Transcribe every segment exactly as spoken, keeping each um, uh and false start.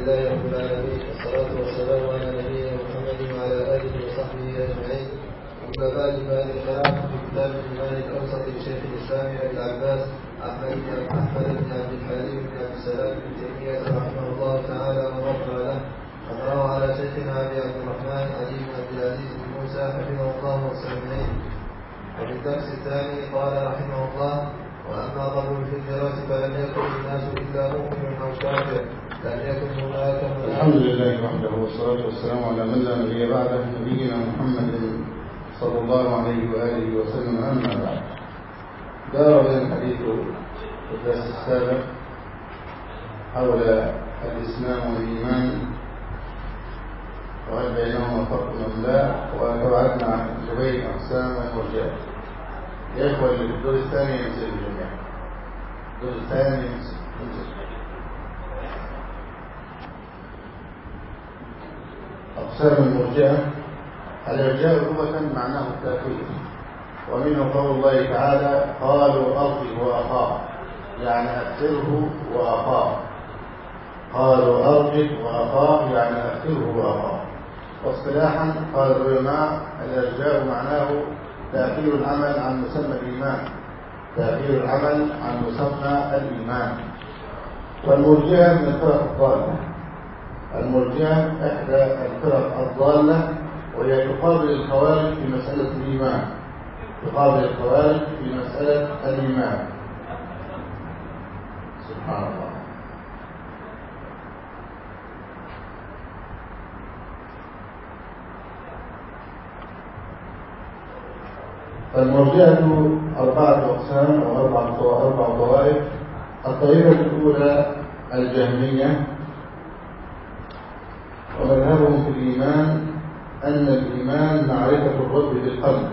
لله رب العالمين، والصلاة والسلام على نبينا محمد وعلى آله وصحبه أجمعين. أما بعد، فهذا الكلام في كتاب الإيمان الأوسط لشيخ الإسلام أبي العباس أحمد بن أحمد بن عبد الحليم بن عبد السلام بن تيمية رحمه الله تعالى وغفر له، قرأه على شيخنا أبي عبد الرحمن علي بن عبد العزيز بن موسى حفظه الله والسلمين. وفي الدرس الثاني قال رحمه الله: وأما قبل الهجرة فلم يكن الناس إلا مؤمن أو كافر، لم يكن هناك من. الحمد لله وحده والصلاة والسلام على من لا نبي بعده، نبينا محمد صلى الله عليه وآله وسلم. أما بعد، دار بنا الحديث في الدرس السابق حول الإسلام والإيمان وهل بينهما فرق أم لا، وتوعدنا عن زبير أقسام ومرجئة. يا إخوة، اللي في الدور الثاني ينزل الجميع، الدور الثاني ينزل. أقسام المرجئة: الإرجاء لغة معناه التأكيد، ومنه قول الله تعالى: قالوا أرجه وأخاه، يعني أكثره وأخاه. قالوا أرجه وأخاه يعني أكثره وأخاه. واصطلاحا قال العلماء: الإرجاء معناه تأخير العمل عن مسمى الإيمان، تأخير العمل عن مسمى الإيمان. والمرجئة من الفرق الضالة، المرجئة إحدى الفرق الضالة، وهي تقابل الخوارج في مسألة الإيمان، تقابل الخوارج في مسألة الإيمان. سبحان الله. فالمرجئة أربعة أقسام أو أربع طوائف. الطائفة الأولى الجهمية، ومذهبهم في الإيمان أن الإيمان معرفة الرب بالقلب،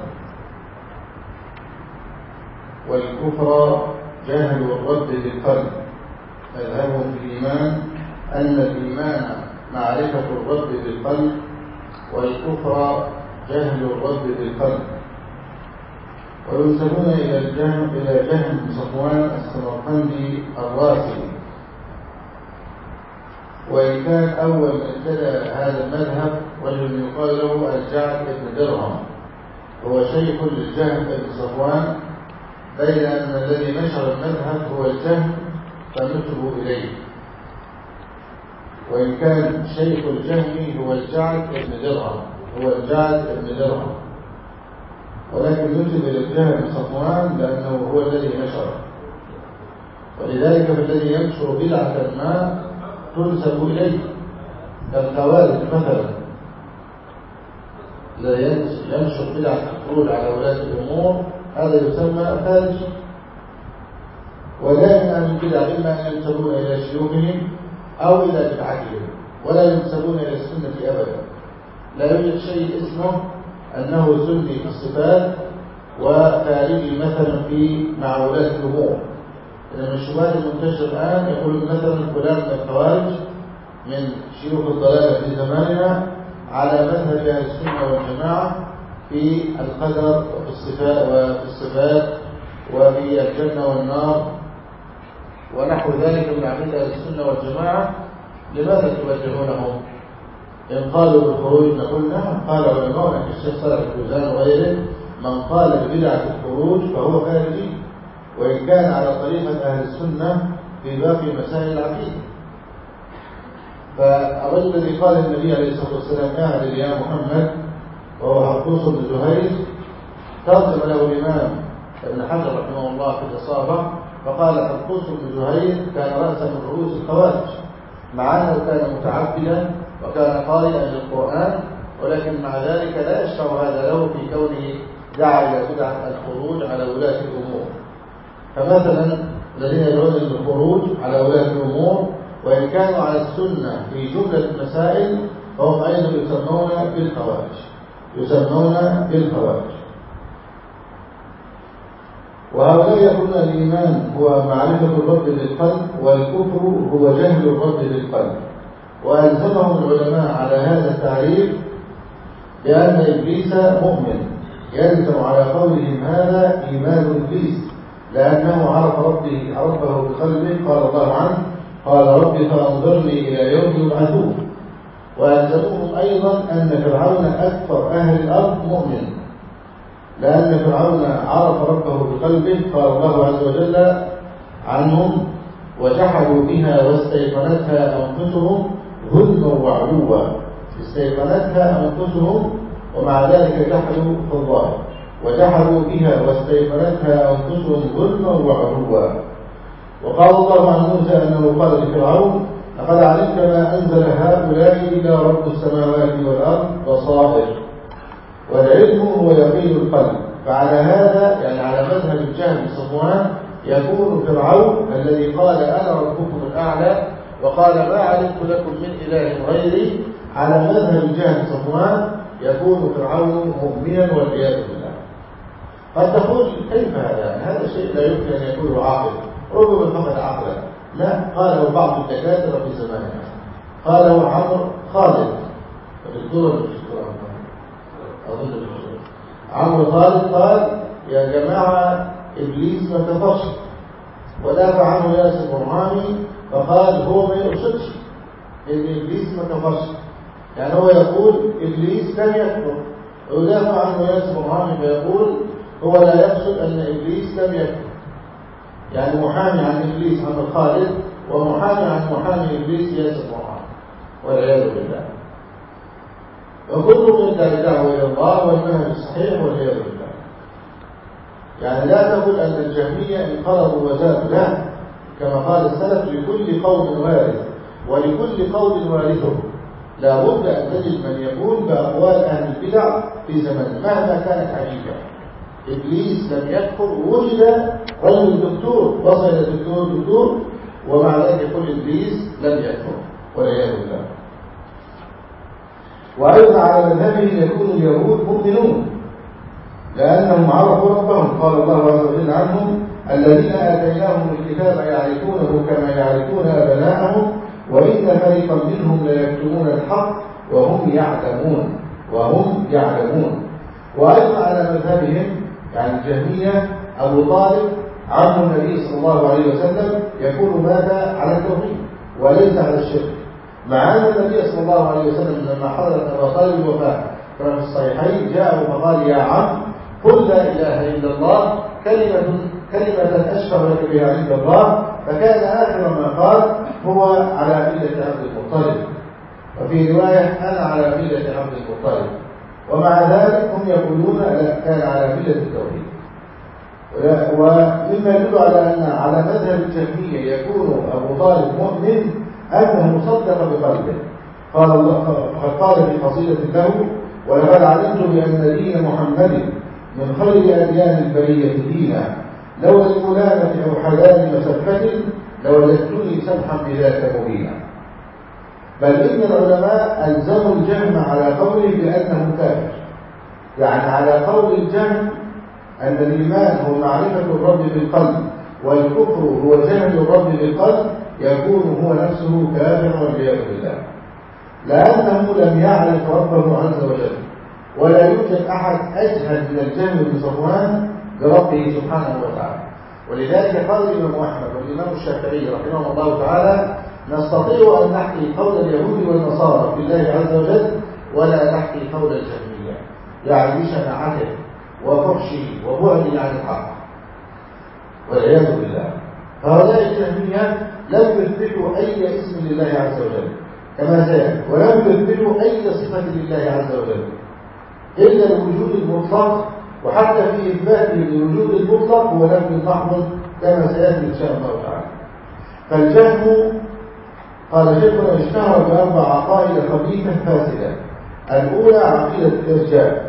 والكفر جهل الرب بالقلب. مذهبهم في الإيمان أن الإيمان معرفة الرب بالقلب، والكفر جهل الرب بالقلب. وينسبون إلى الجهم إلى جهم بن صفوان السمرقندي الراسي، وإن كان أول من ابتدأ هذا المذهب رجل يقال له الجعد بن درهم، هو شيخ للجهم بن صفوان، بين أن الذي نشر المذهب هو الجهم فنسبوا إليه. وإن كان شيخ الجهم هو الجعد بن درهم، هو الجعد بن درهم، ولكن نسب إلى الجهم بن صفوان لأنه هو الذي نشره. ولذلك فالذي ينشر بدعة ما تنسب إليه، كالخوارج مثلا، الذي ينشر بدعة الخروج على ولاة الأمور هذا يسمى خارجي. ودائما من البدع إما أن ينسبون إلى شيوخهم أو إلى بدعتهم، ولا ينسبون إلى السنة أبدا. لا يوجد شيء اسمه أنه سني في الصفات وخارجي مثلا في مع ولاة الأمور. إن من الشبهات المنتشرة الآن يقول مثلا فلان من الخوارج من شيوخ الضلالة في زماننا على مذهب أهل السنة والجماعة في القدر وفي الصفات وفي الصفات وفي الجنة والنار ونحو ذلك من عقيدة أهل السنة والجماعة. لماذا توجهونهم؟ إن قالوا بالخروج نقول نعم، قال علماؤنا كالشيخ صالح الفوزان وغيره: من قال ببدعة الخروج فهو خارجي، وإن كان على طريقة أهل السنة في باقي مسائل العقيدة. فالرجل الذي قال النبي عليه الصلاة والسلام: اعدل يا محمد، وهو حقوص بن زهير، ترجم له الإمام ابن حجر رحمه الله في الإصابة فقال: حقوص بن زهير كان رأسا من رؤوس الخوارج، مع أنه كان متعبدا وكان قارئا للقرآن، ولكن مع ذلك لا يشفع هذا له في كونه دعا إلى بدعة الخروج على ولاة الأمور. فمثلا الذين يدعون للخروج على ولاة الأمور وإن كانوا على السنة في جملة المسائل فهم أيضا يسمون بالخوارج، يسمون بالخوارج. وهؤلاء يقولون الإيمان هو معرفة الرب بالقلب، والكفر هو جهل الرب بالقلب. وألزمهم العلماء على هذا التعريف بأن إبليس مؤمن، يلزم على قولهم هذا إيمان إبليس، لأنه عرف ربه ربه بقلبه. قال الله عنه: قال رب فأنظرني إلى يوم يبعثون. وألزموه أيضا أن فرعون أكثر أهل الأرض مؤمن، لأن فرعون عرف ربه بقلبه. قال الله عز وجل عنهم وجحدوا بها واستيقنتها أنفسهم ظلما وعلوا. استيقنتها أنفسهم ومع ذلك جحدوا في الظاهر، وجحدوا بها واستيقنتها أنفسهم ظلما وعلوا. وقال الله عن موسى أنه قال لفرعون لقد علمت ما أنزل هؤلاء إلا رب السماوات والأرض بصائر والعلم هو يقين القلب. فعلى هذا يعني على مذهب الجهم بن صفوان يكون فرعون الذي قال أنا ربكم الأعلى وقال ما علمت لكم من إله غيري، على مذهب الجهم بن صفوان يكون فرعون مؤمنا والعياذ بالله. قد تقول كيف هذا؟ هذا شيء لا يمكن أن يكون عاقل، ربما فقد عقلا. لا، قاله بعض الدكاترة في زماننا، قاله عمرو خالد الدكتور أظن الدكتور عمرو خالد قال يا جماعة إبليس ما كفرش، ودافع عنه ياسر برهامي فقال هو ما يقصدش إن إبليس ما كفرش، يعني هو يقول إبليس لم يكفر، ويدافع عنه ياسر برهامي فيقول هو لا يقصد أن إبليس لم يكفر. يعني محامي عن إبليس عمرو خالد ومحامي عن محامي إبليس ياسر برهامي والعياذ بالله. وكلهم يدعي دعوة إلى الله والمنهج الصحيح والعياذ بالله. يعني لا تقول أن الجهمية انقرضوا وزادوا، لا، كما قال السلف لكل قول وارث ولكل قول وارثه. لا بد أن تجد من يقول بأقوال أهل البدع في زمن مهما كانت عجيبة. إبليس لم يكفر، وجد رجل دكتور وصل إلى دكتور دكتور ومع ذلك يقول إبليس لم يكفر والعياذ بالله. وأيضا على مذهبه يكون اليهود مؤمنون لأنهم عرفوا ربهم. قال الله عز وجل عنهم الذين آتيناهم الكتاب يعرفونه كما يعرفون أبناءهم وإن فريقا منهم ليكتمون الحق وهم يعلمون وهم يعلمون. وأيضا على مذهبهم يعني الجهمية أبو طالب عم النبي صلى الله عليه وسلم يكون مات على التوحيد وليس على الشرك، مع أن النبي صلى الله عليه وسلم لما حضرت أبا طالب الوفاة كما في الصحيحين جاء فقال يا عم قل لا إله إلا الله كلمة كلمة أشفع لك بها عند الله، فكان آخر ما قال هو على ملة عبد المطلب، وفي رواية أنا على ملة عبد المطلب، ومع ذلك هم يقولون لا كان على ملة التوحيد. ومما يدل على أن على مذهب الجهمية يكون أبو طالب مؤمن أنه صدق بقلبه. قال الله قال في قصيدة له ولقد علمت بأن دين محمد من خير أديان البرية دينا لولا الملامة أو حلال مسفة لوجدتني سمحا بذاك مبينا. بل إن العلماء ألزموا الجهم على قوله بأنه كافر، يعني على قول الجهم أن الإيمان هو معرفة الرب بالقلب والكفر هو جهل الرب بالقلب يكون هو نفسه كافر والعياذ بالله، لأنه لم يعرف ربه عز وجل. ولا يوجد أحد أجهل من الجهم بن صفوان بربه سبحانه وتعالى. ولذلك قال الإمام أحمد والإمام الشافعي رحمه الله تعالى نستطيع أن نحكي قول اليهود والنصارى في الله عز وجل ولا نحكي قول الجهمية، يعني بشناعته وفحشه وبعده عن الحق والعياذ بالله. فهؤلاء الجهمية لم يثبتوا أي اسم لله عز وجل كما سيأتي، ولم يثبتوا أي صفة لله عز وجل إلا الوجود المطلق، وحتى في إثباته للوجود المطلق هو نفي محض كما سيأتي إن شاء الله تعالى. فالجهم قال شيخنا اشتهر بأربع عقائد خبيثة فاسدة. الأولى عقيدة الإرجاء،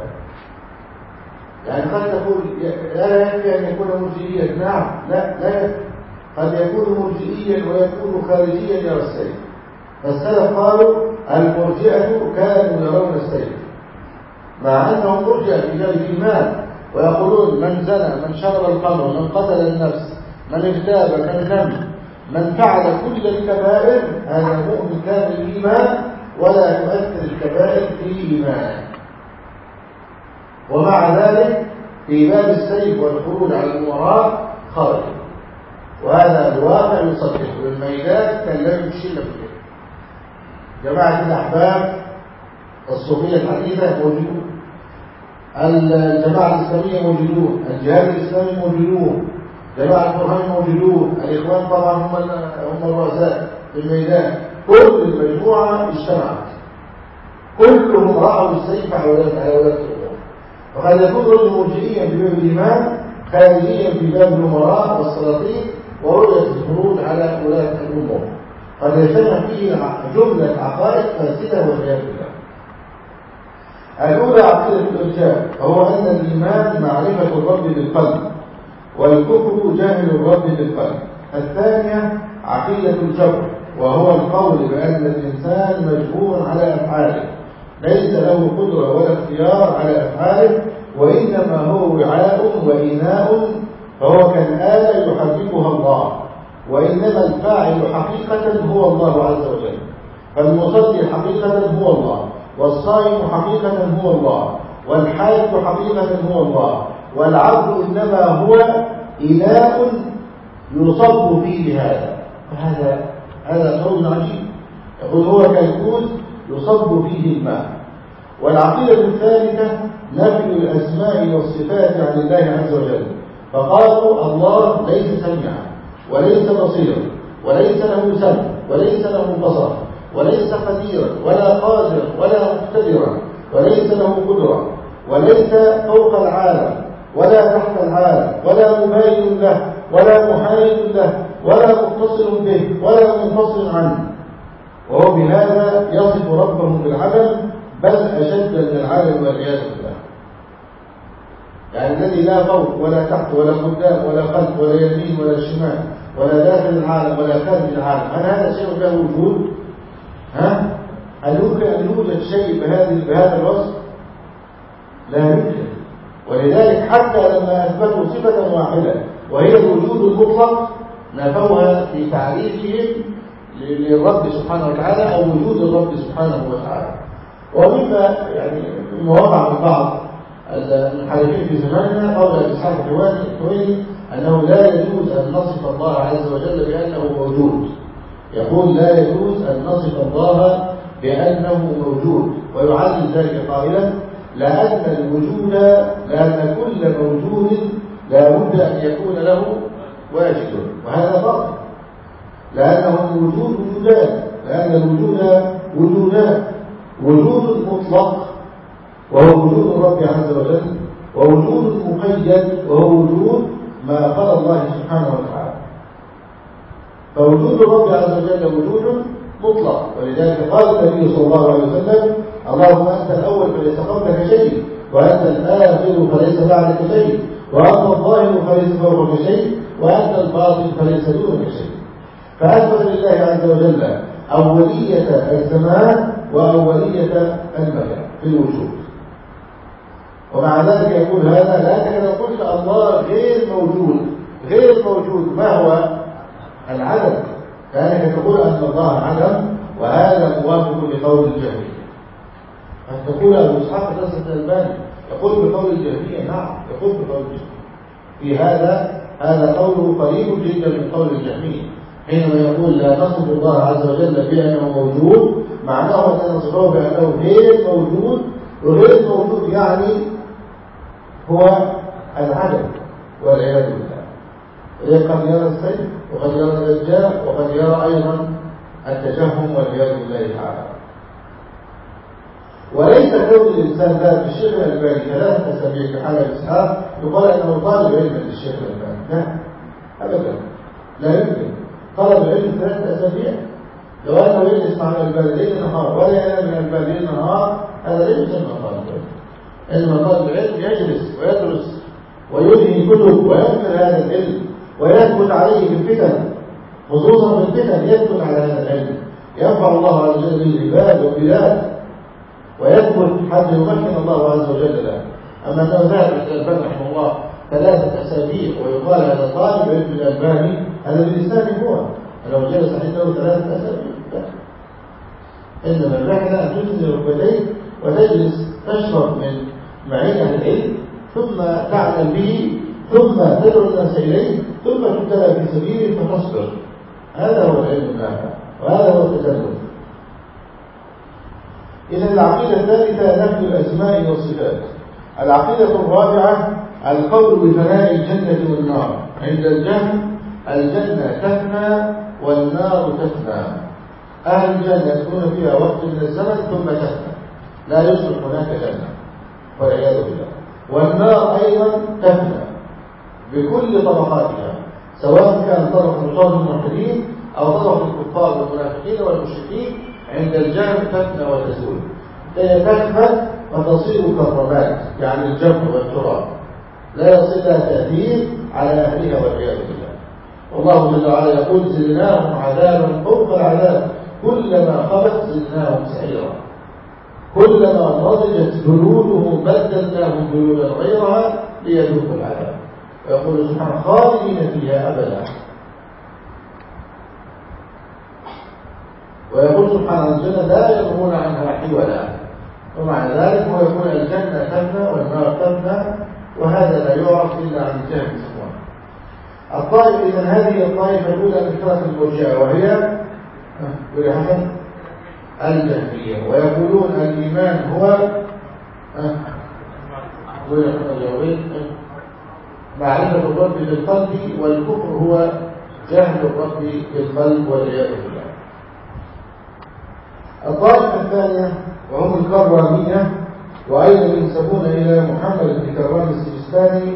يعني قد تقول لا يكفي أن يكون مرجئيا، نعم لا لا يكفي، قد يكون مرجئيا ويكون خارجيا يرى السيف. فالسلف قالوا المرجئة كانوا يرون السيف مع أنهم مرجئة في باب الإيمان، ويقولون من زنى من شرب الخمر من قتل النفس من اغتاب من نم من فعل كل الكبائر هذا مؤمن كامل الإيمان ولا يؤثر الكبائر في إيمانه. ومع ذلك في باب السيف والخروج على الأمراء خارج، وهذا الواقع يصدق. والميدان كان لا يمشي له كده. جماعة الأحباب الصوفية الحديثة موجودون، الجماعة الإسلامية موجودون، الجهاد الإسلامي موجودون، جماعة القرآن موجودون، الإخوان طبعا هم هم الرؤساء في الميدان. كل المجموعة اجتمعت، كلهم رأوا السيف على ولاة الأمور. وقد يكون رجل مرجئيا في باب الإيمان، خارجيا في باب الأمراء والسلاطين، ورؤية الخروج على ولاة الأمور. قد يجتمع فيه جملة عقائد فاسدة والعياذ بالله. الأولى عقيدة الإرجاء، وهو أن الإيمان معرفة الرب بالقلب، والكفر جهل الرب بالقلب. الثانية عقيدة الجبر، وهو القول بأن الإنسان مجبور على أفعاله، ليس له قدرة ولا اختيار على أفعاله، وإنما هو وعاء وإناء، فهو كالآلة يحركها الله، وإنما الفاعل حقيقة هو الله عز وجل. فالمصلي حقيقة هو الله، والصائم حقيقة هو الله، والحاج حقيقة هو الله، والعبد إنما هو إناء يصب فيه هذا. فهذا هذا قول عجيب. يقول هو كالكوز يصب فيه الماء. والعقيدة الثالثة نفي الأسماء والصفات عن الله عز وجل، فقالوا الله ليس سميعا وليس بصيرا وليس له سمع وليس له بصر وليس قديرا ولا قادرا ولا مقتدرا وليس له قدرة، وليس فوق العالم ولا تحت العالم ولا مباين له ولا محايد له ولا متصل به ولا منفصل عنه. وهو بهذا يصف ربه بالعدم، بل أشد من العالم والعياذ بالله. يعني الذي لا فوق ولا تحت ولا قدام ولا خلف ولا يمين ولا شمال ولا داخل العالم ولا خارج العالم، هل هذا شيء له وجود؟ ها؟ هل يمكن أن يوجد شيء بهذه بهذا الوصف؟ لا يمكن. ولذلك حتى لما أثبتوا صفة واحدة وهي الوجود المطلق، نفوها في تعريفهم للرب سبحانه وتعالى، أو وجود الرب سبحانه وتعالى. ومما يعني مما وقع من بعض المحاربين في زماننا قول إسحاق الحويني أنه لا يجوز أن نصف الله عز وجل بأنه موجود. يقول لا يجوز أن نصف الله بأنه موجود، ويعلل ذلك قائلا لأن الوجود لأن كل موجود لا بد أن يكون له واجد، وهذا باطل. لأنه الوجود وجودان، لأن الوجود وجودان، وجود مطلق وهو وجود الرب عز وجل، ووجود مقيد وهو وجود ما خلق الله سبحانه وتعالى. فوجود الرب عز وجل وجود مطلق، ولذلك قال النبي صلى الله عليه وسلم اللهم أنت الأول فليس قبلك شيء، وأنت الآخر فليس بعدك شيء، وأنت الظاهر فليس فوقك شيء، وأنت الباطن فليس دونك شيء. فأثبت لله عز وجل أولية الزمان وأولية المكان في الوجود. ومع ذلك يقول هذا لكن لو قلت الله غير موجود، غير موجود ما هو العدم؟ كأنك تقول أن الله عدم، وهذا موافق لقول الجهمية. أن تقول أبو إسحاق الحسن الألباني يقول بقول الجهمية، نعم يقول بقول الجهمية. في هذا هذا قوله قريب جدا من قول الجهمية، حينما يقول لا نصف الله عز وجل بأنه موجود، معناه أن نصفه بأنه غير موجود، وغير موجود يعني هو العدم والعياذ بالله. قد يرى السيف وقد يرى الدجال وقد يرى أيضا التجهم والعياذ بالله تعالى. وليس كون الإنسان ذات الشيخ الألباني ثلاثة أسابيع في حالة إسحاق يقال أنه طالب علم للشيخ الألباني، لا أبدا، لا يمكن. طلب العلم ثلاثة أسابيع لو أنه يجلس مع الألباني ليل نهار ولا ينام من الألباني ليل نهار، هذا لا يسمى طالب العلم. إنما طالب العلم يجلس ويدرس ويلهي كتب وينقل هذا العلم ويثبت عليه في الفتن، خصوصا في الفتن يثبت على هذا العلم، ينفع الله عز وجل بالعباد والبلاد ويثبت حتى يمكن الله عز وجل له. أما أنه ذهب إلى الألباني رحمه الله ثلاثة أسابيع ويقال هذا طالب علم الألباني، هذا بلسانه هو، لو جلس عنده ثلاثة أسابيع لا. إنما الرحلة أن تنزل ركبتيك وتجلس تشرب من معين العلم ثم تعمل به، ثم تدعو الناس إليه ثم تبتلى في سبيله فتصبر. هذا هو العلم النافع وهذا هو التكلف. إذا العقيدة الثالثة نفي الأسماء والصفات. العقيدة الرابعة القول بفناء الجنة والنار. عند الجهل الجنة تفنى والنار تفنى. أهل الجنة يكون فيها وقت من الزمن ثم تفنى، لا يصبح هناك جنة والعياذ بالله. والنار أيضا تفنى بكل طبقاتها، سواء كان طبق الرجال الموحدين أو طبق الكفار والمنافقين والمشركين. عند الجهل تفنى وتزول، هي تفنى وتصير كالرماد، يعني الجمر والتراب، لا يصل لها تأثير على أهلها والعياذ بالله. والله جل وعلا يقول زدناهم عذابا فوق العذاب كلما خبت زدناهم سعيرا كلما نضجت جلودهم بدلناهم جلودا غيرها ليذوقوا العذاب. ويقول سبحانه خالدين فيها أبدا. ويقول سبحانه الجنة لا يبغون عنها حولا. ومع ذلك هو يقول الجنة تفنى والنار تفنى، وهذا لا يعرف إلا عن جهل الإخوان. الطائفة إذن هذه الطائفة الأولى من فرق المرجئة وهي الجهمية، ويقولون الإيمان هو معرفة الرب بالقلب، والكفر هو جهل الرب بالقلب والعياذ بالله. الطائفة الثانية وهم الكرامية، وأيضا ينسبون إلى محمد بن كرام السجستاني.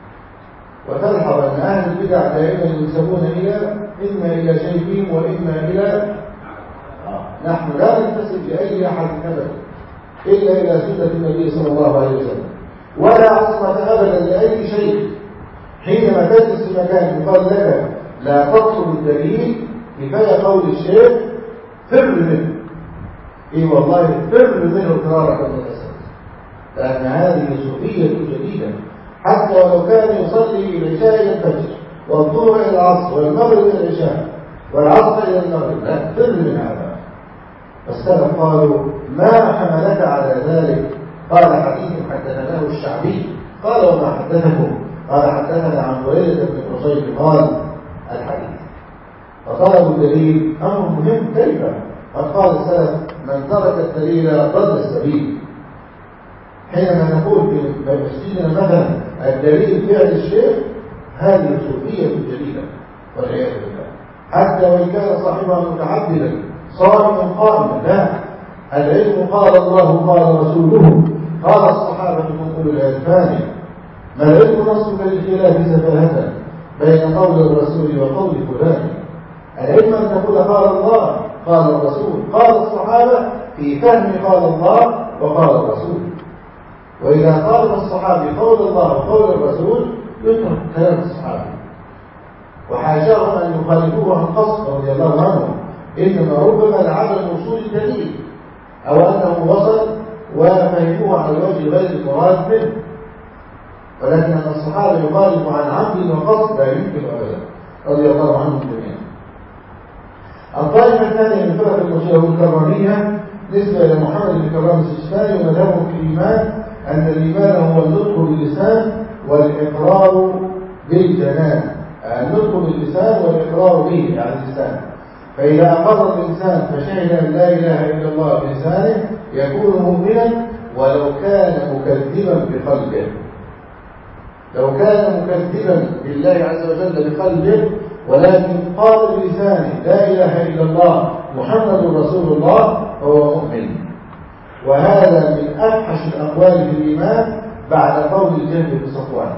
وتلحظ أن أهل البدع دائما ينسبون إلى إما إلى شيخهم وإما إلى آه. نحن لا ننتسب لأي أحد أبدا إلا إلى سنة النبي صلى الله عليه وسلم، ولا عصمة أبدا لأي شيء. حينما تجلس في مكان يقال لك لا تطلب الدليل، كفاية قول الشيخ فر منه. إيه والله فر منه فرارك من الأسد، لأن هذه صوفية جديدة. حتى ولو كان يصلي العشاء إلى الفجر والظهر إلى العصر والمغرب إلى العشاء والعصر إلى المغرب، لا فر من هذا. فالسلف قالوا ما حملك على ذلك؟ قال حديث حدثناه الشعبي. قال وما حدثكم؟ قال حدثنا عن هريرة بن حصين قال الحديث. فطلبوا الدليل أمر مهم. كيف؟ قد قال السلف من ترك الدليل ضل السبيل. حينما نقول في مسجدنا مثلا الدليل فعل الشيخ، هذه صوفية جديدة والعياذ بالله. حتى وإن كان صاحبها متعبدا صائما قائما، لا، العلم قال الله قال رسوله قال الصحابة من أولي العرفان. ما العلم نصب للخلاف سفاهة بين قول الرسول وقول فلان. العلم أن تقول قال الله قال الرسول قال الصحابة في فهم قال الله وقال الرسول. وإذا قال الصحابي قول الله وقول الرسول يترك كلام الصحابي، وحاشاهم أن يخالفوه عن قصد رضي الله عنه، إنما ربما لعدم وصول الدليل أو أنه وصل وفهموه على الوجه غير المراد منه. ولكن أن الصحابة يخالف عن عمد وقصد لا يمكن أبدا رضي الله عنهم جميعا. الطائفة الثانية من فرق المرجئة والكرامية نسبة إلى محمد بن كرام السجستاني، ومذهبهم في الإيمان أن الإيمان هو النطق باللسان والإقرار بالجنان. النطق باللسان والإقرار به يعني اللسان. فإذا أقر الإنسان فشهد أن لا إله إلا الله بلسانه يكون مؤمنا ولو كان مكذبا بقلبه. لو كان مكذبا بالله عز وجل بقلبه ولكن قال بلسانه لا إله إلا الله محمد رسول الله فهو مؤمن. وهذا من أفحش الأقوال في الإيمان بعد قول الجهل بصفوان.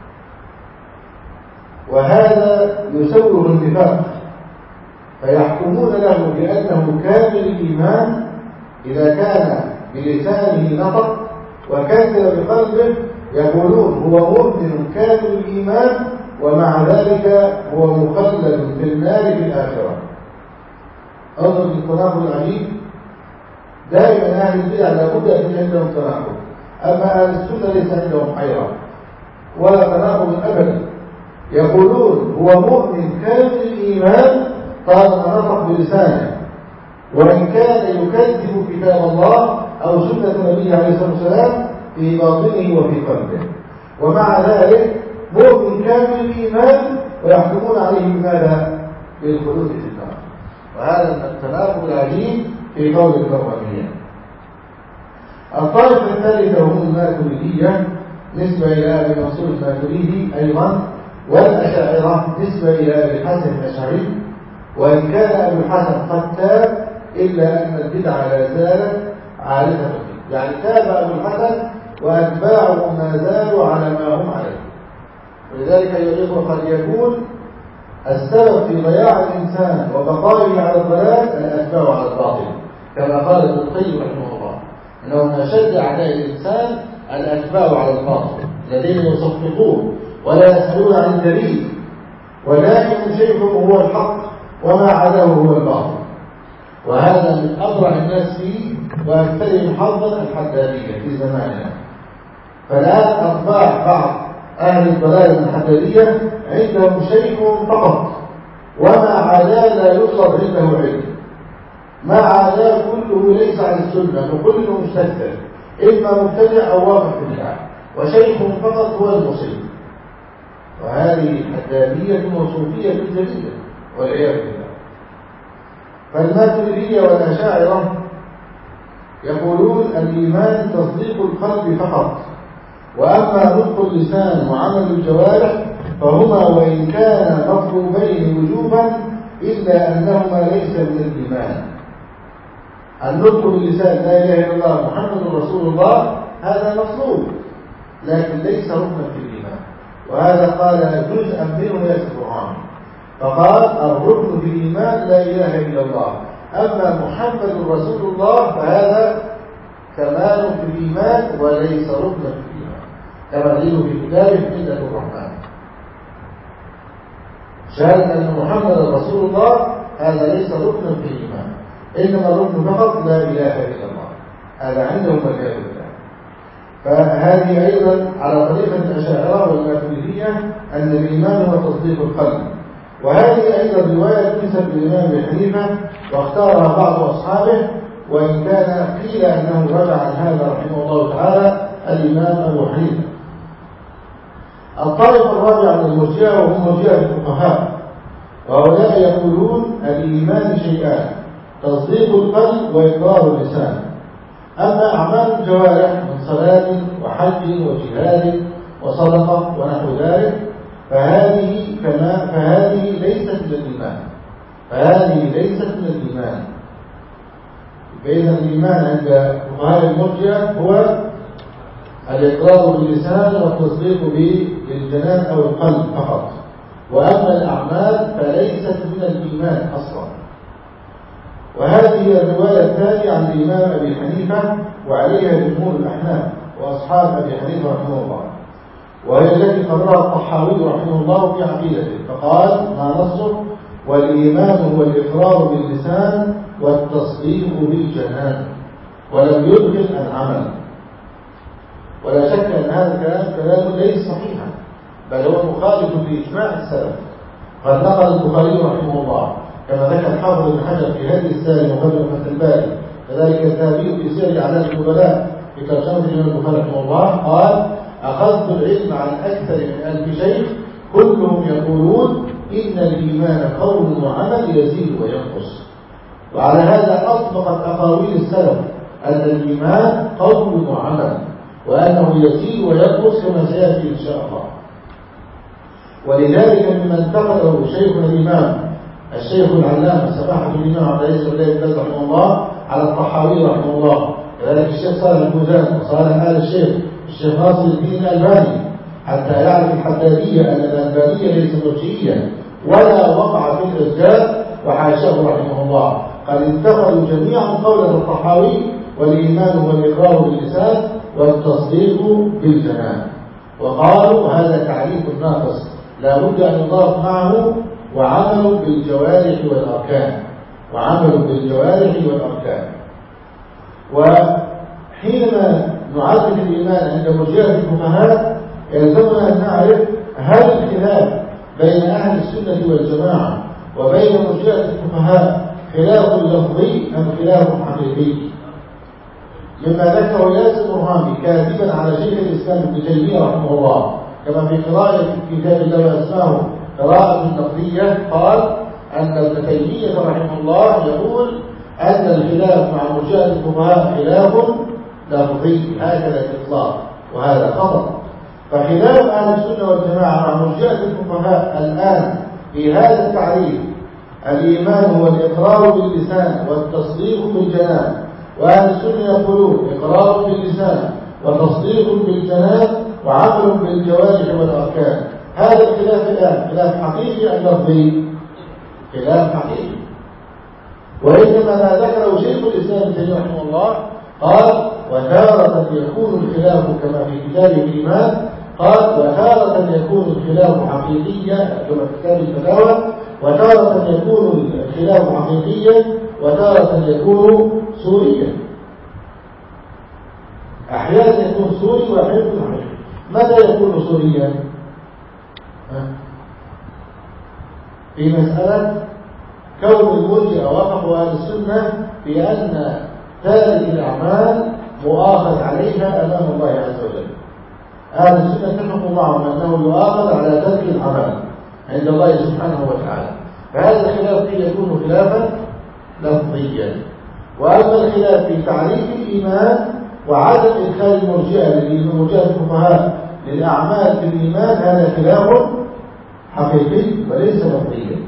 وهذا يسوغ النفاق، فيحكمون له بأنه كامل الإيمان إذا كان بلسانه نطق وكذب بقلبه. يقولون هو مؤمن كامل الإيمان ومع ذلك هو مخلد في النار في الآخرة. انظر للتناقض العجيب. دائما أهل البدع لابد أن يكون عندهم تناقض، أما أهل السنة ليس عندهم حيرة ولا تناقض أبدا. يقولون هو مؤمن كامل الإيمان طالما نطق بلسانه، وإن كان يكذب كتاب الله أو سنة النبي عليه الصلاة والسلام في باطنه وفي قلبه، ومع ذلك مؤمن كامل الإيمان ويحكمون عليه بماذا؟ بالخلود في النار. وهذا من التناقض العجيب في قول الكرامية. الطائفة الثالثة هم الماتريدية نسبة إلى أبي منصور الماتريدي أيضا، والأشاعرة نسبة إلى أبي الحسن الأشعري، وإن كان أبو الحسن قد تاب إلا أن البدعة لا زالت عارفة به، يعني تاب أبو الحسن وأتباعه ما زالوا على ما هم عليه. ولذلك أيها الإخوة قد يكون السبب في ضياع الإنسان وبقائه على الضلال الأتباع على الباطل، كما قال ابن القيم رحمه الله أنه من أشد أعداء الإنسان الأتباع على الباطل الذين يصفقون ولا يسألون عن الدليل، ودائما شيخهم هو الحق وما عداه هو الباطل. وهذا من أبرع الناس فيه وأكثرهم حظا الحدادية في زماننا. فالآن أطباع بعض أهل الضلال الحدادية عندهم شيخ فقط وما عداه لا يطلب عنده علم، ما عداه كله ليس على السنة وكله مستكثر، إما مبتدع أو واقع في البدعة، وشيخ فقط هو المصيب. وهذه حدادية وصوفية جديدة والعياذ بالله. فالماتريدية والأشاعرة يقولون الإيمان تصديق القلب فقط، وأما نطق اللسان وعمل الجوارح فهما وإن كانا مطلوبين وجوبا إلا أنهما ليس من الإيمان. النطق باللسان لا إله إلا الله محمد رسول الله هذا مطلوب لكن ليس ركنا في الإيمان، وهذا قال جزءا منه ياسر البرهاني، فقال الركن في الإيمان لا إله إلا الله، أما محمد رسول الله فهذا كمال في الإيمان وليس ركنا في الإيمان، كما دليل في كتابه ملة الرحمن. شهادة أن محمد رسول الله هذا ليس ركنا في الإيمان، إنما الركن فقط لا إله إلا الله، هذا عندهم والعياذ بالله. فهذه أيضا على طريقة الأشاعرة والماتريدية أن الإيمان هو تصديق القلب. وهذه أيضا رواية تنسب للإمام أبي حنيفة واختارها بعض أصحابه، وإن كان قيل أنه رجع عن هذا رحمه الله تعالى الإمام أبو حنيفة. الطائفة الرابعة من المرجئة وهم مرجئة الفقهاء، وهؤلاء يقولون الإيمان شيئان، تصديق القلب وإقرار اللسان، أما أعمال الجوارح من صلاة وحج وجهاد وصدقة ونحو ذلك فهذه كما فهذه ليست من الإيمان، فهذه ليست من الإيمان. فإذا الإيمان عند فقهاء المرجئة هو الإقرار باللسان والتصديق بالجنان أو القلب فقط، وأما الأعمال فليست من الإيمان أصلا. وهذه هي الرواية الثانية عن الإمام أبي حنيفة وعليها جمهور الأحناف وأصحاب أبي حنيفة رحمه الله، وهي التي قررها الطحاوي رحمه الله في عقيدته، فقال ما نصه والإيمان هو الإقرار باللسان والتصديق بالجنان، ولم يدخل العمل. ولا شك أن هذا الكلام كلام ليس صحيحا، بل هو مخالف لإجماع السلف. قد نقل البخاري رحمه الله كما ذكر الحافظ بن حجر في هذه السالم وقبل فتح الباري، كذلك الذهبي في سير أعلام النبلاء في ترجمة الإمام البخاري رحمه الله قال أخذت العلم عن أكثر من ألف شيخ كلهم يقولون إن الإيمان قول وعمل يزيد وينقص. وعلى هذا أطبقت أقاويل السلف أن الإيمان قول وعمل، وأنه يزيد وينقص كما سيأتي إن شاء الله. ولذلك مما انتقده شيخنا الإمام الشيخ العلامة سماحة الإمام عبد العزيز بن باز رحمه الله على الطحاوي رحمه الله، كذلك الشيخ صالح الفوزان وصالح آل الشيخ الشيخ ناصر الدين الألباني، حتى يعرف الحدادية أن الألبانية ليس مرجئيا ولا وقع في الإرجاء وحاشاه رحمه الله. قد انتقلوا جميعا قولة الطحاوي والإيمان هو الإقرار باللسان والتصديق بالجنان، وقالوا هذا تعريف ناقص لا بد أن يضاف معه وعمل بالجوارح والأركان، وعمل بالجوارح والأركان. وحينما نعرف الإيمان عند مرجئة الفقهاء يلزمنا أن نعرف هل الخلاف بين أهل السنة والجماعة وبين مرجئة الفقهاء خلاف لفظي أم خلاف حقيقي؟ مما ذكره ياسر البرهاني كاذبا على شيخ الإسلام ابن تيمية رحمه الله كما في قراءة في كتاب الله وأسماه قراءة لفظية، قال أن ابن تيمية رحمه الله يقول أن الخلاف مع مرجئة الفقهاء خلاف لفظي، هكذا الإطلاق، وهذا خطأ. فخلاف أهل السنة والجماعة مع مرجئة الفقهاء الآن في هذا التعريف: الإيمان هو الإقرار باللسان والتصديق بالجنان، وأهل السنة يقولون إقرار باللسان وتصديق بالجنان وعمل بالجوارح والأركان. هذا الخلاف الآن خلاف حقيقي أم لفظي؟ خلاف حقيقي. وإنما ما ذكره شيخ الإسلام ابن تيمية رحمه الله قال: وتارة يكون الخلاف كما في كتابه الإيمان، قال: وتارة يكون الخلاف حقيقيا كما في كتاب الفتاوى، وتارة يكون الخلاف حقيقيا وتارة يكون سوريا. أحيانا يكون سوري وأحيانا يكون حقيقي. متى يكون سوريا؟ في مسألة كون المرجئة وقفوا أهل السنة في أن تارك الأعمال مؤاخذ عليها أمام الله عز وجل. أهل السنة اتفقوا معهم أنه يؤاخذ على ترك الأعمال عند الله سبحانه وتعالى. فهذا الخلاف فيه يكون خلافا لفظيا. وأما الخلاف في تعريف الإيمان وعدم إدخال المرجئة للمرجئة الفقهاء للأعمال في الإيمان، هذا خلاف حقيقي وليس لفظيا.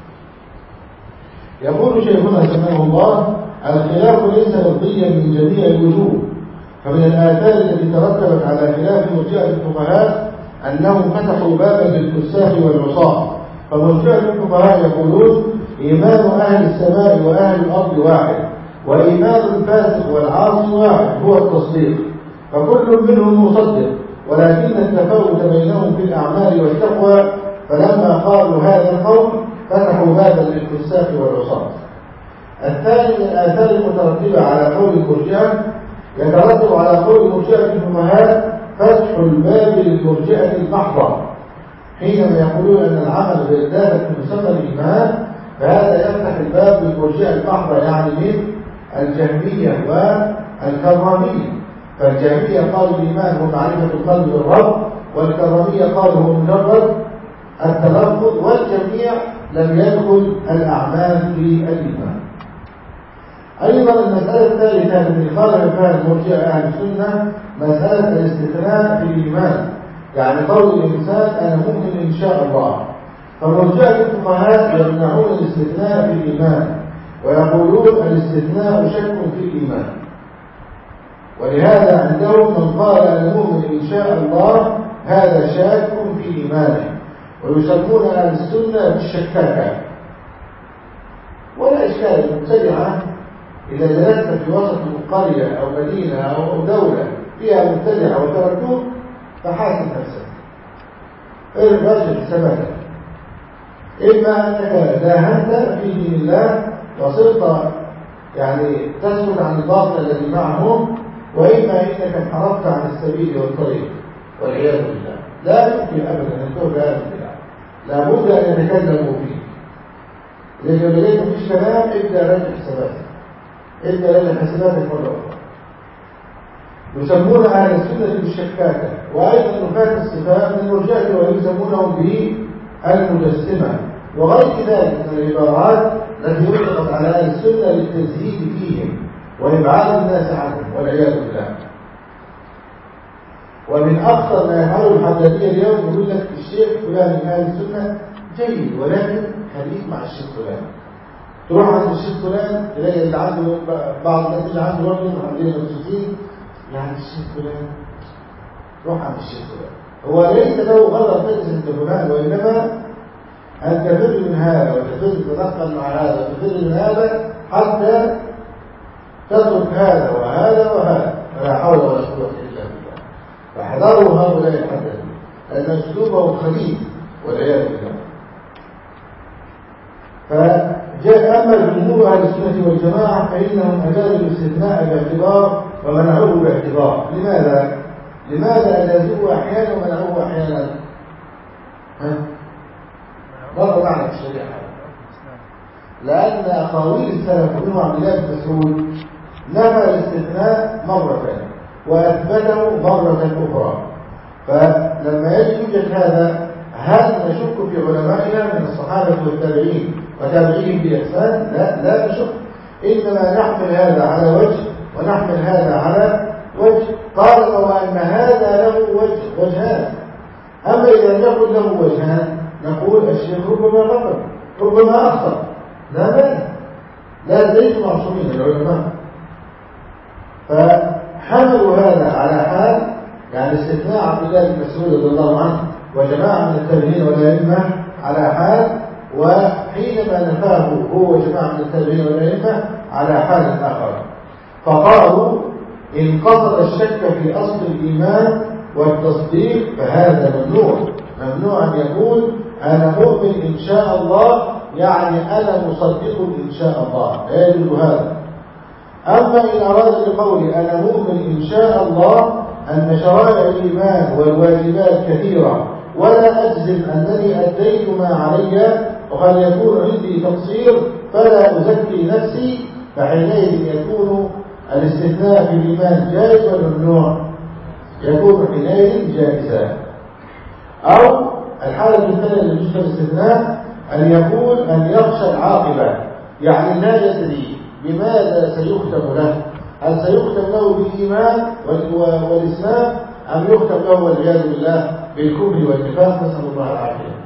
يقول شيخنا رحمه الله: الخلاف ليس لفظيا من جميع الوجوه. فمن الآثار التي ترتبت على خلاف مرجئة الفقهاء أنهم فتحوا بابا للفساق والعصاة. فمرجئة الفقهاء يقولون: إيمان أهل السماء وأهل الأرض واحد، وإيمان الفاسق والعاصي واحد هو التصديق، فكل منهم مصدق، ولكن التفاوت بينهم في الأعمال والتقوى. فلما قالوا هذا القول فتحوا بابا للفساق والعصاة. الثاني من الآثار المترتبة على قول المرجئة يترتب على قول مرجئة الفقهاء فتح الباب للمرجئة المحضة، حينما يقولون أن العمل غير داخل في مسمى الإيمان، فهذا يفتح الباب للمرجئة المحضة، يعني من الجهمية والكرامية. فالجهمية قالوا الإيمان هو معرفة القلب بالرب، والكرامية قالوا هو مجرد التلفظ، والجميع لم يدخل الأعمال في الإيمان. أيضا المسألة الثالثة التي خالف فيها المرجئة أهل السنة مسألة الاستثناء في الإيمان، يعني قول الإنسان أنا مؤمن إن شاء الله. فمرجئة الفقهاء يمنعون الاستثناء في الإيمان، ويقولون الاستثناء شك في الإيمان. ولهذا عندهم من قال أنا مؤمن إن شاء الله هذا شاك في إيمانه، ويسمون أهل السنة بالشكاكة. ولا إشكال، المبتدعة إذا جلست في وسط قرية أو مدينة أو دولة فيها مبتدعة وتركوك فحاسب نفسك، ارجع حساباتك. إما أنك داهنت في دين الله وصرت يعني تسكت عن الباطل الذي معهم، وإما أنك انحرفت عن السبيل والطريق والعياذ بالله. لا يمكن أبدا أن تكون بهذا البدع، لابد أن يتكلموا فيه. إذا لقيت مفيش كلام ابدأ رجع حساباتك، ابدأ رجع حساباتك مرة أخرى. يسمون أهل السنة بالشكاكة، وأيضا نفاة الصفات من المرجئة ويسمونهم به المجسمة، وغير ذلك من العبارات التي يطلقت على أهل السنة للتزهيد فيهم وإبعاد الناس عنهم والعياذ بالله. ومن أخطر ما يفعله الحدادية اليوم يقول لك الشيخ فلان من أهل السنة جيد، ولكن خليك مع الشيخ فلان. تروح عند الشيخ فلان تلاقي اللي عنده بعض الناس اللي عنده رجل وعندنا مبسوطين، يعني الشيخ فلان روح عند الشيخ فلان. هو ليس له غرض تجلس عند فلان، وإنما أن تفر من هذا وتفر تتنقل مع هذا وتفر من هذا حتى تترك هذا وهذا وهذا، فلا حول ولا قوة إلا بالله. فاحذروا هؤلاء الحدثين لأن أسلوبهم خبيث والعياذ بالله. فجاء أما جمهور أهل السنة والجماعة فإنهم أجازوا الاستثناء باعتبار ومنعوه باعتبار. لماذا؟ لماذا أجازوه أحيانا ومنعوه أحيانا؟ ماذا معنى الشريعة؟ لأن أقاويل السلف منهم عبد الله بن مسعود نفى الاستثناء مرة وأثبته مرة أخرى. فلما يجي يوجد هذا، هل نشك في علمائنا من الصحابة والتابعين وتابعيهم بإحسان؟ لا لا نشك، إنما نحمل هذا على وجه ونحمل هذا على وجه، طالما وأن هذا له وجه وجهان. أما إذا لم يكن له وجهان نقول الشيخ ربما غلط ربما أخطأ، لا مانع، لا ليسوا معصومين العلماء. فحملوا هذا على حال، يعني استثناء عبد الله بن مسعود رضي الله عنه وجماعة من التابعين والأئمة على حال، وحينما نفاه هو وجماعة من التابعين والأئمة على حال آخر. فقالوا إن قصد الشك في أصل الإيمان والتصديق فهذا ممنوع، ممنوع أن يقول أنا مؤمن إن شاء الله، يعني أنا مصدق إن شاء الله، لا يجوز هذا. أما إن أراد بقول أنا مؤمن إن شاء الله أن شرائع الإيمان والواجبات كثيرة ولا أجزم أنني أديت ما علي وقد يكون عندي تقصير فلا أزكي نفسي، فحينئذ يكون الاستثناء في الإيمان جائز ولا ممنوع؟ يكون حينئذ جائزا. أو الحالة الثانية للمشكلة الاستثناء أن يقول أن يخشى العاقبة، يعني لا يدري بماذا سيختم له، هل سيختم له بالإيمان والإسلام أم يختم له والعياذ بالله بالكفر والنفاق، نسأل الله العافية.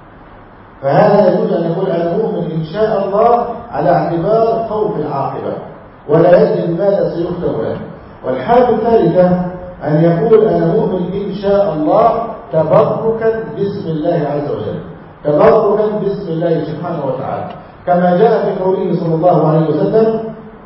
فهذا يجوز أن يقول أنا مؤمن إن شاء الله على اعتبار خوف العاقبة ولا يدري بماذا سيختم له. والحالة الثالثة أن يقول أنا مؤمن إن شاء الله تبركا باسم الله عز وجل، تبركا باسم الله سبحانه وتعالى، كما جاء في قوله صلى الله عليه وسلم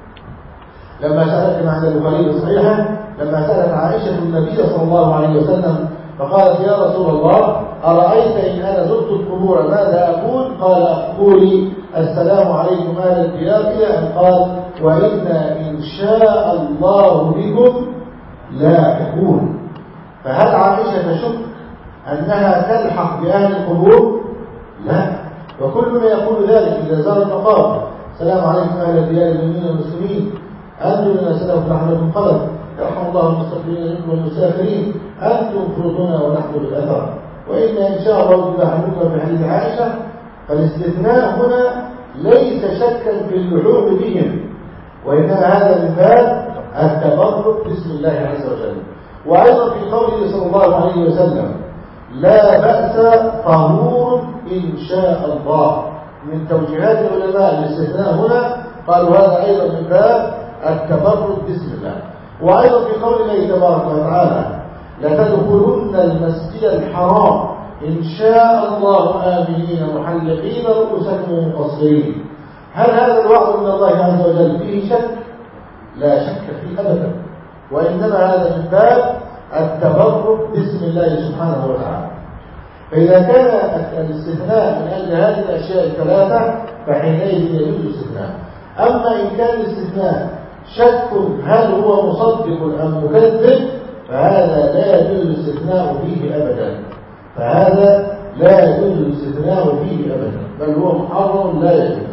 لما سألت مع البخاري الصحيحة، لما سألت عائشة النبي صلى الله عليه وسلم فقالت يا رسول الله أرأيت إن أنا زرت القبور ماذا أقول؟ قال قولي السلام عليكم أهل الديار، إلى أن قال وإنا إن شاء الله بكم لاحقون. فهل عائشة تشك أنها تلحق بأهل القبور؟ لا، وكلنا يقول ذلك إذا زار المقابر السلام عليكم أهل الديار المؤمنين والمسلمين، أنتم لنا سلف لعلكم قلب، يرحم الله المستغفرين منكم والمسافرين، أنتم فرضنا ونحن بالأثر، وإنا إن شاء الله تلاحقون في حديث عائشة. فالاستثناء هنا ليس شكا في اللحوق بهم، وإنما هذا من باب التبرك باسم الله عز وجل. وأيضا في قوله صلى الله عليه وسلم لا بأس طهور إن شاء الله، من توجيهات العلماء الاستثناء هنا قالوا هذا أيضا من باب التبرك باسم الله. وأيضا في قول الله تبارك وتعالى لتدخلن المسجد الحرام إن شاء الله آمنين محلقين رؤوسكم ومقصرين، هل هذا الوعد من الله عز وجل فيه شك؟ لا شك فيه أبدا، وإنما هذا من باب التبرك باسم الله سبحانه وتعالى. فإذا كان الاستثناء من أجل هذه الأشياء الثلاثة فحينئذ يجوز الاستثناء. أما إن كان الاستثناء شك هل هو مصدق أم مكذب فهذا لا يجوز الاستثناء فيه أبدا، فهذا لا يجوز الاستثناء فيه أبدا، بل هو محرم لا يجوز.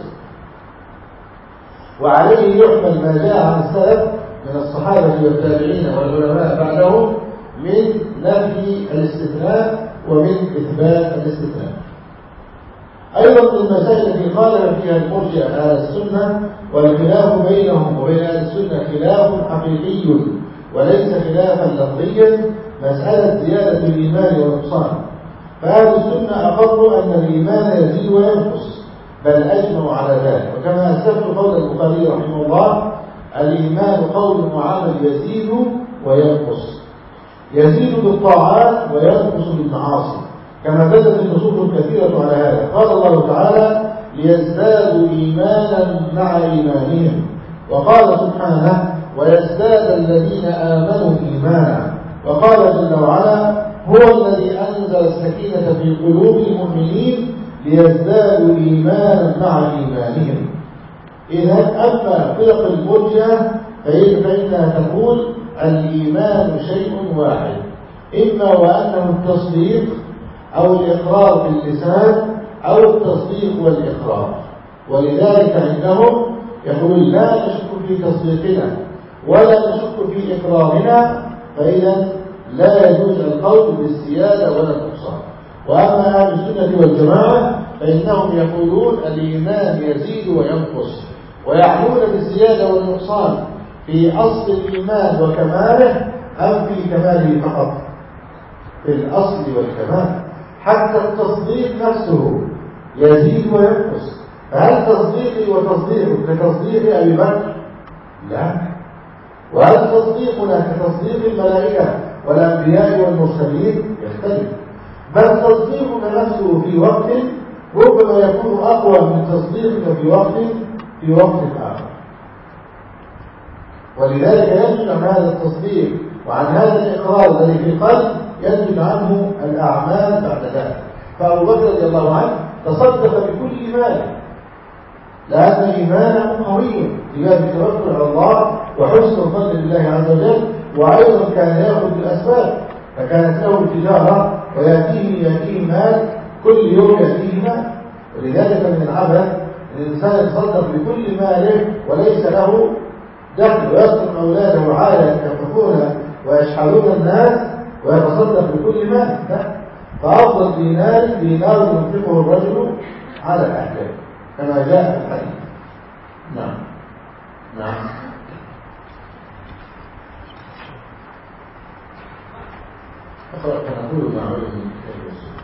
وعليه يحمل ما جاء عن السلف من الصحابة والتابعين والعلماء بعدهم من نفي الاستثناء ومن إثبات الاستثناء. أيضا من المسائل التي خالف فيها المرجئة أهل السنة، والخلاف بينهم وبين أهل السنة خلاف حقيقي وليس خلافا لفظيا، مسألة زيادة الإيمان والنقصان. فأهل السنة أقروا أن الإيمان يزيد وينقص، بل أجمعوا على ذلك، وكما أسلفت قول البخاري رحمه الله الإيمان قول وعمل يزيد وينقص، يزيد بالطاعات وينقص بالمعاصي، كما دلت النصوص الكثيرة على هذا. قال الله تعالى ليزدادوا إيمانا مع إيمانهم، وقال سبحانه ويزداد الذين آمنوا إيمانا، وقال جل وعلا هو الذي أنزل السكينة في قلوب المؤمنين ليزدادوا إيمانا مع إيمانهم. إذا أما فرق المرجئة فإنها تقول الإيمان شيء واحد، إما وأنه التصديق أو الإقرار باللسان أو التصديق والإقرار. ولذلك عندهم يقولون لا نشك في تصديقنا ولا نشك في إقرارنا، فإذا لا يجوز القول بالزيادة ولا النقصان. وأما أهل السنة والجماعة فإنهم يقولون الإيمان يزيد وينقص، ويعنون بالزيادة والنقصان في أصل الإيمان وكماله أم في كماله فقط؟ في الأصل والكمال. حتى التصديق نفسه يزيد وينقص، فهل تصديقي وتصديقك كتصديق أبي بكر؟ لا. وهل تصديقنا كتصديق الملائكة والأنبياء والمرسلين؟ يختلف. بل تصديقنا نفسه في وقت ربما يكون أقوى من تصديقك في وقت في وقت آخر. ولذلك ينتج عن هذا التصديق وعن هذا الإقرار الذي في القلب ينتج عنه الأعمال بعد ذلك. فأبو بكر رضي الله عنه تصدق بكل ماله لأن إيمانه قوي تجاه التوكل على الله وحسن الظن بالله عز وجل، وأيضا كان يأخذ بالأسباب، فكانت له تجارة ويأتيه يأتيه مال كل يوم يأتيه مال. ولذلك من العبث الإنسان يتصدق بكل ماله وليس له دخل، ويترك أولاده عائلة ينفقون ويشحذون الناس ويتصدق بكل مال. لا، فأفضل دينار دينار ينفقه الرجل على أهله كما جاء في الحديث. نعم نعم. أقرأ فنقول مع علم الكتاب والسنة.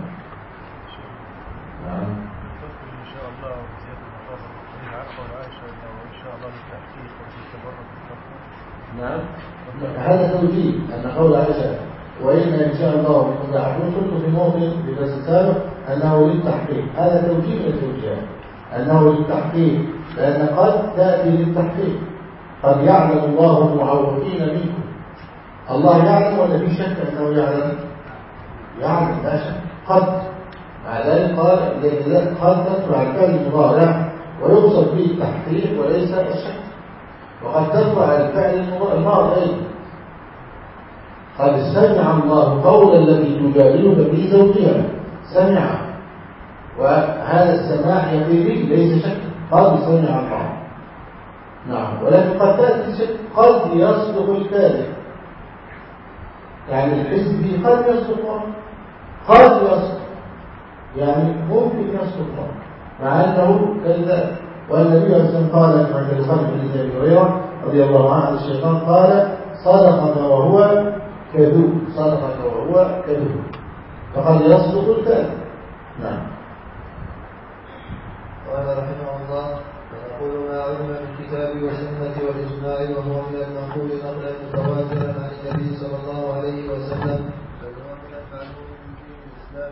نعم. إن شاء الله زيادة المحافظة من عقبة وعائشة وإن شاء الله بالتحقيق وبالتبرك بالتقوى. نعم. هذا توجيه أن قول عائشة وإن إن شاء الله بكم لاحقون كنت في موطن بدرس السابق أنه للتحقيق. هذا توجيه من التوجيهات أنه للتحقيق، لأن قد تأتي للتحقيق. قد يعلم الله المعوقين منكم. الله يعلم ولا في شك أنه يعلم؟ يعلم لا شك. قد مع ذلك قال قد تتبع الفعل المضارع ويقصد به التحقيق وليس الشك، وقد تتبع الفعل الماضي أيضا. قد سمع الله قول التي تجادلك في زوجها، سمع، وهذا السماع يقيني ليس شك. قد سمع الله. نعم. ولكن قد تأتي الشك. قد يصدق الكاذب، يعني الحزب به قد يصدق، قد يصدق، يعني ممكن يصدق مع أنه كذاب. والنبي صلى الله عليه وسلم قال عند البخاري بن أبي هريرة رضي الله عنه عن الشيطان قال صدق وهو كذوب، صدق وهو كذوب، فقد يصدق الكاذب. نعم. قال رحمه الله: ونقول ما علم بالكتاب والسنة والإجماع وهو من المنقول نقلا متواترا عن النبي صلى الله عليه وسلم، بل هو من المعلوم من دين الإسلام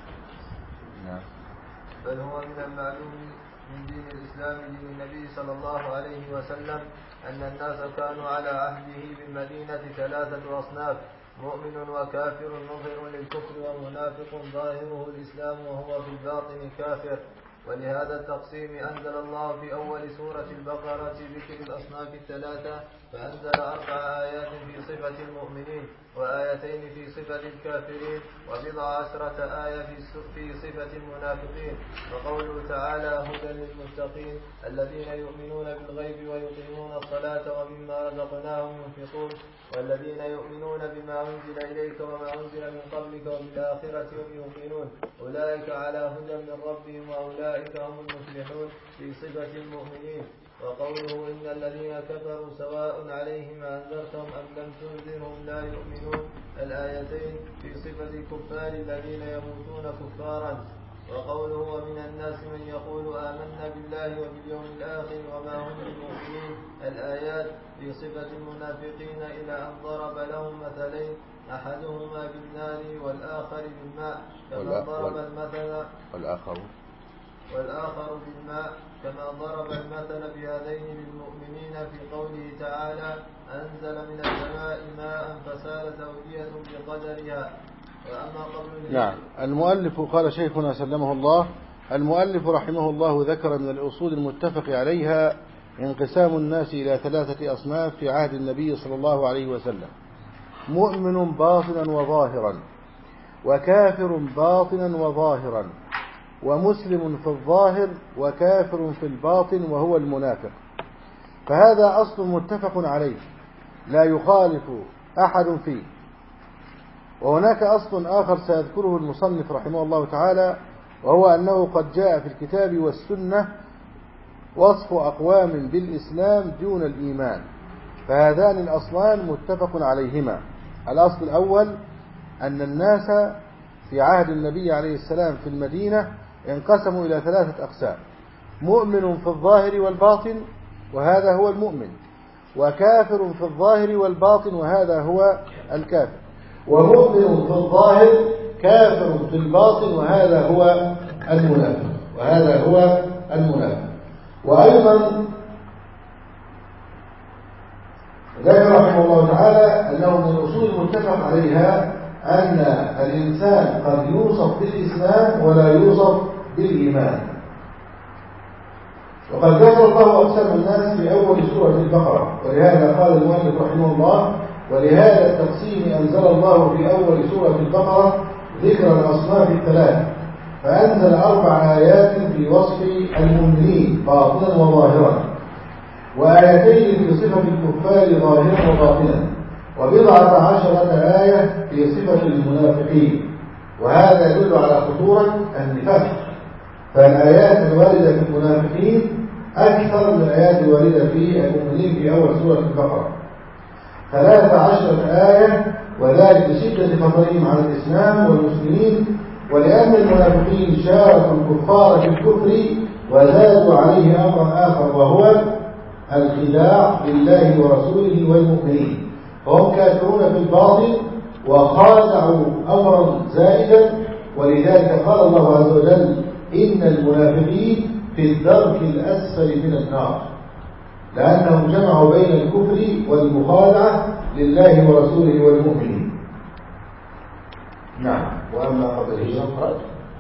بل هو من المعلوم من دين الإسلام دين النبي صلى الله عليه وسلم أن الناس كانوا على عهده بالمدينة ثلاثة أصناف: مؤمن وكافر مظهر للكفر ومنافق ظاهره الإسلام وهو في الباطن كافر. ولهذا التقسيم أنزل الله في أول سورة البقرة ذكر الأصناف الثلاثة، فأنزل أربع آيات في صفة المؤمنين وآيتين في صفة الكافرين وبضع عشرة آية في صفة المنافقين. وقوله تعالى: هدى للمتقين الذين يؤمنون بالغيب ويقيمون الصلاة ومما رزقناهم ينفقون والذين يؤمنون بما أنزل إليك وما أنزل من قبلك وبالآخرة هم يوقنون أولئك على هدى من ربهم وأولئك هم المفلحون في صفة المؤمنين. وقوله: إن الذين كفروا سواء عليهم أنذرتهم أم لم تنذرهم لا يؤمنون، الآيتين في صفة الكفار الذين يموتون كفارا. وقوله: ومن الناس من يقول آمنا بالله وباليوم الآخر وما هم بمؤمنين، الآيات في صفة المنافقين إلى أن ضرب لهم مثلين أحدهما بالنار والآخر بالماء كما ضرب المثل والآخر والآخر بالماء كما ضرب المثل بهذين للمؤمنين في قوله تعالى: أنزل من السماء ماء فسالت أودية بقدرها. وأما قبل نعم. المؤلف قال شيخنا سلمه الله: المؤلف رحمه الله ذكر من الأصول المتفق عليها انقسام الناس إلى ثلاثة أصناف في عهد النبي صلى الله عليه وسلم: مؤمن باطنا وظاهرا، وكافر باطنا وظاهرا، ومسلم في الظاهر وكافر في الباطن وهو المنافق. فهذا أصل متفق عليه لا يخالف أحد فيه. وهناك أصل آخر سيذكره المصنف رحمه الله تعالى، وهو أنه قد جاء في الكتاب والسنة وصف أقوام بالإسلام دون الإيمان، فهذان الأصلان متفق عليهما. الأصل الأول أن الناس في عهد النبي عليه السلام في المدينة انقسموا إلى ثلاثة أقسام: مؤمن في الظاهر والباطن وهذا هو المؤمن، وكافر في الظاهر والباطن وهذا هو الكافر، ومؤمن في الظاهر كافر في الباطن وهذا هو المنافق وهذا هو المنافق. وأيضا ذكر رحمه الله تعالى أنه من الأصول المتفق عليها أن الإنسان قد يوصف بالإسلام ولا يوصف بالإيمان. وقد ذكر الله أقسام الناس في أول سورة البقرة، ولهذا قال المؤلف رحمه الله: ولهذا التقسيم أنزل الله في أول سورة البقرة ذكر الأصناف الثلاث، فأنزل أربع آيات في وصف المؤمنين باطنا وظاهرا، وآيتين في صفة الكفار ظاهرا وباطنا، وبضعة عشرة آية في صفة المنافقين. وهذا يدل على خطورة النفاق، فالآيات الواردة في المنافقين أكثر من الآيات الواردة في المؤمنين في أول سورة البقرة، ثلاث عشرة آية، وذلك لشدة خطرهم على الإسلام والمسلمين، ولأن المنافقين شاركوا الكفار في الكفر وزادوا عليه أمرا آخر، وهو الخداع بالله ورسوله والمؤمنين، فهم كافرون في الباطن وخادعوا أمرا زائدا. ولذلك قال الله عز وجل: إن المنافقين في الدرك الأسفل من النار، لأنهم جمعوا بين الكفر والمخادعة لله ورسوله والمؤمنين. نعم. وأما قبل الهجرة قرأت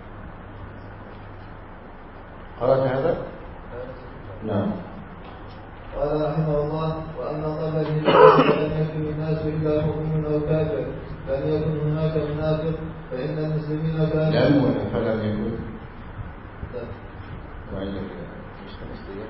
قرأت هذا؟ نعم. قال رحمه الله: وأما قبل الهجرة فلم يكن الناس إلا مؤمن أو كافر، لم يكن هناك منافق، فإن المسلمين كانوا لم فلم يكن لا. وعندك مش خمسية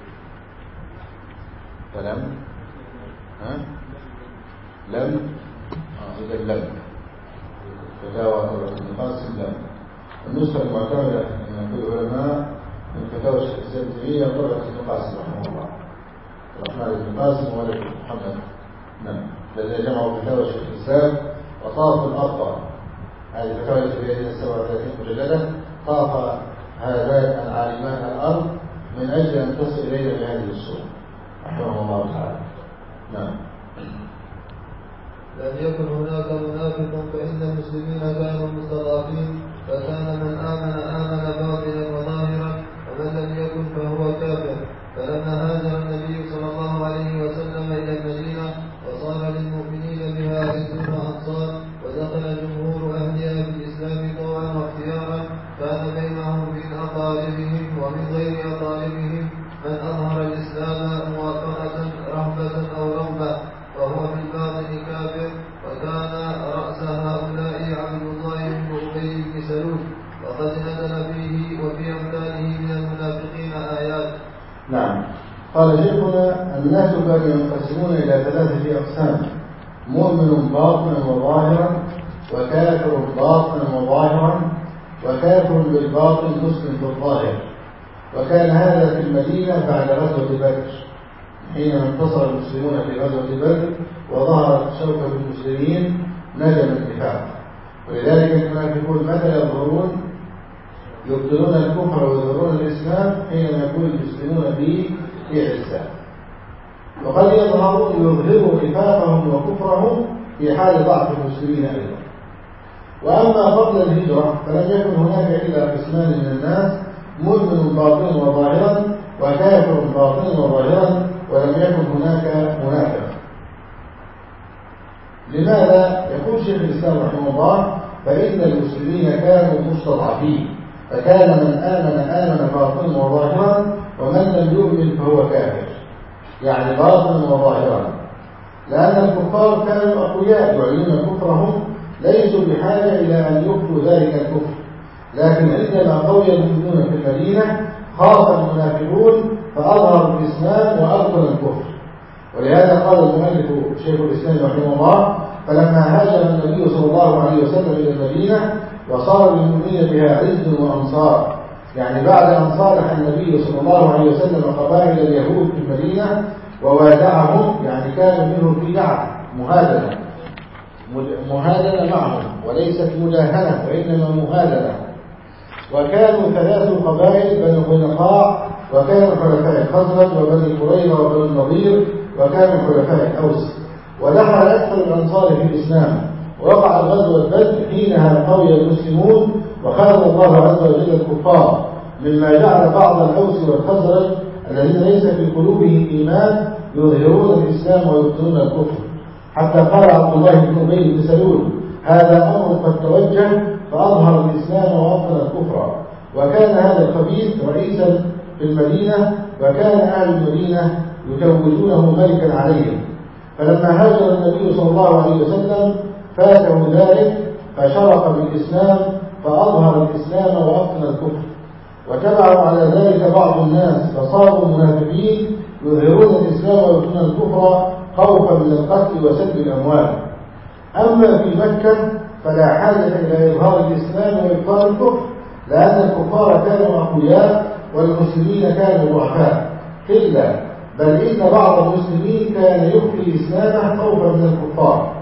فلم ها لم آه إذا لم فتاوى ابن قاسم لم. النسخة المعتمدة من العلماء من فتاوى الشيخ الإسلام ابن تيمية طبعة ابن قاسم رحمه الله، الرحمن بن قاسم ولد محمد، نعم، الذين جمعوا فتاوى الشيخ الإسلام وطافوا الأخطاء. هذه الفتاوى التي في يدنا سبعة وثلاثين مجلدة، طاف هذان العالمان الأرض من أجل أن تصل إلينا بهذه الصورة رحمه الله تعالى. نعم. لم يكن هناك منافق، فإن المسلمين كانوا مستضعفين، فكان من آمن آمن باطنا وظاهرا، ومن لم يكن فهو كافر. فلما هاجر النبي صلى الله عليه وسلم إلى المدينة وصار للمؤمنين بها عز وأنصار، ودخل جمهور أهلها في الإسلام طوعا واختيارا، كان بينهم من أقاربهم ومن غير أقاربهم من أظهر الإسلام موافقة رهبة أو رغبة، وهو في الباطن كافر. وكان رأس هؤلاء عبد الله بن أبي بن سلول، وقد نزل فيه وفي أمثاله من المنافقين آيات. نعم. قال شيخنا: الناس كانوا ينقسمون إلى ثلاثة أقسام: مؤمن باطنا وظاهرا، وكافر باطنا وظاهرا، وكافر بالباطن مسلم بالظاهر. وكان هذا في المدينة بعد غزوة بدر، حينما انتصر المسلمون في غزوة بدر وظهرت شوكة المسلمين نجم النفاق. ولذلك المنافقون متى يظهرون؟ يبطلون الكفر ويظهرون الإسلام حينما يكون المسلمون فيه في عزة، وقد يظهرون يظهروا نفاقهم وكفرهم في حال ضعف المسلمين أيضا. وأما قبل الهجرة فلم يكن هناك إلا قسمان من الناس: مؤمن باطنا وظاهرا، وكافر باطنا وظاهرا، ولم يكن هناك منافق. لماذا؟ يقول شيخ الإسلام رحمه الله: فإن المسلمين كانوا مستضعفين، فكان من آمن آمن باطنا وظاهرا، ومن لم يؤمن فهو كافر، يعني باطنا وظاهرا، لأن الكفار كانوا أقوياء يعلنون كفرهم، ليسوا بحاجة إلى أن يخفوا ذلك الكفر، لكن عندما قوي المؤمنون في المدينة خاف المنافقون فأظهروا الإسلام وأبطلوا الكفر. ولهذا قال المؤلف شيخ الإسلام رحمه الله: فلما هاجر النبي صلى الله عليه وسلم إلى المدينة وصار للمؤمنين بها عز وأنصار، يعني بعد أن صالح النبي صلى الله عليه وسلم قبائل اليهود في المدينة ووادعهم، يعني كانوا منهم في دعم مهادنة مهادنة معهم وليست مداهنة وإنما مهادنة. وكانوا ثلاث قبائل بنو قينقاع، وكانوا حلفاء الخزرج وبني قريظة وبنو النضير، وكانوا حلفاء الأوس. ودخل أكثر الأنصار في الإسلام، ووقعت غزوة بدر حينها قوي المسلمون وخذل الله عز وجل الكفار، مما جعل بعض الأوس والخزرج الذين ليس في قلوبهم إيمان يظهرون الإسلام ويبطلون الكفر، حتى قال عبد الله بن أبي بن سلول: هذا أمر قد توجه فأظهر الإسلام وأبطل الكفر. وكان هذا الخبيث رئيسا في المدينة، وكان أهل المدينة يتوجونه ملكا عليهم. فلما هاجر النبي صلى الله عليه وسلم فاته ذلك، فشرق بالإسلام فأظهر الإسلام وأبطل الكفر، وتبعوا على ذلك بعض الناس فصاروا منافقين يظهرون الإسلام ويبطلون الكفر خوفا من القتل وسلب الأموال. أما في مكة فلا حاجة إلى إظهار الإسلام وإبطال الكفر، لأن الكفار كانوا أقوياء والمسلمين كانوا ضعفاء قلة، بل إن بعض المسلمين كان يخفي إسلامه خوفا من الكفار.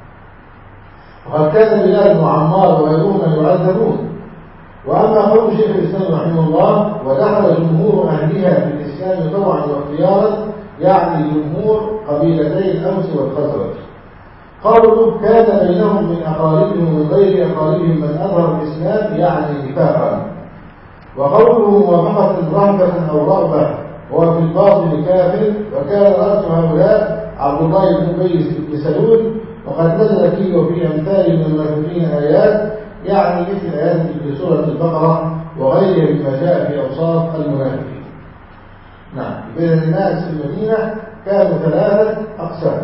وقد كان بلال بن عمار وغيرهما يعذبون. وأما قول شيخ الإسلام رحمه الله: ودخل جمهور أهلها في الإسلام طوعا واختيارا، يعني جمهور قبيلتي الأوس والخزرج. قوله كان بينهم من أقاربهم ومن غير أقاربهم من أظهر الإسلام، يعني نفاقا. وقوله موافقة رهبة أو رغبة وهو في الباطن كافر. وكان رأس هؤلاء عبد الله بن أبي بن سلول، وقد نزل فيه وفي أمثال من المنافقين آيات، يعني مثل آيات في سورة البقرة وغيرها مما جاء في أوصاف المنافقين. نعم، بين الناس في المدينة كانوا ثلاثة أقسام.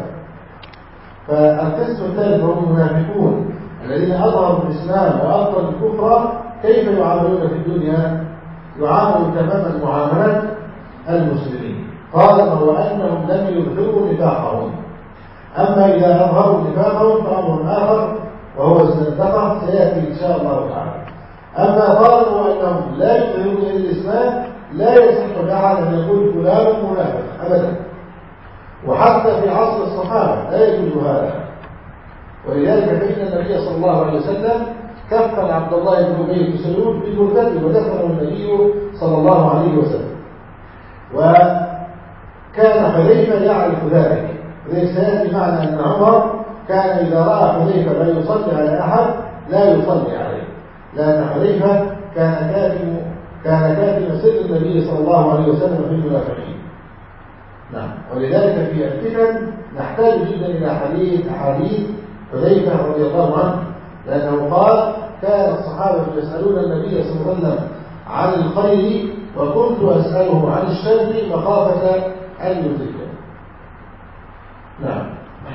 فالقسم الثالث هم المنافقون الذين أظهروا الإسلام وأبطلوا الكفر. كيف يعاملون في الدنيا؟ يعاملون تماما معاملة المسلمين. قال: وهو أنهم لم يظهروا نفاقهم. أما إذا أظهروا نفاقهم فأمر آخر وهو الزندقة، سيأتي إن شاء الله تعالى. أما قالوا أنهم لا يظهرون الإسلام، لا يصح لأحد أن يقول فلان منافق أبدا، وحتى في عصر الصحابة لا يجوز هذا. ولذلك فإن النبي صلى الله عليه وسلم كفن عبد الله بن أبي بن سلول في مرتده ودفنه النبي صلى الله عليه وسلم. وكان حذيفة يعرف ذلك، ولذلك سيأتي معنا أن عمر كان إذا رأى حذيفة لا يصلي على أحد لا يصلي عليه، لأن حذيفة كان كاتم كان كاتم سر النبي صلى الله عليه وسلم في المنافقين. نعم، ولذلك في الفتن نحتاج جدا إلى حديث أحاديث حذيفة رضي الله عنه، لأنه قال: كان الصحابة يسألون النبي صلى الله عليه وسلم عن الخير وكنت أسأله عن الشر مخافة أن يدركه. نعم.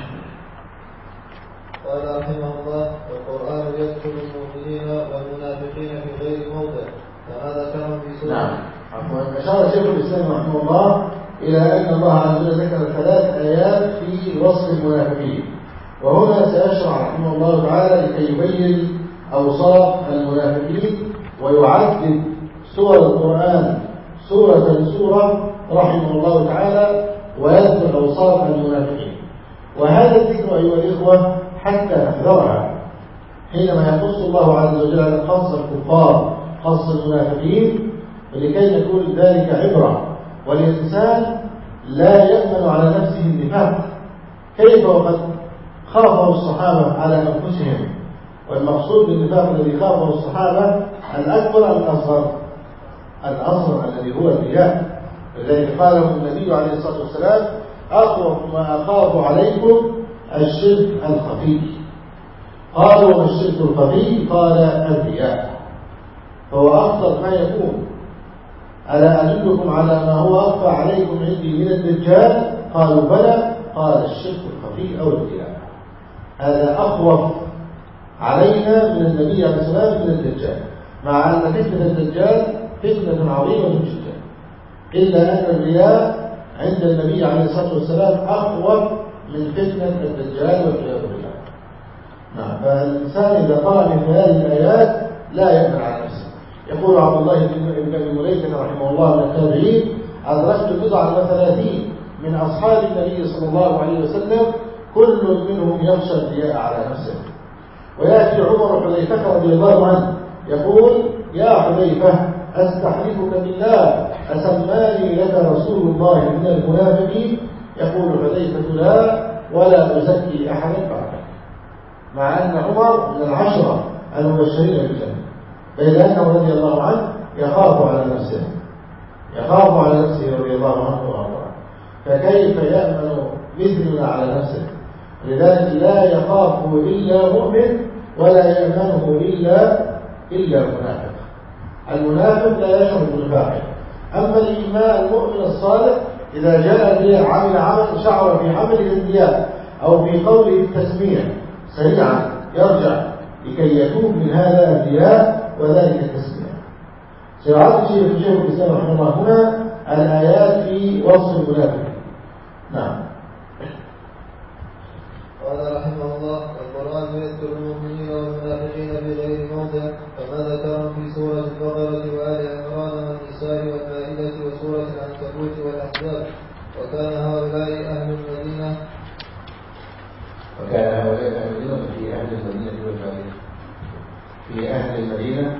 قال رحمه الله: والقرآن يذكر المؤمنين والمنافقين في غير موضع كما ذكرهم في سورة. نعم، عفوا. أشار شيخ الإسلام رحمه الله إلى أن الله عز وجل ذكر ثلاث آيات في وصف المنافقين، وهنا سيشرع رحمه الله تعالى لكي يبين أوصاف المنافقين ويعدد سور القرآن سورة سورة رحمه الله تعالى ويذكر أوصاف المنافقين. وهذا الذكر أيها الإخوة حتى نحذرها حينما يقص الله عز وجل على خاص الكفار خاص المنافقين، ولكي نكون ذلك عبرة، والإنسان لا يأمن على نفسه النفاق. كيف وقد خافوا الصحابة على أنفسهم؟ والمقصود بالنفاق الذي خافه الصحابة الأكبر الأصغر، الأصغر الذي هو الرياء. لذلك قاله النبي عليه الصلاة والسلام: أخوف ما أخاف عليكم الشرك الخفي. قالوا: وما الشرك الخفي؟ قال: الرياء. فهو أخطر ما يكون. ألا أدلكم على ما هو أخفى عليكم عندي من الدجال؟ قالوا: بلى. قال: الشرك الخفي أو الرياء. هذا أخوف علينا من النبي عليه الصلاة والسلام من الدجال، مع أن فتنة الدجال فتنة عظيمة جدا، إلا أن الرياء عند النبي عليه الصلاة والسلام أخوف من فتنة الدجال والعياذ بالله. نعم. فالإنسان إذا قرأ من هذه الآيات لا يأمن على نفسه. يقول عبد الله بن أبي مليكة رحمه الله من التابعين: أدركت بضعا وثلاثين من أصحاب النبي صلى الله عليه وسلم كل منهم يخشى الرياء على نفسه. ويأتي عمر حذيفة رضي الله عنه يقول: يا حذيفة أستحلفك بالله أسماني لك رسول الله من المنافقين؟ يقول حذيفة: لا ولا أزكي أحدا بعدك. مع أن عمر من العشرة المبشرين بالجنة، بين أنه رضي الله عنه يخاف على نفسه يخاف على نفسه رضي الله عنه وأرضاه. فكيف يأمن مثلنا على نفسه؟ لذلك لا يخافه إلا مؤمن ولا يأمنه إلا إلا منافق. المنافق لا يشعر بالنفاق. أما الإيمان المؤمن الصالح إذا جاء به عمل عمل شعر في عمله الرياء أو في قوله التسمية سريعا يرجع لكي يتوب من هذا الرياء وذلك التسمية. سيعرض شيخ الإسلام رحمه الله هنا الآيات في وصف المنافق. نعم. قال رحمه الله: القرآن يذكر المؤمنين والمنافقين في غير موضع، كما ذكرهم في سورة البقرة وآل عمران والنساء والمائدة وسورة العنكبوت والأحزاب. وكان هؤلاء أهل المدينة وكان هؤلاء أهل المدينة في أهل المدينة والبادية في أهل المدينة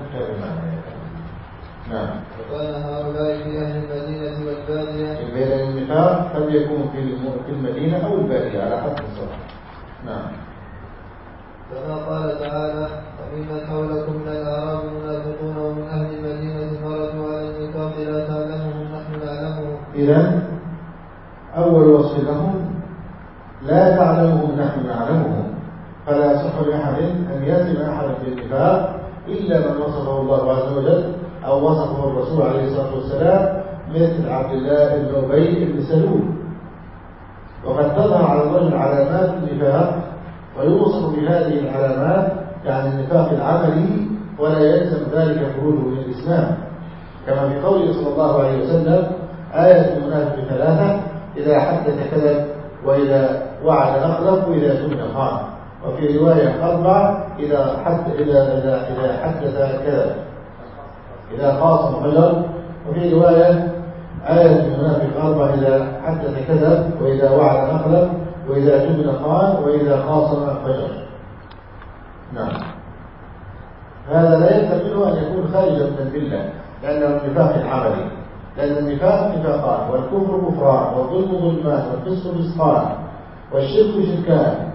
نعم. وكان هؤلاء في أهل المدينة والبادية. بين النفاق قد يكون في المدينة أو البادية على حسب الصلاة. نعم. كما قال تعالى: وممن حولكم من الأعراب منافقون ومن أهل المدينة مردوا على النفاق لا تعلمهم نحن نعلمهم. إذن أول وصف لهم لا تعلمهم نحن نعلمهم، فلا يصح لأحد أن يلزم أحدا بالنفاق إلا من وصفه الله عز وجل أو وصفه الرسول عليه الصلاة والسلام، مثل عبد الله بن أبي بن سلول. وقد تظهر على الرجل علامات النفاق ويوصف بهذه العلامات، يعني النفاق العملي، ولا يلزم ذلك خروجه من الإسلام، كما في قوله صلى الله عليه وسلم: آية المنافق ثلاثة: إذا حدث كذب، وإذا وعد أخلف، وإذا اؤتمن خان. وفي رواية أربعة: إذا حدث إذا إذا إذا حدث كذب، إذا خاصم فجر. وفي رواية آية المنافق أربعة: إذا حدث كذب، وإذا وعد أخلف، وإذا اؤتمن خان، وإذا خاصم فجر. نعم. هذا لا يلزم منه أن يكون خارجا من الملة، لأنه النفاق العملي، لأن النفاق نفاقان: والكفر كفران، والظلم ظلمان، والفسق فسقان، والشرك شركان.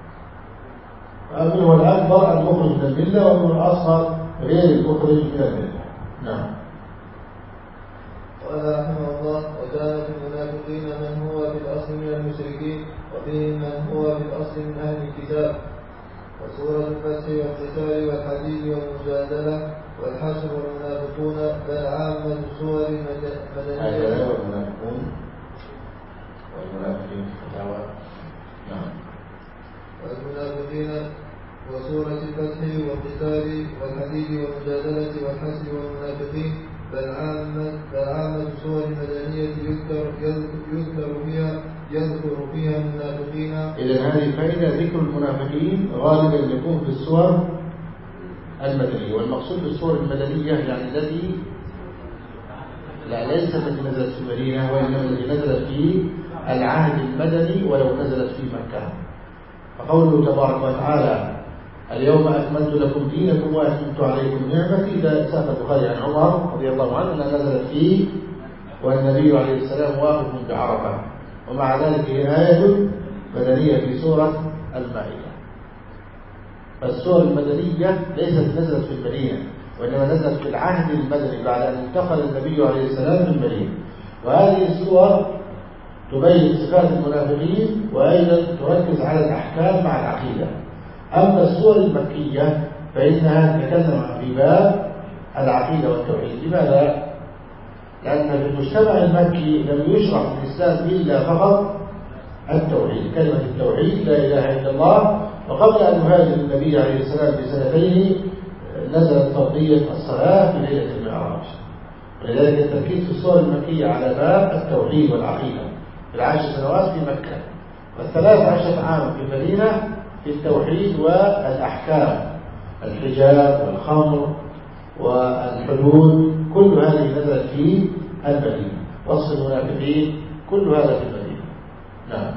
منه الأكبر المخرج من الملة، ومنه الأصغر غير المخرج من الملة. نعم. قال رحمه الله: وكان في المنافقين من هو في الأصل من المشركين، وفيهم من هو في الأصل من أهل الكتاب. وسورة الفتح والقتال والحديد والمجادلة والحشر والمنافقون، بل عامة سور المدنية. هكذا والمنافقون والمنافقين فتاوى. نعم. والمنافقين وسورة الفتح والقتال والحديد والمجادلة والحشر والمنافقين، بل عامة بل عامة سور المدنية يذكر يذكر فيها يذكر فيها المنافقين. إذن هذه فائدة: ذكر المنافقين غالبا يكون في السور المدنية. والمقصود بالسور المدنية يعني التي لا ليست التي نزلت في المدينة، وإنما التي نزلت في العهد المدني ولو نزلت في مكة. فقوله تبارك وتعالى: اليوم أكملت لكم دينكم وأتممت عليكم نعمتي، إذا ساق البخاري عن عمر رضي الله عنه أنها نزلت فيه والنبي عليه السلام واقف بعرفة. ومع ذلك هي آية مدنية في سورة المائدة. فالسور المدنية ليست نزلت في المدينة، وإنما نزلت في العهد المدني بعد أن انتقل النبي عليه السلام من المدينة. وهذه السور تبين صفات المنافقين، وأيضا تركز على الأحكام مع العقيدة. أما السور المكية فإنها تتكلم في باب العقيدة والتوحيد. لماذا؟ لأن في المجتمع المكي لم يشرع في الإسلام إلا فقط التوحيد، كلمة التوحيد لا إله إلا الله. وقبل أن يهاجر النبي عليه السلام بسنتين نزلت فرضية الصلاة في ليلة المعراج. ولذلك التركيز في السور المكية على باب التوحيد والعقيدة في العشر سنوات في مكة، والثلاث عشرة عاما في المدينة في التوحيد والأحكام، الحجاب والخمر والحدود، كل هذه نزلت في المدينة. وصف المنافقين كل هذا في المدينة. نعم.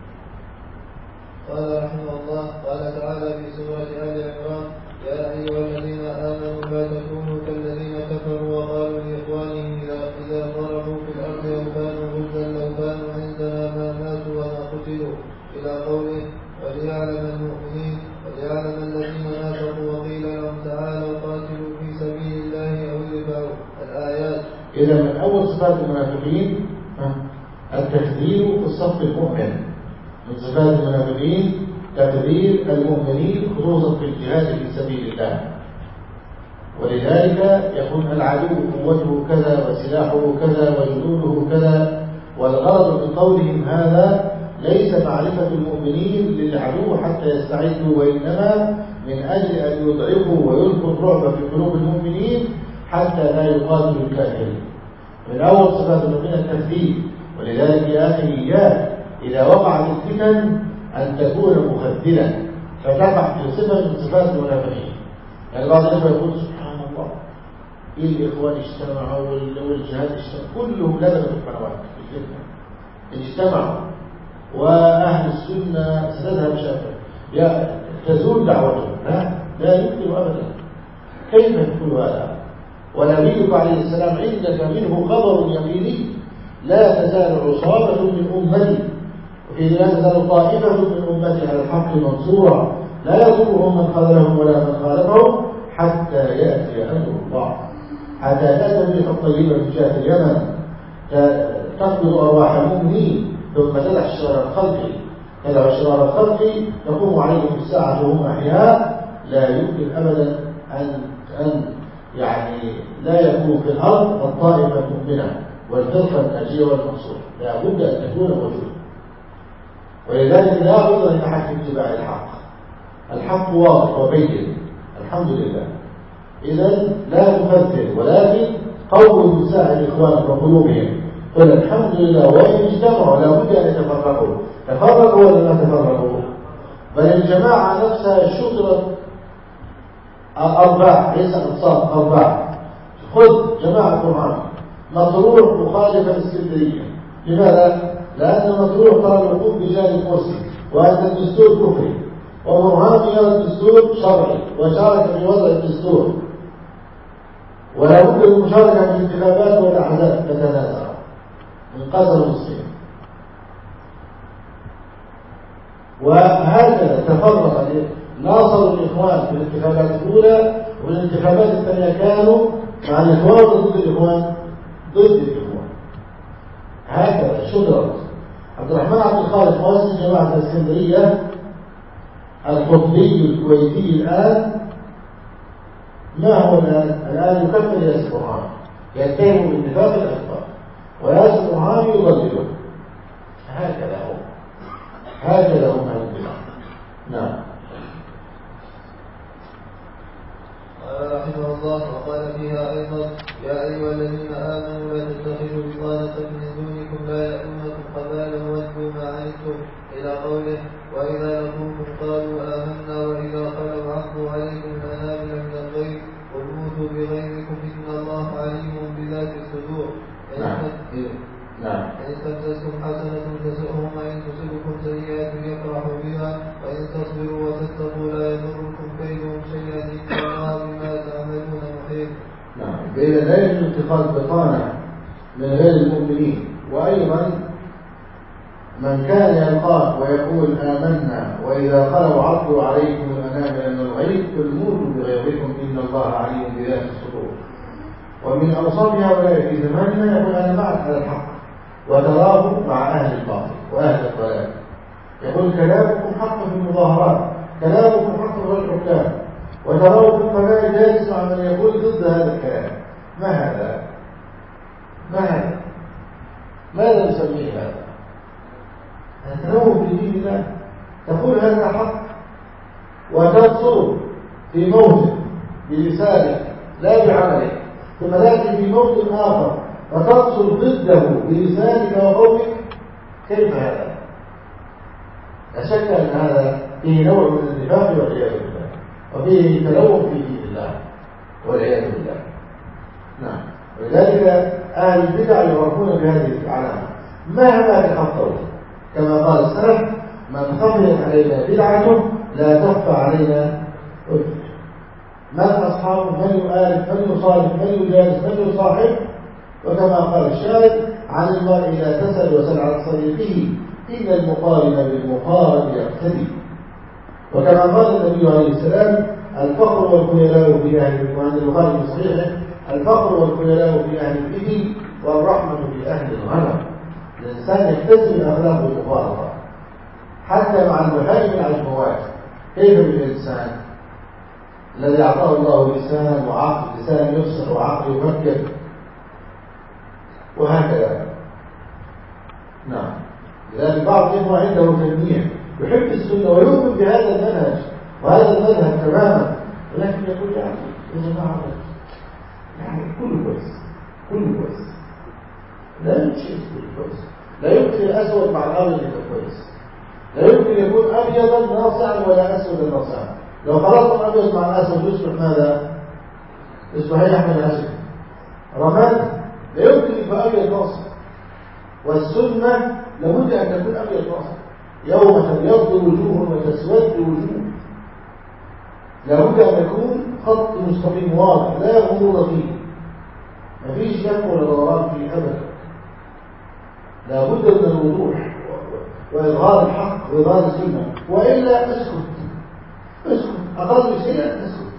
قال رحمه الله، قال تعالى في سورة آل عمران: يا أيها الذين آمنوا لا تكونوا كالذين كفروا وقالوا لإخوانهم إذا ضربوا في الأرض أو كانوا غزا لو كانوا عندنا ما ماتوا وما قتلوا، إلى قوله: وليعلم المؤمنين وليعلم الذين نافقوا وقيل لهم تعالوا قاتلوا في سبيل الله أو ادفعوا. الآيات. إذا من أول صفات المنافقين التكذيب في الصف المؤمن. من صفات المنافقين تكذيب المؤمنين خصوصا في الجهاد في سبيل الله. ولذلك يكون العدو قوته كذا وسلاحه كذا وجنوده كذا، والغرض من قولهم هذا ليس معرفة المؤمنين للعدو حتى يستعدوا، وإنما من أجل أن يضعفوا ويلقوا الرعب في قلوب المؤمنين حتى لا يقاتلوا الكافرين. من أول صفات المؤمنين التكذيب. ولذلك يا أخي إياك إذا وقعت الفتن أن تكون مخذلا فتقع في صفة من صفات المنافقين. يعني بعض الناس يقول سبحان الله، إيه الإخوان اجتمعوا والجهاد اجتمعوا، كلهم لبنوا في القنوات في الفتنة، اجتمعوا وأهل السنة ستذهب شافع تزول دعوتهم. لا لا يمكن أبدا. كيف يقول هذا؟ ونبيك عليه السلام عندك منه خبر يقيني: لا تزال عصابة من أمتي، وفي لا تزال طائفة من أمتي على الحق منصورة، لا يضرهم من خذلهم ولا من خالفهم حتى يأتي أمر الله. حتى تأتي الريح الطيبة من جهة اليمن تقبض أرواح المؤمنين ثم تدع شرار الخلق تدع شرار الخلق تقوم عليهم الساعة وهم أحياء. لا يمكن أبدا أن أن يعني لا يكون في الأرض الطائفة المؤمنة والفرقة الناجية والمنصورة، لا بد أن تكون موجودة. ولذلك لا عذر لأحد في اتباع الحق. الحق واضح وبين الحمد لله. إذن لا تخذل، ولكن قوم نساء الإخوان وقلوبهم قل الحمد لله. وإن اجتمعوا لا بد أن يتفرقوا. تفرقوا ولا ما تفرقوا؟ بل الجماعة نفسها شطرت أرباع، ليس أنصاف أرباع. خذ جماعة برهان مطروح مخالفة الاسكندرية. لماذا؟ لأن مطروح قال الحكم بجانب مسلم وأن الدستور كفري، وبرهان يرى الدستور شرعي وشارك في وضع الدستور، ولا بد من المشاركة في الانتخابات والأحزاب تتنازع من قصر المسلمين. وهكذا تفرق ناصروا الإخوان في الانتخابات الأولى، والانتخابات الثانية كانوا مع الإخوان ضد الإخوان ضد الإخوان. هكذا شجرة عبد الرحمن عبد الخالق مؤسس جماعة الإسكندرية القطبي الكويتي الآن ما هو الآن؟ الآن يكفر ياسر برهان، يتهم بالنفاق الأكبر، وياسر برهان يضلله. هكذا هو هكذا هم الانتفاق. نعم. قال رحمه الله وقال فيها أيضا: يا أيها الذين آمنوا لا تتخذوا بطانة من دونكم لا يأتونكم خبالا ودوا ما عنتم، إلى قوله: وإذا لقوكم قالوا آمنا وإذا خلوا عضوا عليكم الأنامل من الغيظ قل موتوا بغيظكم إن الله عليم بذات الصدور. نعم. إن تمسسكم حسنة تسؤهم وإن تصبكم سيئة يفرحوا بها وإن تصبروا وتتقوا لا يضركم كيدهم شيئا إن الله بما تعملون محيط. نعم. بين لا يجوز اتخاذ بطانة من غير المؤمنين. وأيضا من كان يلقاك ويقول آمنا وإذا خلوا عضوا عليكم الأنامل من الغيظ قل موتوا بغيظكم إن الله عليم بذات الصدور. ومن أوصاف هؤلاء في زماننا يقول أنا معك على الحق، وتراه مع أهل الباطل وأهل الضلال. يقول كلامكم حق في المظاهرات، كلامكم حق في الحكام، وتراه في القناة جالس مع من يقول ضد هذا الكلام. ما هذا؟ ما هذا؟ ماذا نسميه هذا؟ التنوع في دين الله. تقول هذا حق وتنصر في موطن بلسانك لا بعملك، ثم تأتي في موطن آخر وتنصر ضده بلسانك وقولك. كيف هذا؟ لا شك أن هذا فيه نوع من النفاق والعياذ بالله، وفيه تلوث في دين الله والعياذ بالله. نعم. ولذلك أهل البدع يعرفون بهذه العلامة مهما تخطوا، كما قال السلف: من خفيت علينا بدعته لا تخفى علينا أجرته. من أصحابه؟ من يؤالف، من يصالح، من يجالس، من يصاحب. وكما قال الشاعر: عن المرء لا تسأل وسل عن صديقه إن المقارن بالمقارن يقتدي. وكما قال النبي عليه السلام: الفقر والخيلاء في أهل، وعند البخاري في صحيحه: الفقر والخيلاء في أهل الإبل والرحمة في أهل الغنم. الإنسان يكتسب أخلاق المفارقة حتى مع البهائم العجموات. كيف بالإنسان الذي أعطاه الله لسان وعقل، لسان يبصر وعقل يفكر، وهكذا. نعم. لذلك بعض الإخوة عنده تنمية، يحب السنة ويؤمن بهذا المنهج وهذا المذهب تماما، ولكن يقول: يعني يا جماعة يعني كله كويس، كله كويس. لا يمكن كله كويس، لا يمكن الأسود مع الأبيض يكون كويس، لا يمكن يكون أبيضا ناصعا ولا أسودا ناصعا. لو خلطنا الأبيض مع الأسود يصبح ماذا؟ يصبح يحمل الأسود رماد. لا يمكن يكون أبيض ناصع. والسنة لابد أن تكون أبيض ناصع. يوم تبيض وجوه وتسود وجوه، لابد أن يكون خط مستقيم واضح لا غموض فيه، ما فيش لف ولا دوران فيه أبدا. لابد من الوضوح وإظهار الحق وإظهار السنة، وإلا اسكت اسكت أقل شيء اسكت.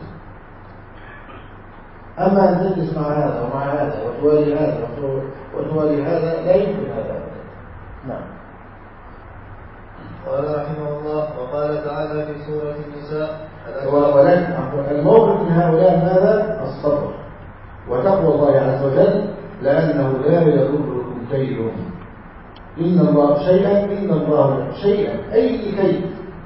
أما أن تجلس مع هذا ومع هذا وتوالي هذا وتوالي هذا لا يمكن هذا. نعم. قال رحمه الله: وقال تعالى في سورة النساء: ولكن الموقف من هؤلاء ماذا؟ الصبر وتقوى الله عز وجل، لأنه لا يضركم كيدهم. إن الله شيئا إن الله شيئا أي كيد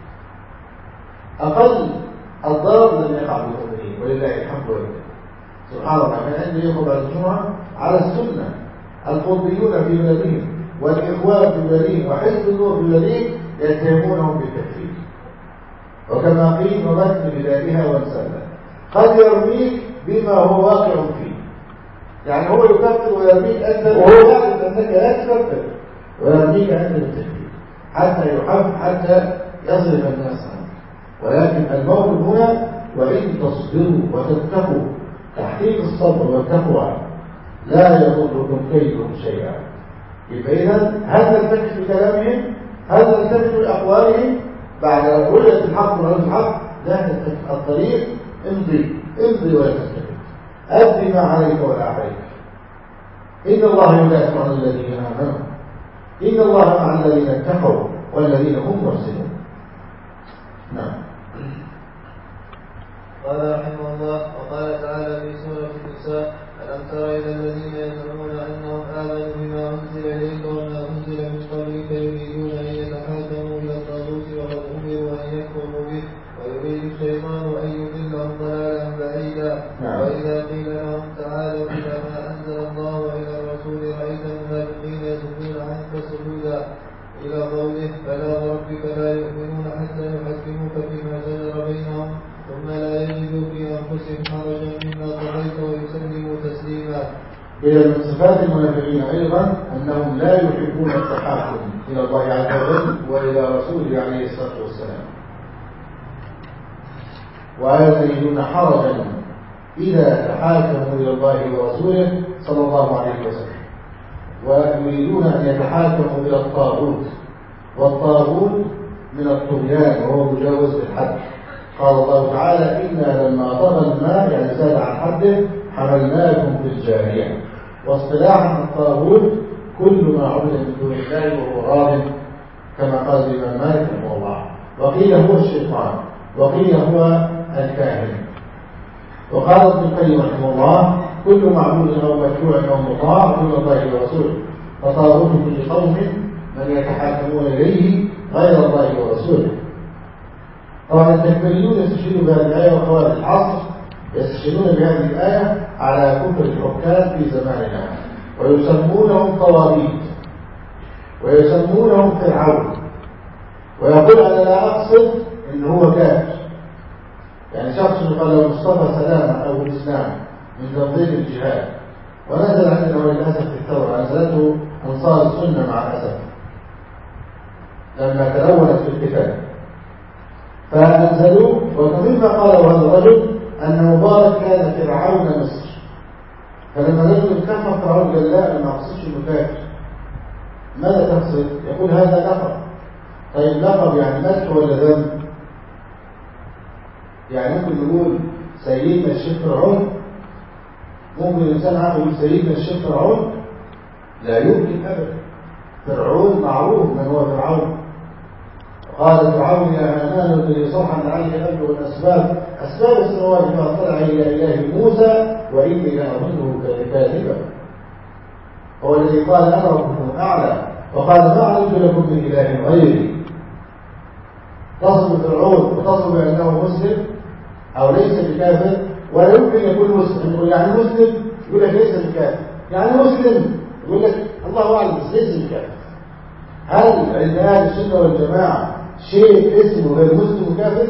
أقل الضرر لم يقع بالمؤمنين، ولله الحمد والمنة. سبحان الله. كان عندي يخطب على الجمعة على السنة، القطبيون في بلادهم والإخوان في بلادهم وحزب النور في بلادهم يتهمونهم بالتكفير، وكما قيل: ومن بلادها وانسلها. قد يرميك بما هو واقع فيه، يعني هو يكفر ويرميك أنت وهو يعرف أنك لا تكفر، ويرميك أنت بالتكفير حتى يحب حتى يصرف الناس عنه. ولكن الموقف هنا: وإن تصبروا وتتقوا. تحقيق الصبر والتقوى لا يضركم كيدهم شيئا. يبقى إذن هل نلتفت بكلامهم؟ هل نلتفت بأقوالهم؟ بعد رؤية الحق ورؤية الحق لا تلتفت. الطريق امضي امضي ولا تلتفت، أدي ما عليك ولا عليك. إن الله يدافع عن الذين آمنوا، إن الله مع الذين اتقوا والذين هم محسنون. نعم. قال رحمه الله: وقال تعالى في سورة النساء: ألم تر إلى الذين يزعمون أنهم آمنوا بما أنزل إليك وما أنزل من قبلك يريدون أن يتحاكموا إلى الطاغوت وقد أمروا أن يكفروا به ويريد الشيطان أن يضلهم ضلالا بعيدا. وإذا قيل لهم تعالوا إلى ما أنزل الله وإلى الرسول رأيت المنافقين يصدون عنك صدودا، إلى قوله: فلا وربك لا يؤمنون حتى يحكموك فيما شجر بينهم ثم لا يجدوا في أنفسهم حرجا مما قضيت ويسلموا تسليما. إذا من صفات المنافقين أيضا أنهم لا يحبون التحاكم إلى الله عز وجل وإلى رسوله عليه الصلاة والسلام، ولا يجدون حرجا إذا تحاكموا إلى الله ورسوله صلى الله عليه وسلم، ويريدون أن يتحاكموا إلى الطاغوت، والطاغوت من الطغيان وهو مجاوز الحد. قال الله تعالى: إنا لما طغى الماء يعني زاد عن حده حملناكم في الجارية. واصطلاحا الطاغوت كل ما عبد من دون الله وهو راض، كما قال الإمام مالك رحمه الله. وقيل هو الشيطان، وقيل هو الكاهن. وقال ابن القيم رحمه الله: كل معبود أو مشروع أو مطاع دون الله ورسوله، فطاغوت كل قوم من يتحاكمون إليه غير الله ورسوله. طبعا التكفيريون يستشهدون بهذه الآية، وخوارج العصر يستشهدون بهذه الآية على كفر الحكام في زماننا، ويسمونهم طواغيت ويسمونهم فرعون. ويقول: أنا لا أقصد إن هو كافر. يعني شخص يقال له مصطفى سلامة أو الإسلام من تنظيم الجهاد، ونزل عندنا وللأسف في الثورة، أنزلته أنصار السنة مع الأسف لما تلونت في القتال، فأنزلوا. ومما قاله هذا الرجل أن مبارك كان فرعون مصر، فلما نزل كفر فرعون قال لا أنا ما أقصدش إنه كافر. ماذا تقصد؟ يقول هذا لقب. طيب لقب يعني مدح ولا ذم؟ يعني ممكن نقول سيدنا الشيخ فرعون؟ ممكن الإنسان عاقل يقول سيدنا الشيخ فرعون؟ لا يمكن أبدا. فرعون معروف من هو فرعون. قال فرعون يا هامان ابن لي صرحا لعلي أبلغ الأسباب أسباب السماوات فاطلع إلى إله موسى وإني لأظنه كاذبا. هو الذي قال أنا ربكم الأعلى وقال ما علمت لكم من إله غيري. تصف فرعون وتصف بأنه مسلم أو ليس بكافر، ولا يمكن يكون مسلم. يقول يعني مسلم يقول لك ليس بكافر، يعني مسلم يقول لك الله أعلم بس ليس بكافر. هل عند أهل السنة والجماعة شيء اسمه غير مسلم وكافر؟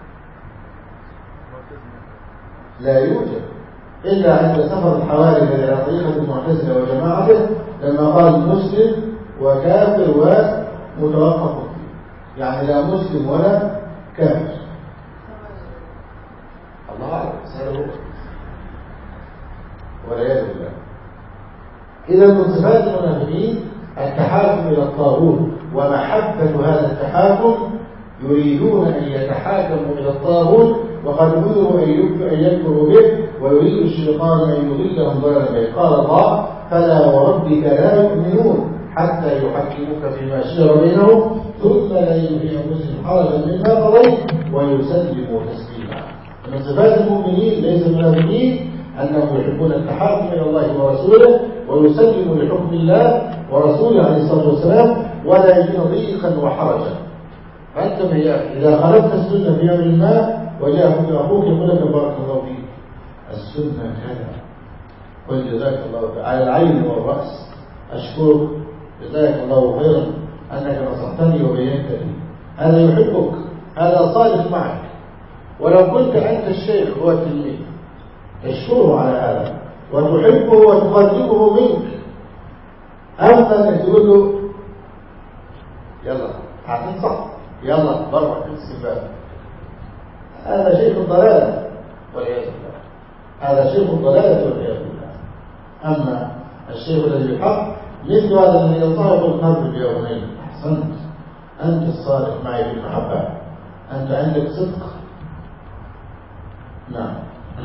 لا يوجد إلا عند سفر الحواري الذي على طريقة المعتزلة وجماعته لما قال مسلم وكافر ومتوقف فيه، يعني لا مسلم ولا كافر. الله أعلم سأله والعياذ بالله. إذا من صفات المنافقين التحاكم إلى الطاغوت ومحبة هذا التحاكم، يريدون أن يتحاكموا إلى الطاغوت وقد أمروا أن يكفروا به، ويريد الشيطان أن يضلهم ضلالا بعيدا. قال الله فلا وربك لا يؤمنون حتى يحكموك فيما شجر بينهم ثم لا يجدوا في أنفسهم حرجا مما قضيت ويسلموا تسليما. من صفات المؤمنين ليس المنافقين أنهم يحبون التحاكم إلى الله ورسوله ويسلموا لحكم الله ورسوله عليه الصلاة والسلام ولا يجدون ضيقا وحرجا. فأنت إذا خالفت السنة في أمر ما وجاءك أخوك يقول لك بارك الله فيك السنة كذا قل جزاك الله على العين والرأس أشكرك جزاك الله خيرا أنك نصحتني وبينت لي. هذا يحبك، هذا صادق معك، ولو كنت أنت الشيخ هو التلميذ تشكره على هذا وتحبه وتقربه منك. أما أن تقول له يلا هتنصح يلا برا تمسك الباب، هذا شيخ الضلالة والعياذ بالله، هذا شيخ الضلالة والعياذ بالله. أما الشيخ الذي بالحق مثل هذا الذي ينصحك القلب يا بني أحسنت أنت الصادق معي في المحبة، أنت عندك صدق. نعم.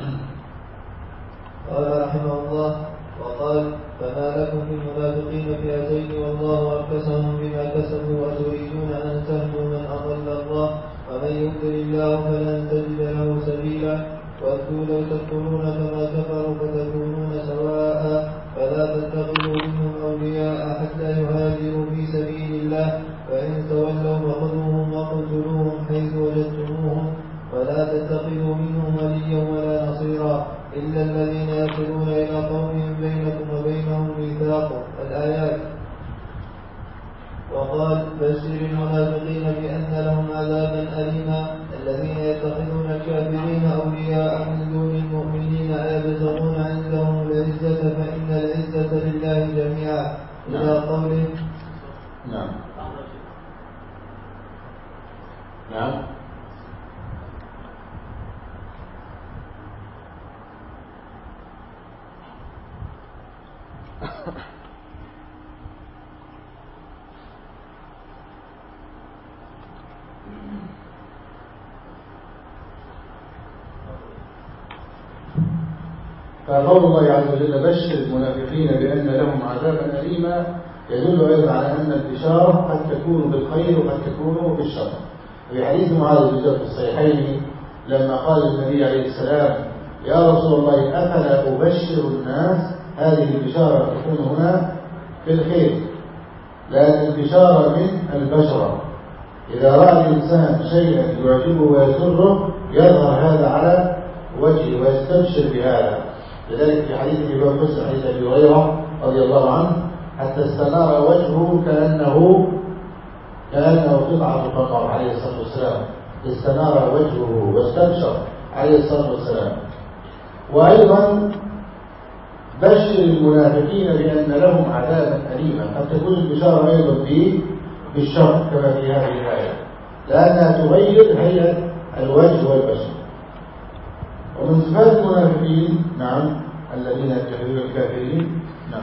قال رحمه الله وقال فما لكم في المنافقين فئتين والله أركسهم بما كسبوا وتريدون أن تهدوا من أضل الله ومن يضلل الله فلن تجد له سبيلا. ودوا لو تكفرون كما كفروا فتكونون سواء فلا تتخذوا منهم أولياء حتى يهاجروا في سبيل الله فإن تولوا فخذوهم وقتلوهم حيث وجدتموهم ولا تتخذوا منهم وليا ولا نصيرا إلا الذين يصلون إلى قوم بينكم وبينهم ميثاق الآيات. وقال بشر المنافقين بأن لهم عذابا أليما الذين يتخذون الكافرين أولياء من دون المؤمنين أيبتغون عندهم العزة فإن العزة لله جميعا إلى قوله. نعم نعم فقول الله عز وجل بشر المنافقين بأن لهم عذابا أليما يدل أيضا على أن البشارة قد تكون بالخير وقد تكون بالشر. في حديث معاذ بن جبل في الصحيحين لما قال النبي عليه السلام يا رسول الله أفلا أبشر الناس، هذه البشارة تكون هنا في الخير، لأن البشارة من البشرة. إذا رأى الإنسان شيئا يعجبه ويسره يظهر هذا على وجهه ويستبشر بهذا. لذلك في حديث ابن مسلم حديث ابي هريره رضي الله عنه حتى استنار وجهه كانه كانه قطعه قمر عليه الصلاه والسلام، استنار وجهه واستبشر عليه الصلاة والسلام. وأيضا بشر المنافقين بأن لهم عذابا أليما. قد تكون البشارة أيضا بالشر كما في هذه الآية، لأنها تغير هيئة الوجه والبشر. ومن صفات المنافقين نعم الذين يتخذون الكافرين. نعم.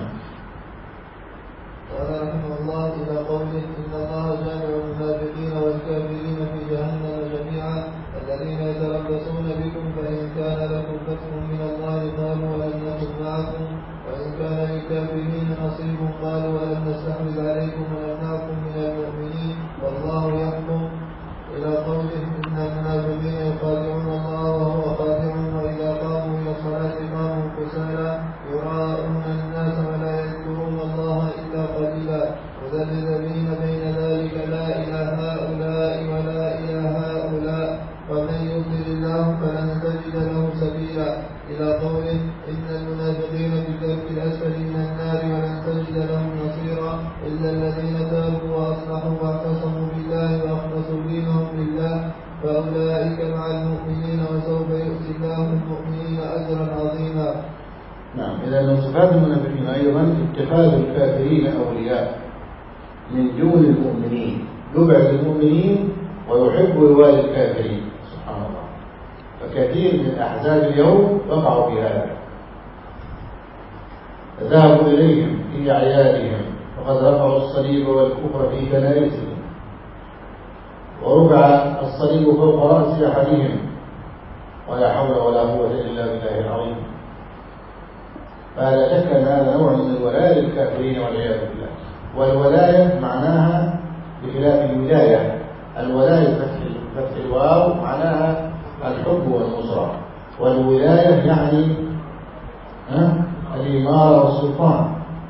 قال رحمه الله إلى قوله إن الله جامع المنافقين والكافرين في جهنم جميعا الذين يتربصون بكم فإن كان لكم فتح من الله قالوا ولم نكن معكم وإن كان للكافرين نصيب قالوا ولم نستحوذ عليكم ونمنعكم من المؤمنين والله يحكم إلى قوله إن المنافقين يخادعون الله وهو خادعهم وإذا قاموا إلى الصلاة قاموا كسالى يراءون الناس ولا يذكرون الله إلا قليلا مذبذبين بين ذلك لا إلى هؤلاء ولا إلى هؤلاء ومن يضلل الله فلن تجد له سبيلا إلى قوله إن المنافقين في الدرك الأسفل من النار ولن تجد لهم نصيرا إلا الذين تابوا وأصلحوا واعتصموا بالله وأخلصوا دينهم لله فأولئك مع المؤمنين وسوف يؤتي الله المؤمنين أجرا عظيما. نعم. إذا من صفات المنافقين أيضا اتخاذ الكافرين أولياء من دون المؤمنين، يبعد المؤمنين ويحب يوالي الكافرين. سبحان الله. فكثير من أحزاب اليوم وقعوا في هذا، ذهبوا إليهم في أعيادهم وقد رفعوا الصليب والكفر في كنائسهم ورفع الصليب فوق رأس أحدهم ولا حول ولا قوة إلا بالله العظيم. فلا شك أن هذا نوع من الولاية للكافرين والعياذ بالله. والولاية معناها بخلاف الولاية، الولاية فتح الواو معناها الحب والنصرة، والولاية يعني الإمارة والسلطان.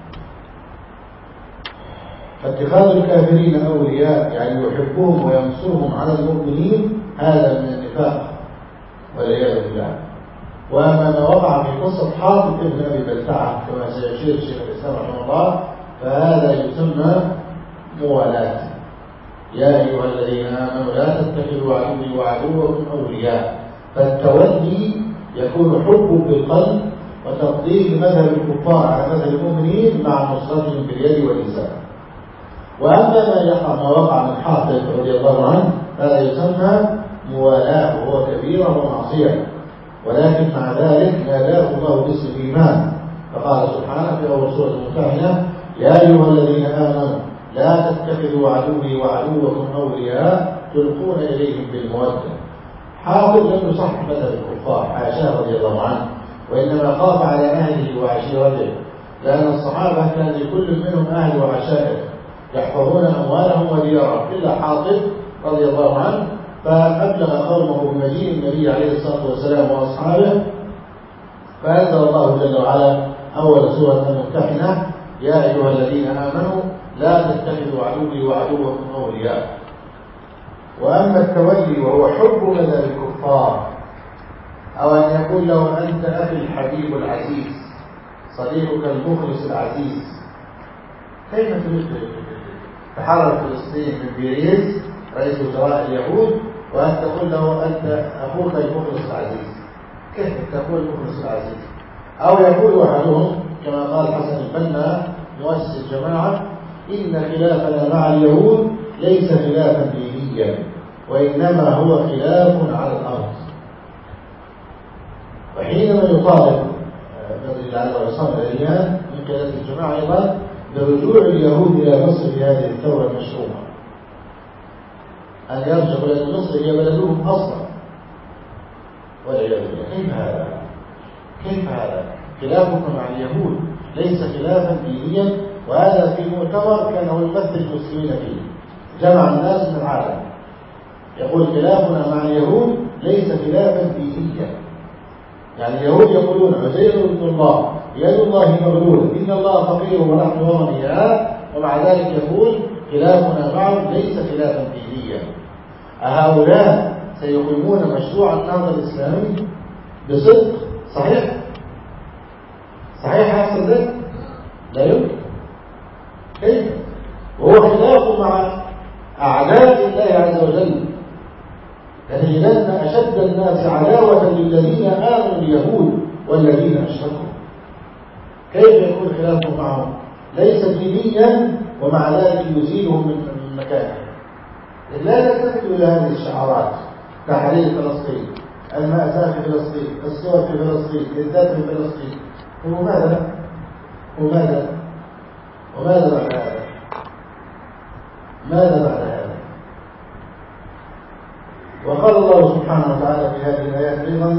فاتخاذ الكافرين أولياء يعني يحبهم وينصرهم على المؤمنين هذا من النفاق والعياذ بالله. وما ما وقع في قصة حاطب ابن أبي بلتعة كما سيشير شيخ الإسلام رحمه الله فهذا يسمى موالاة. يا أيها الذين آمنوا لا تتخذوا عدوي وعدوكم أولياء. فالتولي يكون حب بالقلب وتفضيل مذهب الكفار على مذهب المؤمنين مع نصرتهم باليد واللسان. وأما ما يقع ما وقع من حاطب رضي الله عنه هذا يسمى موالاة وهو كبيرة ومعصية، ولكن مع ذلك ناداه الله باسم الإيمان فقال سبحانه في أول سورة الممتحنة يا أيها الذين آمنوا لا تتخذوا عدوي وعدوكم أولياء تلقون إليهم بالمودة. حاطب لم يصح مذهب الكفار حاشاه رضي الله عنه، وإنما خاف على أهله وعشيرته، لأن الصحابة كان لكل منهم أهل وعشائر يحفظون أموالهم وديارهم إلا حاطب رضي الله عنه، فأبلغ قومه بمجيء النبي عليه الصلاة والسلام وأصحابه فأنزل الله جل وعلا أول سورة الممتحنة يا أيها الذين آمنوا لا تتخذوا عدوي وعدوكم أولياء. وأما التولي وهو حب مذهب الكفار أو أن يقول له أنت أخي الحبيب العزيز صديقك المخلص العزيز، كيف تريد تحرر فلسطين من بيريز رئيس وزراء اليهود وأن تقول له أنت أخوك المخلص العزيز؟ كيف تقول المخلص العزيز؟ أو يقول أحدهم كما قال حسن البنا مؤسس الجماعة إن خلافنا مع اليهود ليس خلافا دينيا وإنما هو خلاف على الأرض. وحينما يطالب الذي لعله عصام الأديان من قيادة الجماعة أيضا برجوع اليهود إلى مصر في هذه الثورة المشروعة أن يرجعوا إلى مصر هي بلدهم أصلا، والعياذ بالله. كيف هذا؟ كيف هذا؟ خلافكم مع اليهود ليس خلافا دينيا، وهذا في مؤتمر كان هو يمثل المسلمين فيه جمع الناس من العالم يقول خلافنا مع اليهود ليس خلافا دينيا. يعني اليهود يقولون عزير ابن الله يد الله مغلولة إن الله فقير ونحن أغنياء، ومع ذلك يقول خلافنا معهم ليس خلافا دينيا. أهؤلاء سيقيمون مشروع النهضة الإسلامي بصدق؟ صحيح؟ صحيح يحصل ذلك؟ لا يمكن. كيف؟ وهو خلاف مع أعداء الله عز وجل لتجدن أشد الناس عداوة للذين آمنوا اليهود والذين أشركوا. كيف يكون خلافه معهم؟ ليس دينيا ومع ذلك يزيلهم من مكانه. لا تلتفت إلى هذه الشعارات: تحرير فلسطين، المأساة في فلسطين، الصور في فلسطين، الذات في فلسطين. وماذا؟ وماذا؟ وماذا بعد هذا؟ ماذا بعد هذا؟ وقال الله سبحانه وتعالى في هذه الآيات أيضا: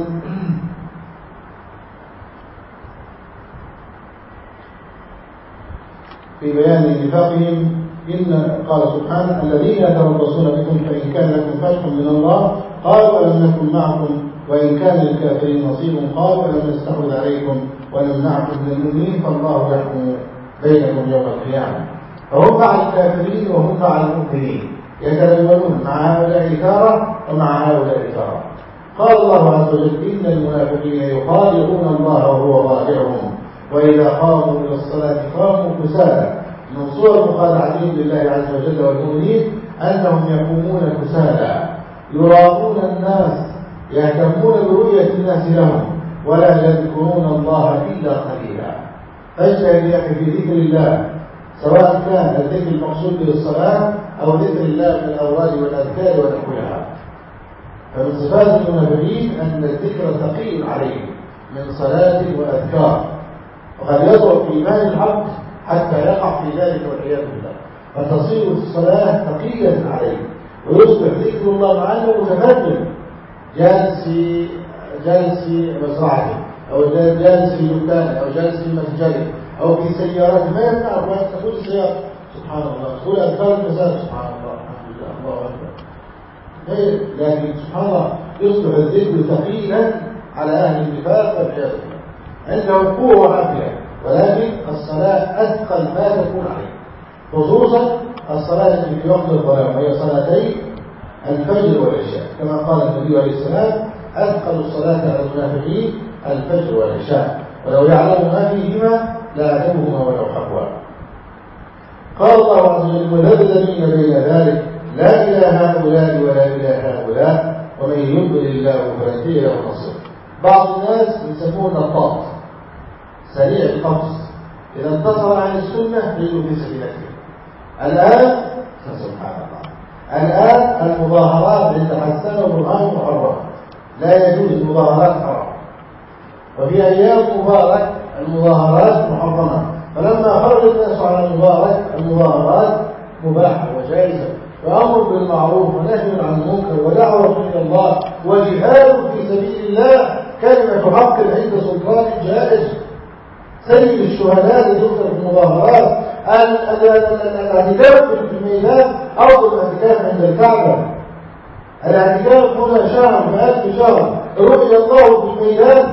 في بيان نفاقهم إن قال سبحانه: الذين يتربصون بكم فإن كان لكم فتح من الله قالوا ألم نكن معكم وإن كان للكافرين نصيب قالوا ألم نستحوذ عليكم ونمنعكم من المؤمنين فالله يحكم بينكم يوم القيامة. فهم مع الكافرين وهم مع المؤمنين، يتلونون مع هؤلاء تارة ومع هؤلاء تارة. قال الله عز وجل: إن المنافقين يخادعون الله وهو خادعهم وإذا قاموا إلى الصلاة قاموا كسالى. من صور مخادعتهم لله عز وجل والمؤمنين أنهم يقومون كسالى يراءون الناس، يهتمون برؤية الناس لهم ولا يذكرون الله إلا قليلا. فاجتهد يا أخي في ذكر الله، سواء كان الذكر المقصود به الصلاة أو ذكر الله من الأوراد والأذكار ونحوها. فمن صفات المنافقين أن الذكر ثقيل عليه من صلاة وأذكار، وقد يضعف إيمان العبد حتى يقع في ذلك والعياذ بالله، فتصير الصلاة ثقيلة عليه ويصبح ذكر الله مع أنه متفرد جالس في جالس في مزرعته أو جالس في دكانه أو جالس في مسجده أو في سيارته، ما يمنع أن تقول السيارة سبحان الله، تقول أذكار المساء سبحان الله الحمد لله الله أكبر، لكن سبحان الله يصبح الذكر ثقيلا على أهل النفاق والعياذ بالله. عنده قوة وعافية، ولكن الصلاة أثقل ما تكون عليه، خصوصا الصلاة التي في وقت الظلام وهي صلاتي الفجر والعشاء، كما قال النبي عليه السلام: أثقل الصلاة على المنافقين الفجر والعشاء ولو يعلم ما فيهما لأعلمهما ولو حبوا. قال الله عز وجل: مذبذبين بين ذلك لا إلى هؤلاء ولا إلى هؤلاء ومن يضلل الله فلن تجد له نصير. بعض الناس يسمون النطاط، سريع القفز، إذا انتصر عن السنة يجوا في سبيلته. الآن سبحان الله، الآن المظاهرات عند حسان وبرهان محرمة، لا يجوز المظاهرات حرام. وفي أيام مبارك المظاهرات محرمة، فلما خرج الناس على المبارك المظاهرات مباحة وجائزة، وأمر بالمعروف ونهي عن المنكر ودعوة إلى الله وجهاد في سبيل الله، كلمة حق عند سلطان جائز. سيد الشهداء يذكر في المظاهرات الاعتكاف في الميدان أفضل من الاعتكاف عند الكعبة. الاعتكاف هنا شهر بألف شهر، رؤية الله في الميدان.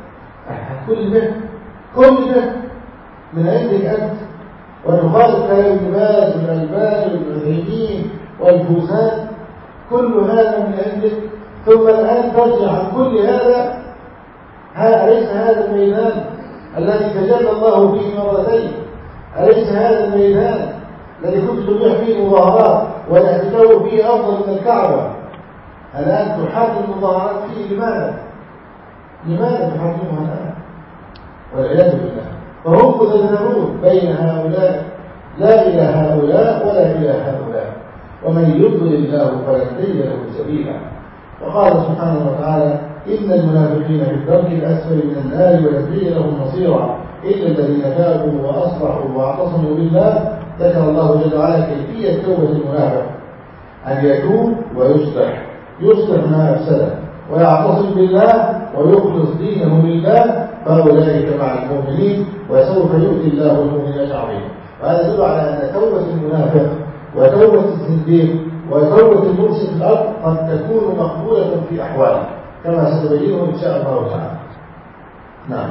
كل ده كل ده من عندك أنت، ونخالف كلام ابن باز والألباني والعثيمين والفوزان، كل هذا من عندك، ثم الآن ترجع عن كل هذا. أليس هذا الميدان الذي تجلى الله فيه مرتين؟ أليس هذا الميدان الذي كنت تبيع فيه مظاهرات والاعتكاف فيه أفضل من الكعبة؟ الآن تحرم المظاهرات فيه. لماذا؟ لماذا تحرمها الآن؟ والعياذ بالله. فهم مذبذبون بين هؤلاء لا إلى هؤلاء ولا إلى هؤلاء ومن يضلل الله فلن تجد له سبيلا. وقال سبحانه وتعالى: إن المنافقين في الدرك الأسفل من النار ولن تجد لهم نصيرا إلا الذين تابوا وأصلحوا واعتصموا بالله. ذكر الله جل وعلا كيفية توبة المنافق، أن يتوب ويصلح، يصلح ما أفسده ويعتصم بالله ويخلص دينه لله، فأولئك مع المؤمنين وسوف يؤتي الله المؤمنين عظيما. وهذا يدل على أن توبة المنافق وتوبة الزنديق وتوبة المفسد في الأرض قد تكون مقبولة في أحوال، كما سنبينه إن شاء الله تعالى. نعم.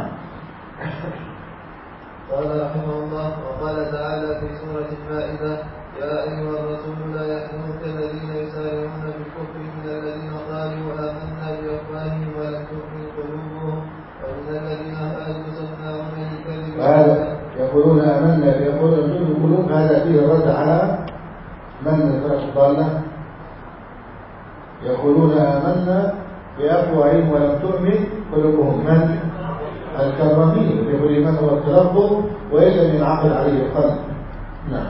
قال رحمه الله: وقال تعالى في سورة المائدة: يا أيها الرسول لا يحزنك الذين يسارعون بالكفر من الذين قالوا آمنا بأفواههم ولم تؤمن قلوبهم ومن الذين هادوا سماعون للكذب. هذا يقولون آمنا يقولون تؤمن قلوب، هذا فيه الرد على من الفرق الضالة. يقول يقولون آمنا بأفواههم ولم تؤمن قلوبهم. من؟ الكرامين. يقول الإيمان هو التلفظ وإن لم ينعقد عليه القلب. نعم.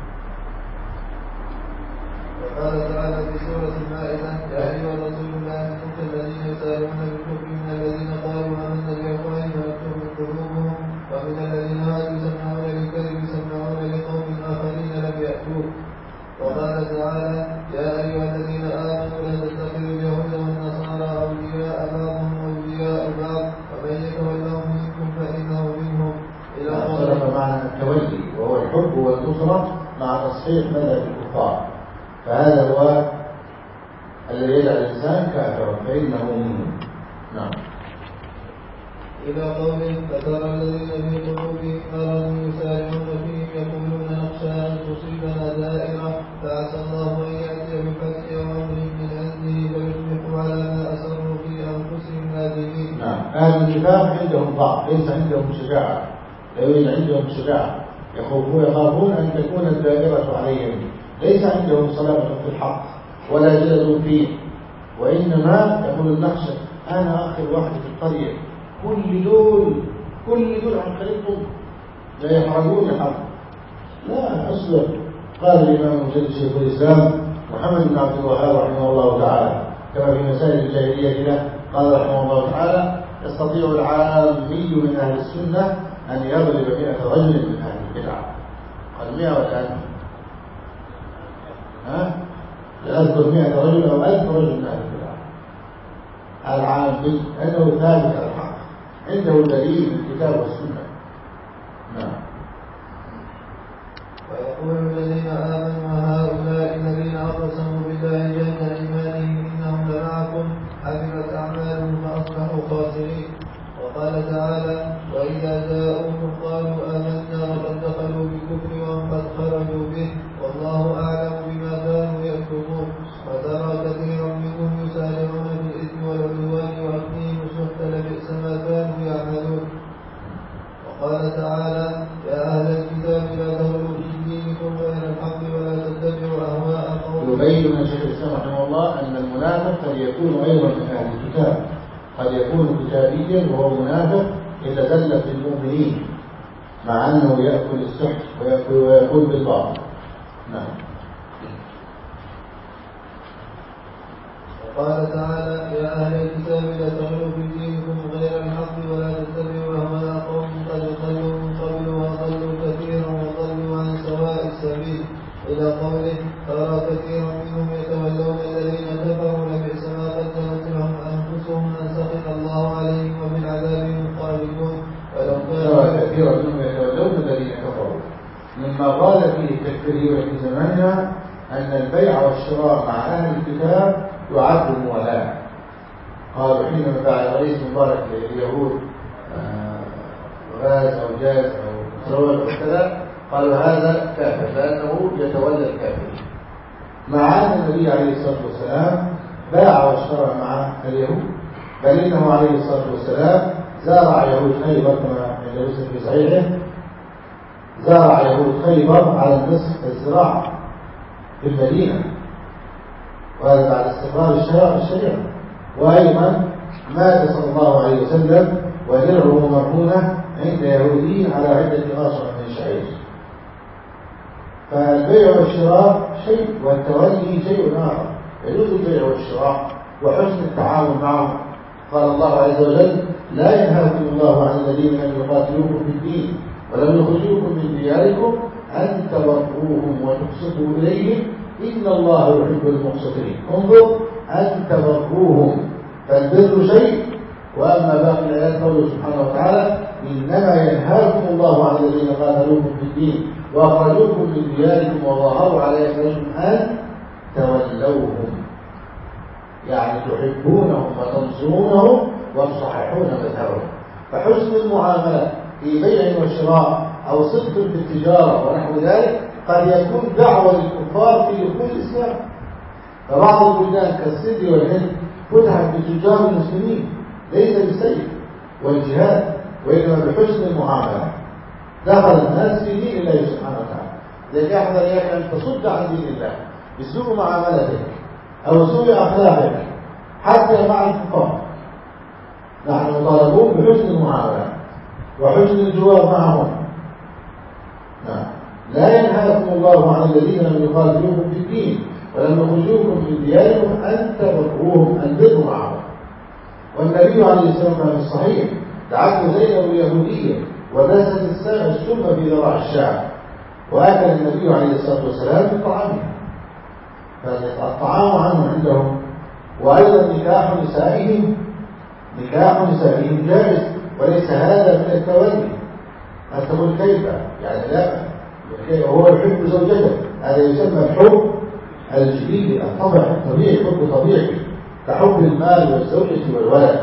وقال تعالى في سورة المائدة: يا أيها الرسول لا يحزنك الذين يسارعون بالكفر من الذين قالوا آمنا بأفواههم ولم تؤمن قلوبهم ومن الذين هادوا يسمعون للكذب يسمعون لقوم آخرين لم يأتوك. وقال تعالى: يا أيها الذين آمنوا لا تتخذوا اليهود والنصارى أولياء بعضهم أولياء بعض ومن يتولهم منكم فإنه منهم. إلى قوله معنى التولي وهو الحب والنصرة مع تصحيح مذهب الكفار، فهذا هو الذي يجعل الإنسان كافرا فإنه منه. نعم. إلى قوله: فترى الذين في قلوبهم مرض يسارعون فيهم يقولون نخشى أن تصيبنا دائرة فعسى الله أن يأتي بالفتح وأمر من عنده فيصبحوا على ما أسروا في أنفسهم نادمين. نعم. أهل النفاق عندهم ضعف، ليس عندهم شجاعة، لا يوجد عندهم شجاعة، يخافون يخافون أن تكون الدائرة عليهم، ليس عندهم صلابة في الحق ولا جلد فيه، وإنما يقول نخشى أنا آخر واحد في القرية، كل دول كل دول عن خليطهم لا يحرقون حرب. لا أصبر. قال الإمام المجدد شيخ الإسلام محمد بن عبد الوهاب رحمه الله تعالى كما في مسائل الجاهلية له، قال رحمه الله تعالى: يستطيع العامي من أهل السنة أن يغلب مئة رجل من أهل البدع. قال مئة ولا ألف؟ ها؟ لا أذكر مئة رجل أو ألف رجل من أهل البدع. العامي أنه ثابت على الحق، عنده دليل من الكتاب والسنة. نعم. ويقول الذين آمنوا هؤلاء الذين أقسموا بالله جهد إيمانهم إنهم لمعكم حبطت أعمالهم فأصبحوا خاسرين. وقال تعالى: وإذا جاءوكم قالوا آمنا وقد دخلوا بالكفر وهم قد خرجوا به والله أعلم بما كانوا يكتمون. وترى كثيرا منهم يسارعون في الإثم والعدوان وأكلهم السحت لبئس ما كانوا يعملون. وقال تعالى: يا أهل الكتاب لا تغلوا في دينكم غير الحق ولا تتبعوا أهواء قوم. يبين شيخ الإسلام رحمه الله أن المنافق قد يكون أيضا من أهل الكتاب، قد يكون كتابيا وهو منافق يتزلف المؤمنين مع أنه يأكل السحت ويأكل ويقول بالباطل. نعم. وقال تعالى: يا أهل الكتاب لا تغلوا في دينكم غير الحق ولا تتبعوا أهواء قوم قد ضلوا من قبل وضلوا كثيرا وضلوا عن سواء السبيل. إلى قوله: ترى كثيرا منهم يتولون الذين كفروا لبئس ما قدمت لهم أنفسهم أن سخط الله عليهم وبالعذاب هم خالدون. ولو ترى كثيرا منهم يتولون الذين كفروا. مما قال فيه التكفيريون في زماننا أن البيع والشراء مع أهل الكتاب يعد موالاة. قالوا حينما باع الرئيس مبارك لليهود غاز أو جاز أو بترول أو كذا، قالوا هذا كافر لأنه يتولى الكافرين، مع أن النبي عليه الصلاة والسلام باع واشترى مع اليهود، بل إنه عليه الصلاة والسلام زارع يهود خيبر كما عند مسلم في صحيحه، زارع يهود خيبر على النصف الزراعة في المدينة، وهذا بعد استقرار الشريعة. وأيضا مات صلى الله عليه وسلم ودرعه مرهونة عند يهودي على عدة آصع من شعير. فالبيع والشراء شيء والتولي شيء آخر. يجوز البيع والشراء وحسن التعامل معه. قال الله عز وجل: لا ينهاكم الله عن الذين لم يقاتلوكم في الدين ولم يخرجوكم من دياركم أن تبروهم وتقسطوا إليهم إن الله يحب المقسطين. انظر، أن تبروهم، فالبر شيء، وأما باقي الآيات قوله سبحانه وتعالى: إنما ينهاكم الله عن الذين قاتلوكم في الدين وأخرجوكم من دياركم وظاهروا على إخراجكم أن تولوهم، يعني تحبونهم وتنصرونهم وتصححون مذهبهم. فحسن المعاملة في بيع وشراء أو صدق في التجارة ونحو ذلك قد يكون دعوة للكفار في دخول الإسلام. فبعض البلدان كالصين والهند فتحت بتجار المسلمين ليس بالسيف والجهاد وإنما بحسن المعاملة، دخل الناس في دين الله سبحانه وتعالى. لذلك أحضر إياك أن تصد عن دين الله بسوء معاملتك أو سوء أخلاقك حتى مع الكفار. نحن مطالبون بحسن المعاملة وحسن الجوار معهم. نعم. لا ينهاكم الله عن الذين لم يقاتلوكم في الدين ولم يخرجوكم من دياركم أن تبروهم البر معهم. والنبي عليه السلام كان الصحيح دعته زينب اليهودية ودست السم في ذراع الشعب، وأكل النبي عليه الصلاة والسلام بطعامها، فالطعام عنه عندهم. وأيضا نكاح نسائهم نكاح نسائهم جائز، وليس هذا من التولي. أن تقول كيف يعني لا هو يحب زوجته، هذا يسمى الحب الجبلي الطبع الطبيعي، حب طبيعي كحب المال والزوجة والولد.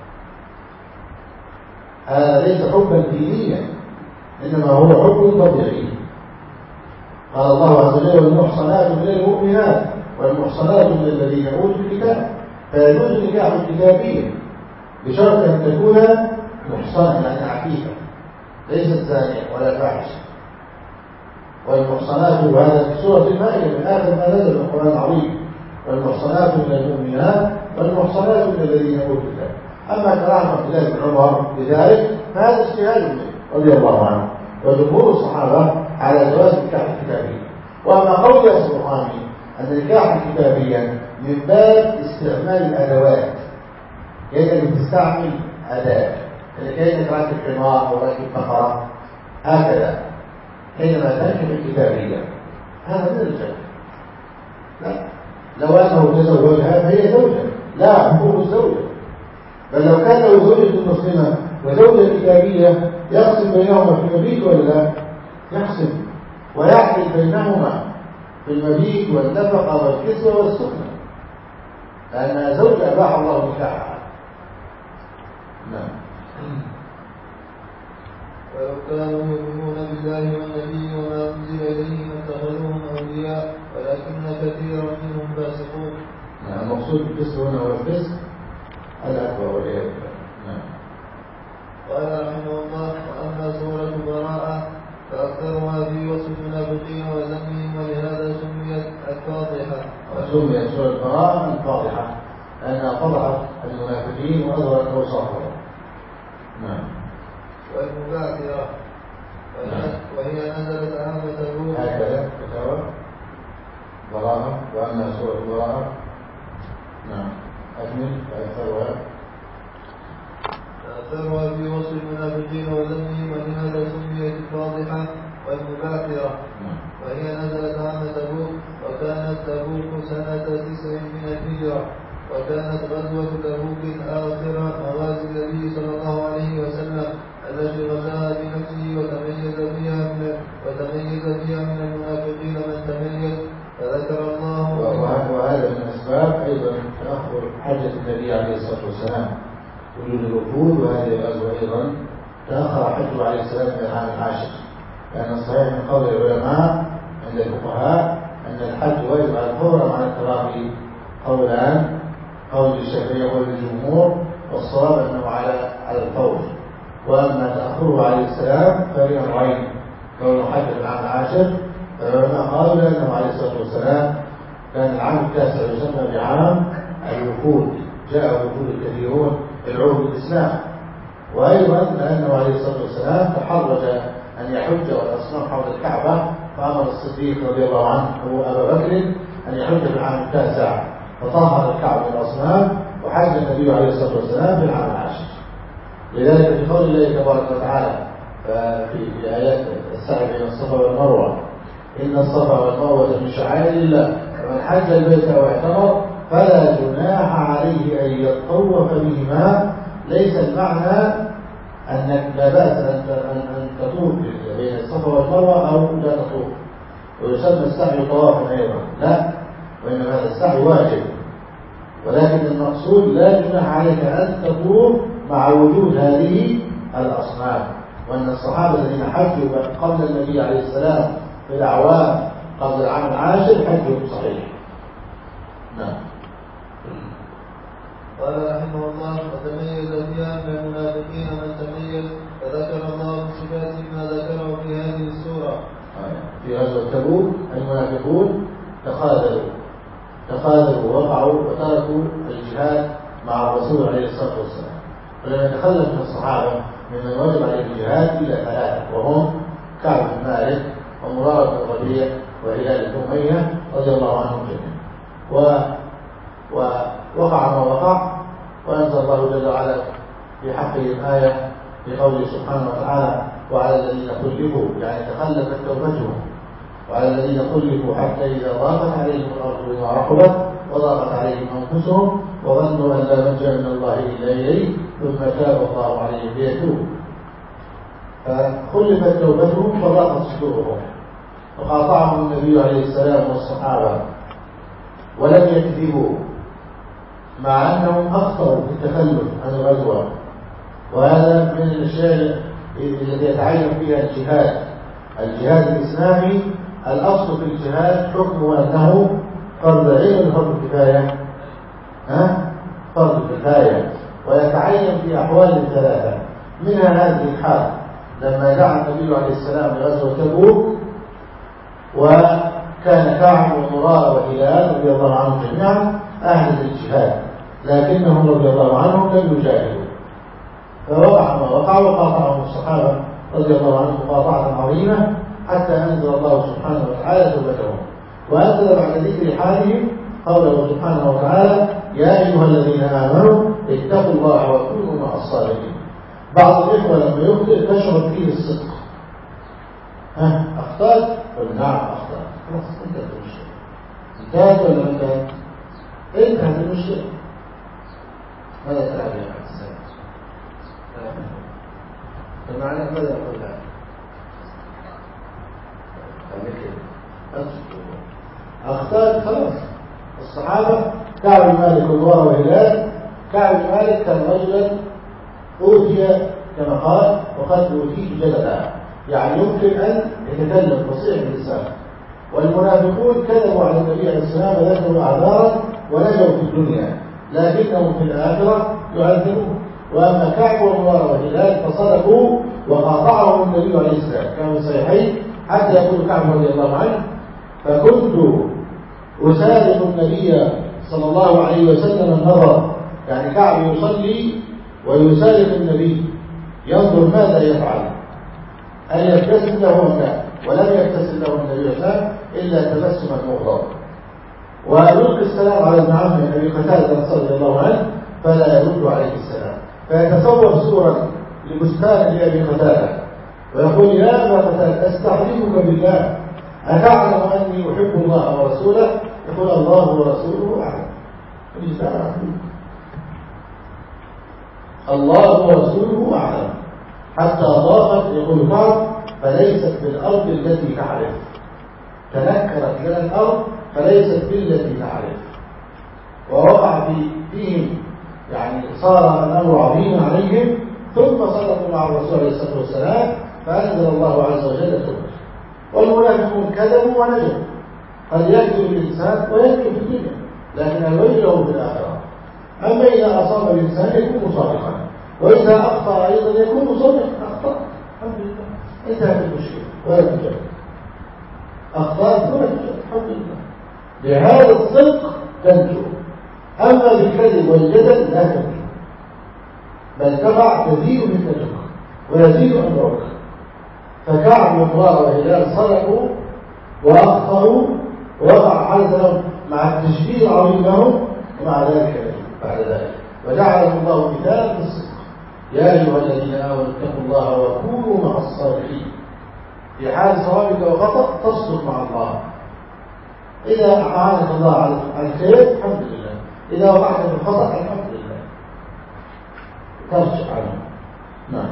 هذا ليس حبا دينيا، إنما هو حب طبيعي. قال الله عز وجل والمحصنات من المؤمنات والمحصنات من الذين أوتوا الكتاب، فيجوز نكاح الكتابية بشرط أن تكون محصنة يعني عفيفة ليست زانية ولا فاحشة. والمحصنات وهذا في سورة المائدة من آخر ما نزل من القرآن العظيم، والمحصنات من المؤمنات والمحصنات من الذين أوتوا الكتاب. أما كلام عبد الله بن عمر بذلك فهذا اجتهاد منه رضي الله عنه وجمهور الصحابة على جواز نكاح الكتابية. وأما قول الصحابي أن النكاح الكتابية من باب استعمال الأدوات، كأنك تستعمل أداة، يعني كأنك راكب حمار أو راكب بقرة هكذا حينما تركب الكتابية، هذا من الجنة. لا، لو أنه تزوجها فهي زوجة، لا حقوق الزوجة. بل لو كان له زوجة مسلمة وزوجة كتابية يقسم بينهما في المبيت ولا لا؟ يقسم ويعقل بينهما في المبيت والنفقة والكسوة والسكنة، لأنها زوجة أباح الله نكاحها. نعم. ولو كانوا يؤمنون بالله والنبي وما أنزل إليهم اتخذوهم أولياء ولكن كثيرا منهم فاسقون. نعم. المقصود بالفسق هنا هو الفسق الأكبر والعياذ بالله. نعم. قال رحمه الله وأما سورة براءة فأكثرها في وصف المنافقين وذمهم، ولهذا سميت الفاضحة. وسميت سورة براءة الفاضحة لأنها فضحت المنافقين وأظهرت أوصافهم. نعم. والمباكرة وهي نزلت عام تبوك. هكذا كتابة براءة. وأما سورة براءة نعم أكمل. فأكثرها فأكثرها في وصف المنافقين وذمهم، ولهذا سميت الفاضحة والمباكرة. وهي نزلت عام تبوك، وكانت تبوك سنة تسع من الهجرة، وكانت غزوة تبوك آخر مغازي النبي صلى الله عليه وسلم التي غزاها بنفسه وتميز فيها من وتميز فيها من المنافقين من تميز، فذكر الله. وهذا من أسباب أيضا تأخر حجة النبي عليه الصلاة والسلام، وجود الوفود. وهذه الغزوة أيضا تأخر حجه عليه السلام إلى العام العاشر، لأن الصحيح من قول العلماء عند الفقهاء أن الحج واجب على الفور وعلى التراخي قولان، قول الشافعي وقول الجمهور، والصواب أنه على على الفور. وأما تأخره عليه السلام فهي نوعين، كونه حج في العام العاشر فالعلماء قالوا لأنه عليه الصلاة والسلام كان العام التاسع يسمى بعام الوفود، جاء وفود الكثيرون يدعوهم بالإسلام. وأيضا لأنه عليه الصلاة والسلام تحرج أن يحج والأصنام حول الكعبة، فأمر الصديق رضي الله عنه أبا بكر أن يحج في العام التاسع، فطهر الكعبة من الأصنام، وحج النبي عليه الصلاة والسلام في العام العاشر. لذلك في قول الله تبارك وتعالى في آيات السعي بين الصفا والمروة إن الصفا والمروة من شعائر الله، فمن حج البيت أو اعتمر فلا جناح عليه أن يطوف بهما. ليس المعنى أنك لا بأس أن تطوف بين الصفا والمروة أو لا تطوف، ويسمى السعي طوافا أيضا، لا، وإنما هذا السعي واجب. ولكن المقصود لا جناح عليك أن تطوف مع وجود هذه الأصنام. وأن الصحابة الذين حجوا قبل النبي عليه السلام في الأعوام قبل العام العاشر حجهم صحيح. نعم. قال رحمه الله وتميز فيها من المنافقين من تميز، فذكر الله صفات ما ذكره في هذه السورة. في غزوة تبوك المنافقون تخاذلوا تخاذلوا وقع الرسول عليه الصلاة والسلام. ولم يتخلف من الصحابة ممن وجب عليه الجهاد إلا ثلاثة، وهم كعب بن مالك ومرارة بن الربيع وهلال بن أمية رضي الله عنهم جميعا. و... ووقع ما وقع، وأنزل الله جل وعلا في حقهم آية في قوله سبحانه وتعالى: وعلى الذين خلفوا، يعني تخلفت توبتهم، وعلى الذين خلفوا حتى إذا ضاقت عليهم الأرض بما رحبت وضاقت عليهم أنفسهم وظنوا أن لا ملجأ من الله إلا إليه ثم تاب الله عليهم ليتوبوا. فخلفت توبتهم فضاقت صدورهم، فقاطعهم النبي عليه السلام والصحابة ولم يكذبوا، مع أنهم أخطأوا في التخلف عن الغزوة. وهذا من الأشياء التي يتعين فيها الجهاد. الجهاد الإسلامي الأصل في الجهاد حكمه أنه فرض عين فرض كفاية، ها؟ فرض كفاية، ويتعين في أحوال ثلاثة، منها هذه الحال لما دعا النبي عليه السلام لغزوة تبوك، وكان كعب ومرارة وهلال رضي الله عنهم جميعا أهل للجهاد، لكنهم رضي الله عنهم لم يجاهدوا، فوقع ما وقع وقاطعهم الصحابة رضي الله عنهم مقاطعة عظيمة حتى أنزل الله سبحانه وتعالى توبتهم. وأنزل بعد ذكر حالهم قوله سبحانه وتعالى: يا أيها الذين آمنوا اتقوا الله وكونوا مع الصالحين. بعض الإخوة لما يخطئ تشعر فيه الصدق. ها أخطأت؟ قل نعم أخطأت. خلاص انتهت المشكلة. انتهت ولا ما انتهت؟ انتهت المشكلة. ماذا تلعب يا أحد السلام؟ فمعنى ماذا أقول لها؟ أخطأت خلاص. الصحابة كعب بن مالك ومرارة وهلال. كعب بن مالك كان رجلا أوتي كما قال: وقد أوتيت جدلا، يعني يمكن أن يتكلم فصيح باللسان. والمنافقون كذبوا على النبي عليه السلام وذكروا أعذارا ونجوا في الدنيا، لكنهم في الآخرة يعذبون. وأما كعب ومرارة وهلال فصدقوا وقاطعهم النبي عليه السلام، كانوا صحيحين حتى يقول كعب رضي الله عنه: فكنت أسالم النبي صلى الله عليه وسلم النظر، يعني كعب يصلي ويسالم النبي ينظر ماذا يفعل، أن يبتسم له أم لا، ولم يبتسم له النبي صلى الله عليه وسلم إلا تبسما مغضبا. ويلقي السلام على ابن عمه أبي قتادة رضي الله عنه فلا يرد عليه السلام، فيتصور صورا لبستان لأبي قتادة ويقول: يا أبا قتادة أستحلفك بالله أتعلم أني أحب الله ورسوله؟ يقول: الله ورسوله أعلم. الله ورسوله أعلم. حتى ضاقت، يقول كعب: فليست بالأرض التي تعرف، تنكرت لنا الأرض فليست بالتي تعرف. ووقع في فيهم، يعني صار الأمر عظيما عليهم، ثم صدقوا مع الرسول عليه الصلاة والسلام فأنزل الله عز وجل توبته. والمنافقون كذبوا ونجوا. قد يكذب الإنسان وينجو في الدنيا، لكن الويل له في الآخرة. أما إذا أصاب الإنسان يكون صادقا، وإذا أخطأ أيضا يكون صادقا. أخطأ الحمد لله انتهت المشكلة ولا تجد. أخطأت ولا تجد الحمد لله. بهذا الصدق تنجو. أما بالكذب والجدل لا تنجو، بل تقع تزيد من نجوك ويزيد أمرك. فكعب ومرارة وهلال صدقوا وأخطأوا ووقع حدث لهم مع التشديد العظيم لهم، ومع ذلك بعد ذلك وجعلهم الله مثالا في الصدق: يا أيها الذين آمنوا اتقوا الله وكونوا مع الصالحين. في حال صوابك وخطأ تصدق مع الله. إذا أعانك الله على الخير الحمد لله، إذا وقعت في الخطأ الحمد لله ترجع عنه. نعم.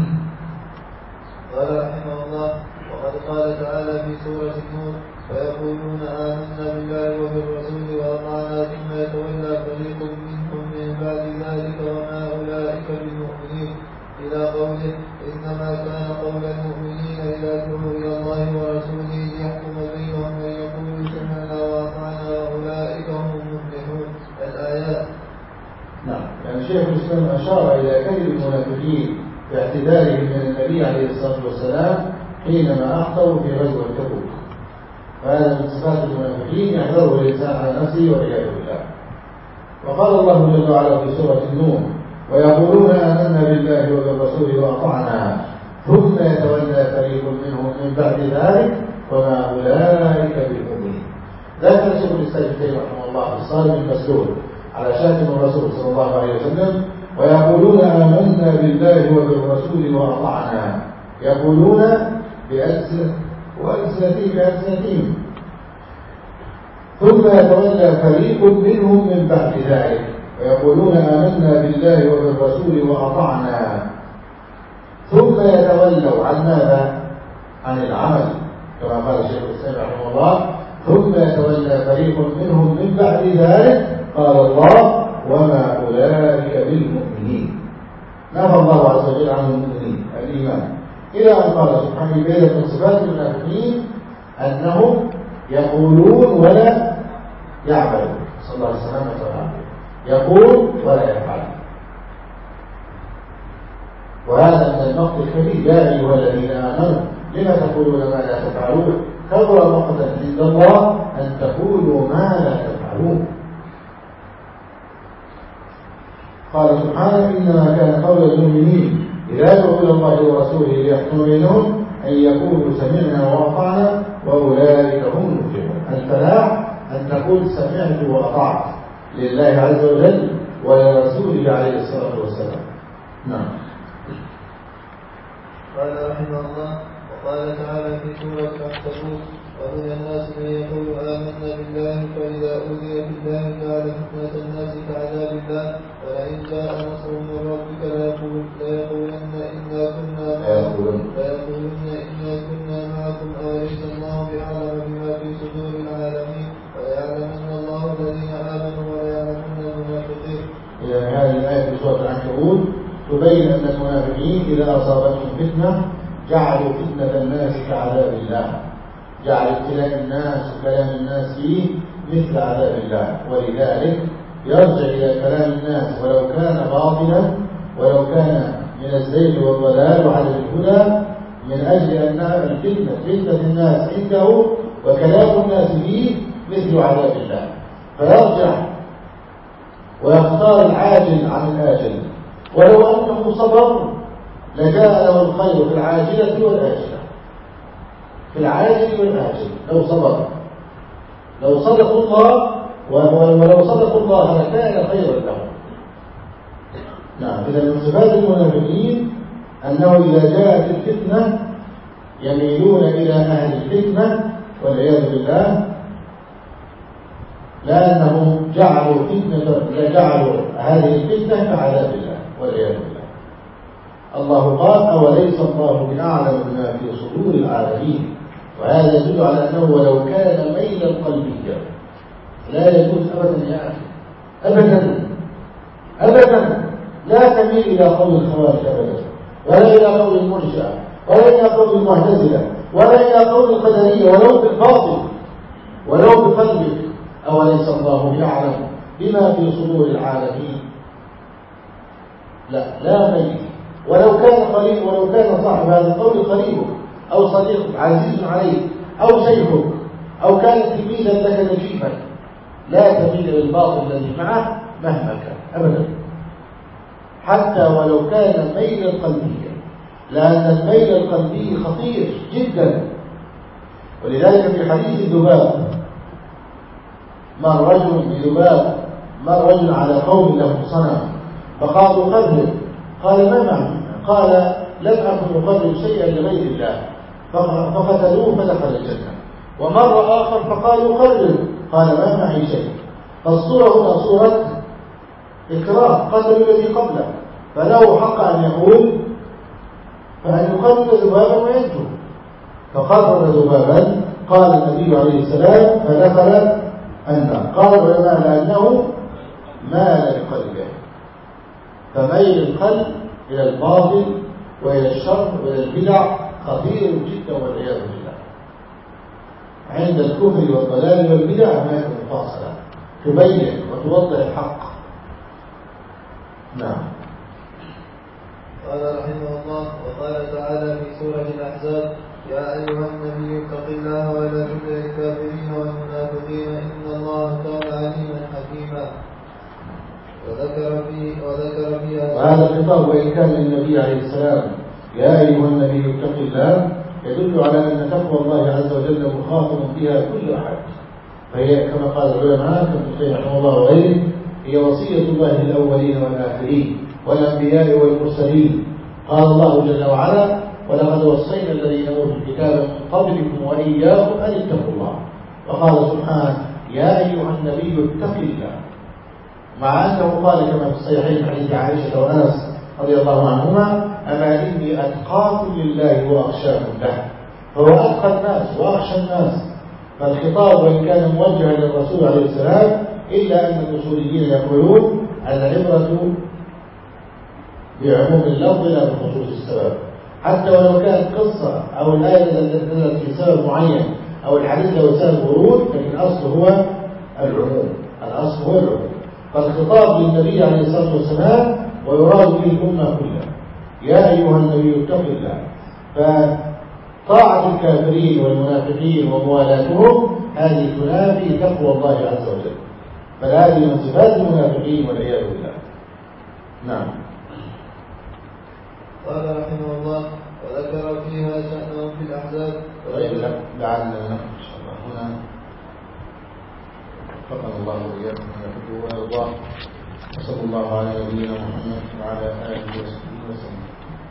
قال رحمه الله: وقد قال تعالى في سورة النور: فيقولون آمنا بالله وبالرسول وأطعنا ثم يتولى فريق منهم من بعد ذلك وما أولئك بالمؤمنين، إلى قوله: إنما كان قول المؤمنين إذا دعوا إلى الله ورسوله ليحكم بينهم أن يقولوا سمعنا وأطعنا وأولئك هم المفلحون. الآيات. نعم. يعني شيخ الإسلام أشار إلى كذب المنافقين باعتذارهم من النبي عليه الصلاة والسلام حينما أخطأوا في غزوة تبوك، وهذا من صفات المنافقين يحذره الإنسان على نفسه والعياذ بالله. وقال الله جل وعلا في سورة النور ويقولون آمنا بالله وبالرسول وأطعنا ثم يتولى فريق منهم من بعد ذلك وما أولئك بالمؤمنين. ذكر شيخ الإسلام ابن تيمية رحمه الله في الصارم المسلول على شاتم الرسول صلى الله عليه وسلم ويقولون آمنا بالله وبالرسول وأطعنا، يقولون بألسنتهم بألسنتهم ثم يتولى فريق منهم من بعد ذلك ويقولون آمنا بالله وبالرسول وأطعنا ثم يتولوا عن ماذا؟ عن العمل كما قال الشيخ الإسلام رحمه الله ثم يتولى فريق منهم من بعد ذلك قال الله وما أولئك بالمؤمنين. نفى الله عز وجل عن المؤمنين الإيمان إلى أن قال سبحانه بين من صفات المنافقين أنهم يقولون ولا يعملون، صلى الله عليه وسلم يقول ولا يفعل. وهذا من المقت الكبير يا أيها الذين آمنوا لما تقولون ما لا تفعلون كبر مقتا عند الله أن تقولوا ما لا تفعلون. قال سبحانه إنما كان قول المؤمنين إذا دعوا إلى الله ورسوله ليحكم بينهم أن يقولوا سمعنا وأطعنا وأولئك هم المفلحون. الفلاح أن تقول سمعت وأطعت لله عز وجل ولرسوله عليه الصلاة والسلام. نعم. قال رحمه الله وقال تعالى في سورة العنكبوت ومن الناس من يقول آمنا بالله فإذا أوذي في الله جعل فتنة الناس كعذاب الله ولئن جاء نصر من ربك ليقولن إنا كنا معكم ليقولن إنا كنا معكم أوليس الله بأعلم بما في صدور العالمين وليعلمن الله الذين آمنوا وليعلمن المنافقين. إلى هذه الآية في سورة العنكبوت تبين أن المنافقين إذا أصابتهم فتنة جعلوا فتنة الناس كعذاب الله، جعل ابتلاء الناس وكلام الناس فيه مثل عذاب الله، ولذلك يرجع إلى كلام الناس ولو كان باطلا ولو كان من الزيغ والضلال وعدم الهدى من أجل أن الفتنة فتنة الناس عنده وكلام الناس فيه مثل عذاب الله، فيرجع ويختار العاجل عن الآجل. ولو أنه صبر لجاء له الخير في العاجلة والآجلة، في العاجل والآجل لو صبر. لو صدقوا الله ولو صدقوا الله لكان خيرا لهم. نعم. إذا من صفات المنافقين أنه إذا جاءت الفتنة يميلون إلى أهل الفتنة والعياذ بالله، لأنهم جعلوا فتنة جعلوا هذه الفتنة كعذاب الله والعياذ بالله. الله قال أوليس الله بأعلم بما في صدور العالمين، وهذا يدل على أنه ولو كان ميلا قلبيا لا يجوز أبدا يا أخي أبدا أبدا لا تميل إلى قول الخوارج أبدا ولا إلى قول المرجئة ولا إلى قول المعتزلة ولا إلى قول القدرية ولو بالباطل ولو بقلبك. أوليس الله يعلم بما في صدور العالمين؟ لا لا ميل. ولو كان قريب ولو كان صاحب هذا القول قريبك أو صديقك عزيز عليك أو شيخك أو كان تلميذا لك نجيبا لا تميل للباطل الذي معه مهما كان أبدا، حتى ولو كان ميلا قلبيا، لأن الميل القلبي خطير جدا. ولذلك في حديث الذباب مر رجل بذباب مر رجل على قوم له صنم فقالوا قرب، قال ما معنى؟ قال لم أكن أقرب شيئا لغير الله، فقتلوه فدخل الجنة. ومر آخر فقالوا قرب، قال ما معي شيء. فالصورة هنا صورة إكراه، قتلوا الذي قبله فله حق أن يقول فأن يقرب ذبابا وينجو، فقرب ذبابا قال النبي عليه السلام فدخل النار. قال العلماء لأنه مال لقلبه، فميل القلب إلى الباطل وإلى الشر وإلى البدع خطير جدا والعياذ بالله. عند الكفر والضلال والبدع هناك مفاصلة تبين وتوضح الحق. نعم. قال رحمه الله وقال تعالى في سورة الأحزاب يا أيها النبي اتق الله ولا تطع الكافرين والمنافقين إن الله كان عليما حكيما. وذكر في وذكر فيها. وهذا الخطاب وإن كان للنبي عليه السلام يا أيها النبي اتق الله، يدل على أن تقوى الله عز وجل مخاطب بها كل أحد، فهي كما قال العلماء كابن القيم رحمه الله وغيره هي وصية الله للأولين والآخرين والأنبياء والمرسلين. قال الله جل وعلا ولقد وصينا الذين أوتوا الكتاب من قبلكم وإياكم أن اتقوا الله. وقال سبحانه يا أيها النبي اتق الله، مع أنه قال كما في الصحيحين حديث عائشة وأنس رضي الله عنهما أما إني أتقاكم لله وأخشاكم له، فهو أتقى الناس وأخشى الناس. فالخطاب وإن كان موجها للرسول عليه السلام إلا أن الأصوليين يقولون العبرة بعموم اللفظ لا بخصوص السبب، حتى ولو كانت قصة أو الآية التي نزلت في سبب معين أو الحديث له سبب ورود، لكن الأصل هو العموم، الأصل هو العموم. فالخطاب للنبي عليه الصلاة والسلام ويراد به الأمة كلها يا أيها النبي اتق الله. فطاعة الكافرين والمنافقين وموالاتهم هذه تنافي تقوى الله عز وجل، فهذه من صفات المنافقين والعياذ بالله. نعم. قال رحمه الله وذكر فيها شأنهم في الأحزاب. لعلنا نقف إن شاء الله هنا. وفقنا الله وإياكم من يحبه ويرضاه، وصلى الله على نبينا محمد وعلى آله وصحبه وسلم.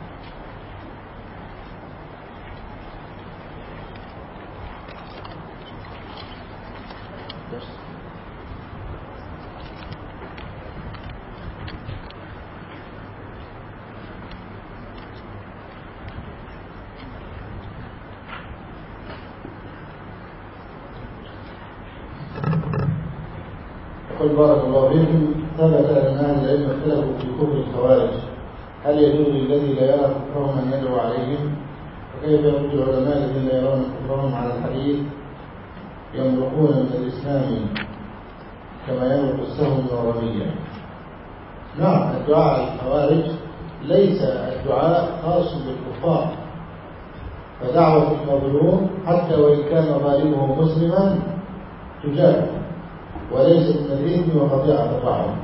يقول بارك الله فيكم ثبت أن أهل العلم اختلفوا في كفر الخوارج، هل يجوز للذي لا يرى كفرهم أن يدعو عليهم؟ وكيف يرد العلماء الذين لا يرون كفرهم على الحديث يمرقون من الإسلام كما يمرق السهم من الرمية؟ نعم، الدعاء على الخوارج ليس الدعاء خاص بالكفار، فدعوة المظلوم حتى وإن كان ظالمه مسلما تجاب، وليس من الإثم وقطيعة الرحم.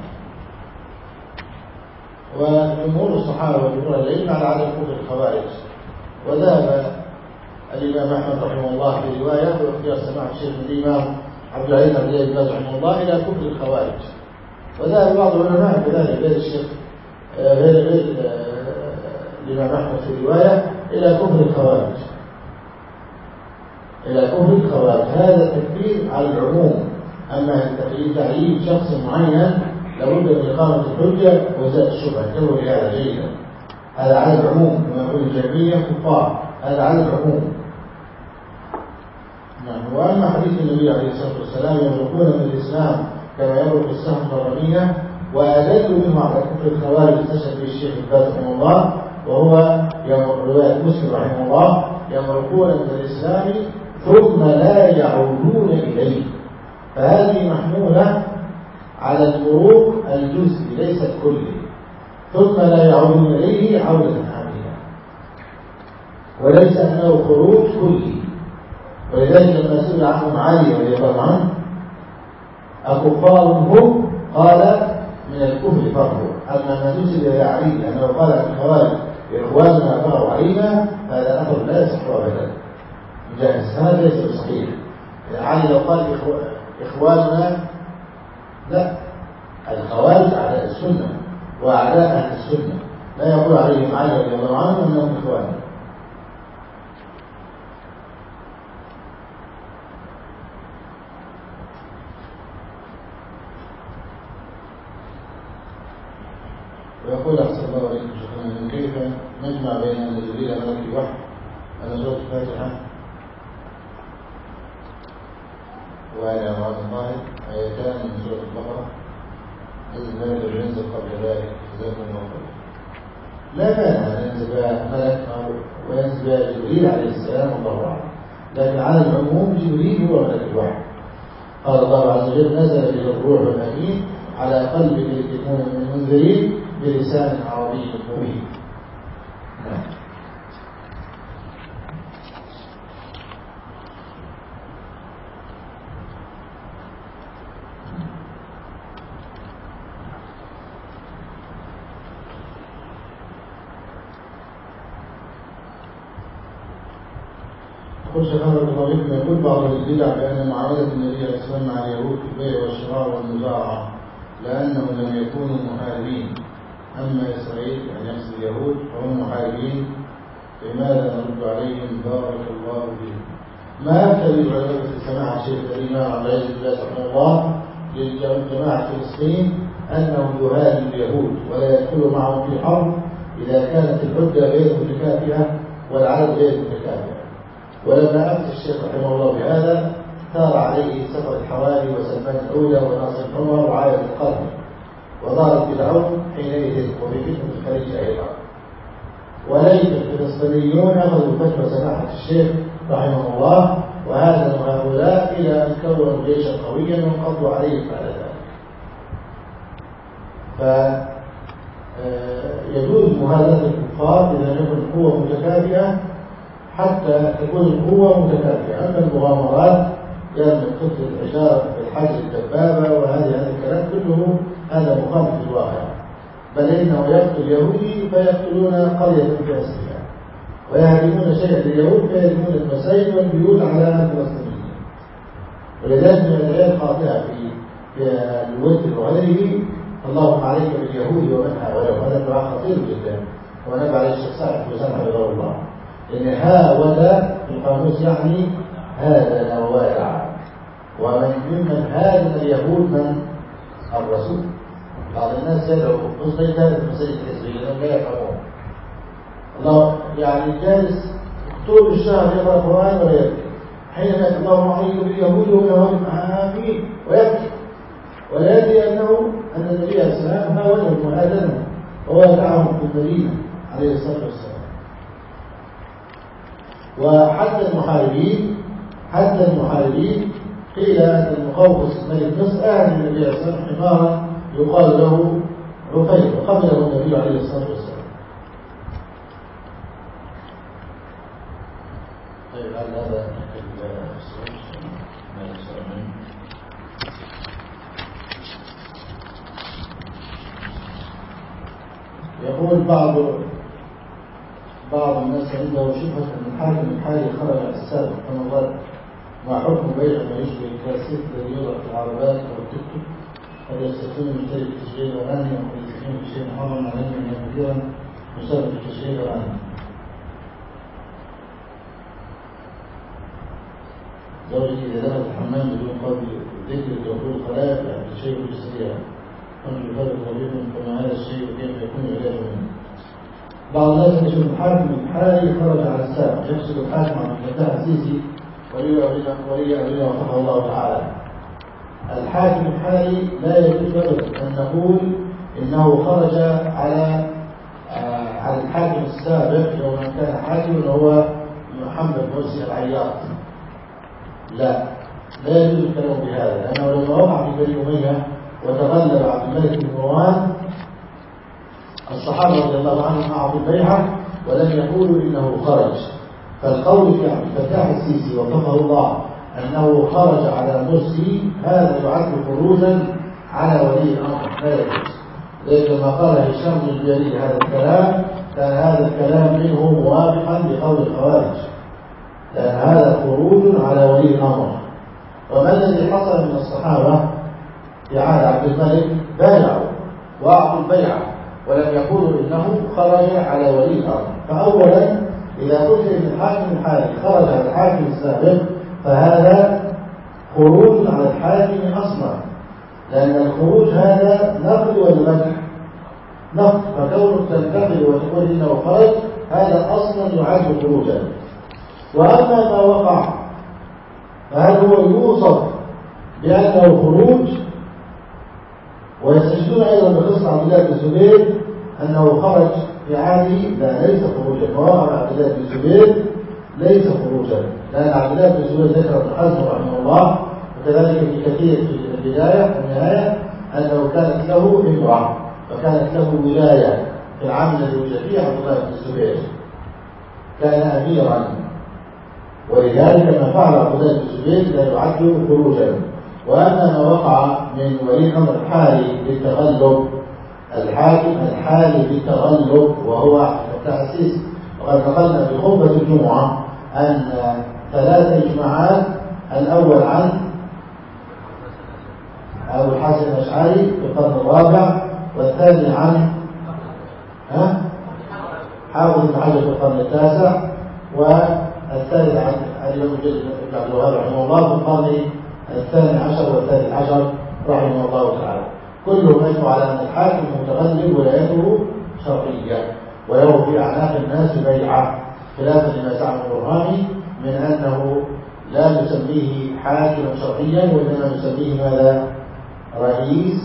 وجمهور الصحابة وجمهور العلم على عدم كفر الخوارج، وذهب الإمام أحمد رحمه الله في رواية واختيار سماحة الشيخ الإمام عبد العزيز بن عبد الله بن باز رحمه الله إلى كفر الخوارج، وذهب بعض العلماء كذلك غير الشيخ غير غير الإمام أحمد في رواية إلى كفر الخوارج إلى كفر الخوارج. هذا تكفير على العموم، أما تعيين شخص معين لابد من إقامة الحجة وزاد الشبهة، انتبهوا لهذا جيدا. هذا على العموم، كما يقول الجهمية كفار، هذا على العموم. نعم. وأما حديث النبي عليه الصلاة والسلام يمرقون من الإسلام كما يمرق السهم من الرمية، وأدل منه على كفر الخوارج استشهد به الشيخ الباز رحمه الله، وهو رواية مسلم رحمه الله يمرقون من الإسلام ثم لا يعودون إليه، فهذه محمولة على المروق الجزئي ليس الكلي، ثم لا يعودون إليه عودة كاملة، وليس أنه خروج كلي. ولذلك لما سئل عنهم علي رضي الله عنه أكفار هم؟ قال من الكفر فرقه. أما ما نسب إلى علي أنه قال عن الخوارج إخواننا فروا علينا، هذا أثر لا يصح أبدا، جاهز، هذا ليس صحيح. علي لو قال إخواننا، لا، الخوارج أعداء السنة وأعداء أهل السنة، لا يقول عليهم علي رضي الله عنه أنهم إخواننا. ويقول أحسن الله عليكم شيخنا من كيف نجمع بين أن جبريل ملك الوحي أن سورة الفاتحة وآل عمران الظاهر آيتان من سورة البقرة نزل ذلك وينزل قبل ذلك جزاكم الله خيرا. لا مانع أن ينزل بها ملك وينزل بها جبريل عليه السلام والله أعلم، لكن على العموم جبريل هو ملك الوحي. قال الله عز وجل نزل به الروح الأمين على قلبك لتكون من المنذرين بلسان عربي مبين. نعم. شيخ أحمد الطبيب يقول بعض البدع بأن معاملة النبي عليه الصلاة والسلام مع اليهود في البيع والشراء والمزارعة لأنهم لم يكونوا محاربين، أما إسرائيل يعني يقصد اليهود فهم محاربين، لماذا نرد عليهم؟ بارك الله فيهم. ما أكثر العلماء في سماحة الشيخ الإمام عبد العزيز بن باز رحمه الله لجماعة فلسطين أنه يهاجم اليهود ولا يدخل معهم في حرب إذا كانت العدة غير متكافئة والعدد غير متكافئ. ولما أفتى الشيخ رحمه الله بهذا ثار عليه سفر الحواري وسلمان الأولى وناصر عمر وعاية القرن، وظهرت بدعهم حينئذ وفي فتنة الخليج أيضا. وليس الفلسطينيون أخذوا فتوى سماحة الشيخ رحمه الله وهذا هؤلاء إلى أن كونوا جيشا قويا وانقضوا عليه بعد ذلك. فيجوز مهاجمة الكفار إذا لم يكن القوة متكافئة حتى تكون القوة متكافئة. أما المغامرات يعني قتل الحجارة بالحج الدبابة وهذه هذا الكلام كله هذا مخالف للواقع، بل إنه يقتل يهودي فيقتلون قرية في أصلها ويهدمون شيئا لليهود فيهدمون المساجد والبيوت على الفلسطينيين. ولذلك من الآيات الخاطئة في الوتر وغيره اللهم عليك باليهود ومن هؤلاء، وهذا دعاء خطير جدا ونبع عليه الشيخ صالح وسام حفظه الله، لأن هاود في القاموس يعني هذا ووالع، ومن ممن هاجم اليهود من الرسول. بعض الناس يدعو قصدي ثالث مسجد الحزبية لأنهم لا يفهمون. الله يعني جالس طول الشهر يقرأ القرآن ولا يبكي، حينما يأتي الله عليه باليهود ويهود آمين ويبكي، ولا يدري أنه أن النبي عليه السلام هاولهم وآذنهم ووالعهم في المدينة عليه الصلاة والسلام. وحتى المحاربين حتى المحاربين قيل أن المقوقس ملك مصر أهل النبي عليه الصلاة والسلام حمارا يقال له رفيع وقبله النبي عليه الصلاة والسلام. طيب هذا يقول بعض بعض الناس عنده شبهة أن الحاكم الحالي خرج عن السابق كما قال مع حكم بيع ما يشبه الكاسيت الذي يوضع في العربات أو التيك توك، قد يستخدم المشتري في تشغيل الأغاني وقد يستخدم في شيء محرم على أنه كثيرا يسبب في تشغيل الأغاني. زوجتي إذا دخلت الحمام بدون قبل ذكر دخول الخلايا فأعمل شيء بالسريع أنت بفضل طبيب فما هذا الشيء وكيف يكون علاجه منه. بعض الناس يشوف الحاكم الحالي خرج على السابق، يقصد الحاكم عبد الفتاح السيسي ولي أمرنا وفقه الله تعالى. الحاكم الحالي لا يجوز أبدا أن نقول إنه خرج على آه على الحاكم السابق يوم كان حاكما وهو محمد مرسي العياط. لا لا يجوز الكلام بهذا، لأنه لما وقع في بني أمية وتغلب عبد الملك بن مروان الصحابة رضي الله عنهم أعطوا البيعة ولم يقولوا إنه خرج. فالقول في عبد الفتاح السيسي وفقه الله أنه خرج على مرسي هذا يعد خروجا على ولي الأمر لا يجوز. لكن ما قال هشام بن الجليل هذا الكلام كان هذا الكلام منه موافقا لقول الخوارج، لأن هذا خروج على ولي الأمر. وما الذي حصل من الصحابة في عهد عبد الملك؟ بايعوا وأعطوا البيعة ولم يقولوا إنه خرج على ولي الأمر. فأولا إذا قلت إن الحاكم الحالي خرج على الحاكم السابق فهذا خروج على الحاكم أصلا، لأن الخروج هذا نقل والمدح نقل، فكونك تنتقل وتقول إنه خرج هذا أصلا يعد خروجا. وأما ما وقع فهل هو يوصف بأنه خروج؟ ويستشهدون أيضا بقصة عبد الله بن الزبير أنه خرج في عهده، لا ليس خروجا. فوقع عبد الله بن الزبير ليس خروجا، لأن عبد الله بن الزبير ذكر ابن حزم رحمه الله وكذلك في كثير في البداية والنهاية أنه كانت له امرأة وكانت له ولاية في العام الذي وجد فيه عبد الله بن الزبير، كان أميرا، ولذلك ما فعل عبد الله بن الزبير لا يعد خروجا. وأما ما وقع من ولي الأمر الحالي بالتغلب، الحاكم الحالي بالتغلب وهو عبد الفتاح السيسي، وقد نقلنا في خطبة الجمعة أن ثلاث إجماعات. الأول عن أبو الحسن الأشعري في القرن الرابع، والثاني عن ها حافظ بن حجر في القرن التاسع، والثالث عن الإمام الجليل بن عبد الوهاب رحمه الله في القرن الثاني عشر والثالث عشر رحمه الله تعالى. كلهم أجمعوا على أن الحاكم متغلب ولايته شرعية وله في أعناق الناس بيعة، خلافا لما زعم البرهاني من أنه لا نسميه حاكما شرعيا وإنما نسميه ماذا؟ رئيس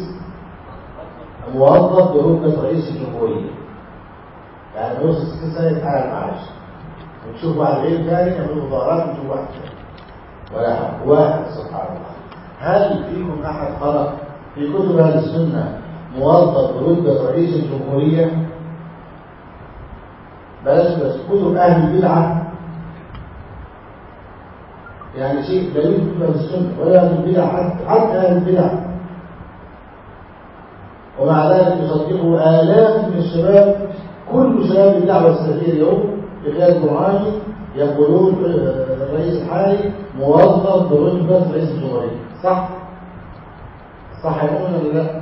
موظف برتبة رئيس الجمهورية. يعني يوصل ست سنة يتحال المعاش ونشوف واحد غير ثاني يعملوا مظاهرات ونشوف واحد ثاني ولا حق واحد. سبحان الله. هل فيكم أحد قرأ في كتب أهل السنة موظف برتبة رئيس الجمهورية؟ بلاش بس كتب أهل البدعة، يعني شيء لا يوجد في أهل السنة ولا أهل البدع، حتى أهل البدع، ومع ذلك يصدقه آلاف من الشباب. كل شباب الدعوة السلفية اليوم بقيادة برهاني يقولون الرئيس الحالي موظف برتبة رئيس الجمهورية. صح؟ صح يقولون ولا لا؟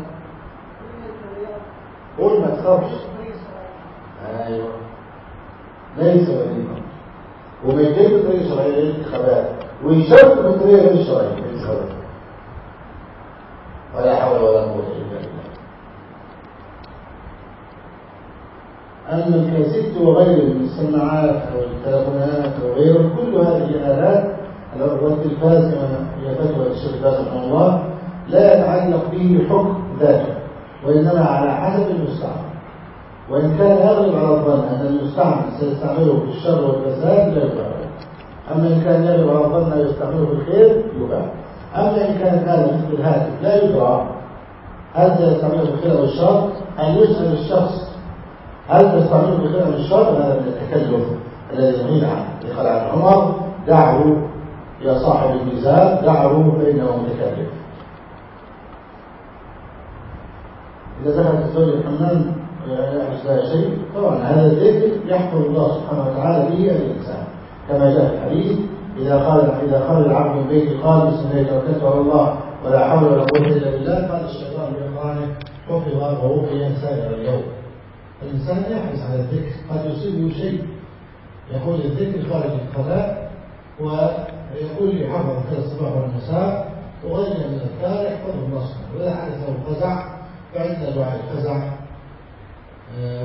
قول ما تخافش. ايوه ليس وليا، ومن جلد الطريقة الشرعية للانتخابات، ويشارك في الطريقة غير الشرعية للانتخابات. ولا حول ولا قوة إلا بالله. أما الكاسيت وغيره من السماعات أو التلفونات وغيره، كل هذه الآلات والتلفاز كما هي فتوى الشيخ باز رحمه الله لا يتعلق به حكم ذاته، وإنما على حسب المستعمل. وإن كان يغلب على الظن أن المستعمل سيستعمله في الشر والفساد لا يباع. أما إن كان يغلب على الظن أن يستعمله في الخير يباع. أما إن كانت هذا مثل الهاتف لا يدرى هل سيستعمله في الخير أو الشر، أن يسأل الشخص هل تستعمله في الخير أو الشر. هذا من التكلف الذي نهينا عنه. قال عن عمر دعه يا صاحب الميزان، دعه فإنه متكلف. إذا دخلت الزوج الحمام لا يحدث لها شيء، طبعا هذا الذكر يحفظ الله سبحانه وتعالى به الإنسان، كما جاء في الحديث إذا قال إذا خرج العبد من بيته قال بسم الله توكلت على الله ولا حول ولا قوة إلا بالله، قال الشيطان بإقرانه حفظ ووقي سائر اليوم. الإنسان يحرص على الذكر، قد يصيبه شيء يقول الذكر خارج الخلاء ويقول لي حفظ كذا الصباح والمساء وغير من الأذكار يحفظه الله سبحانه. وإذا حدث له فزع فعندنا دعاء الفزع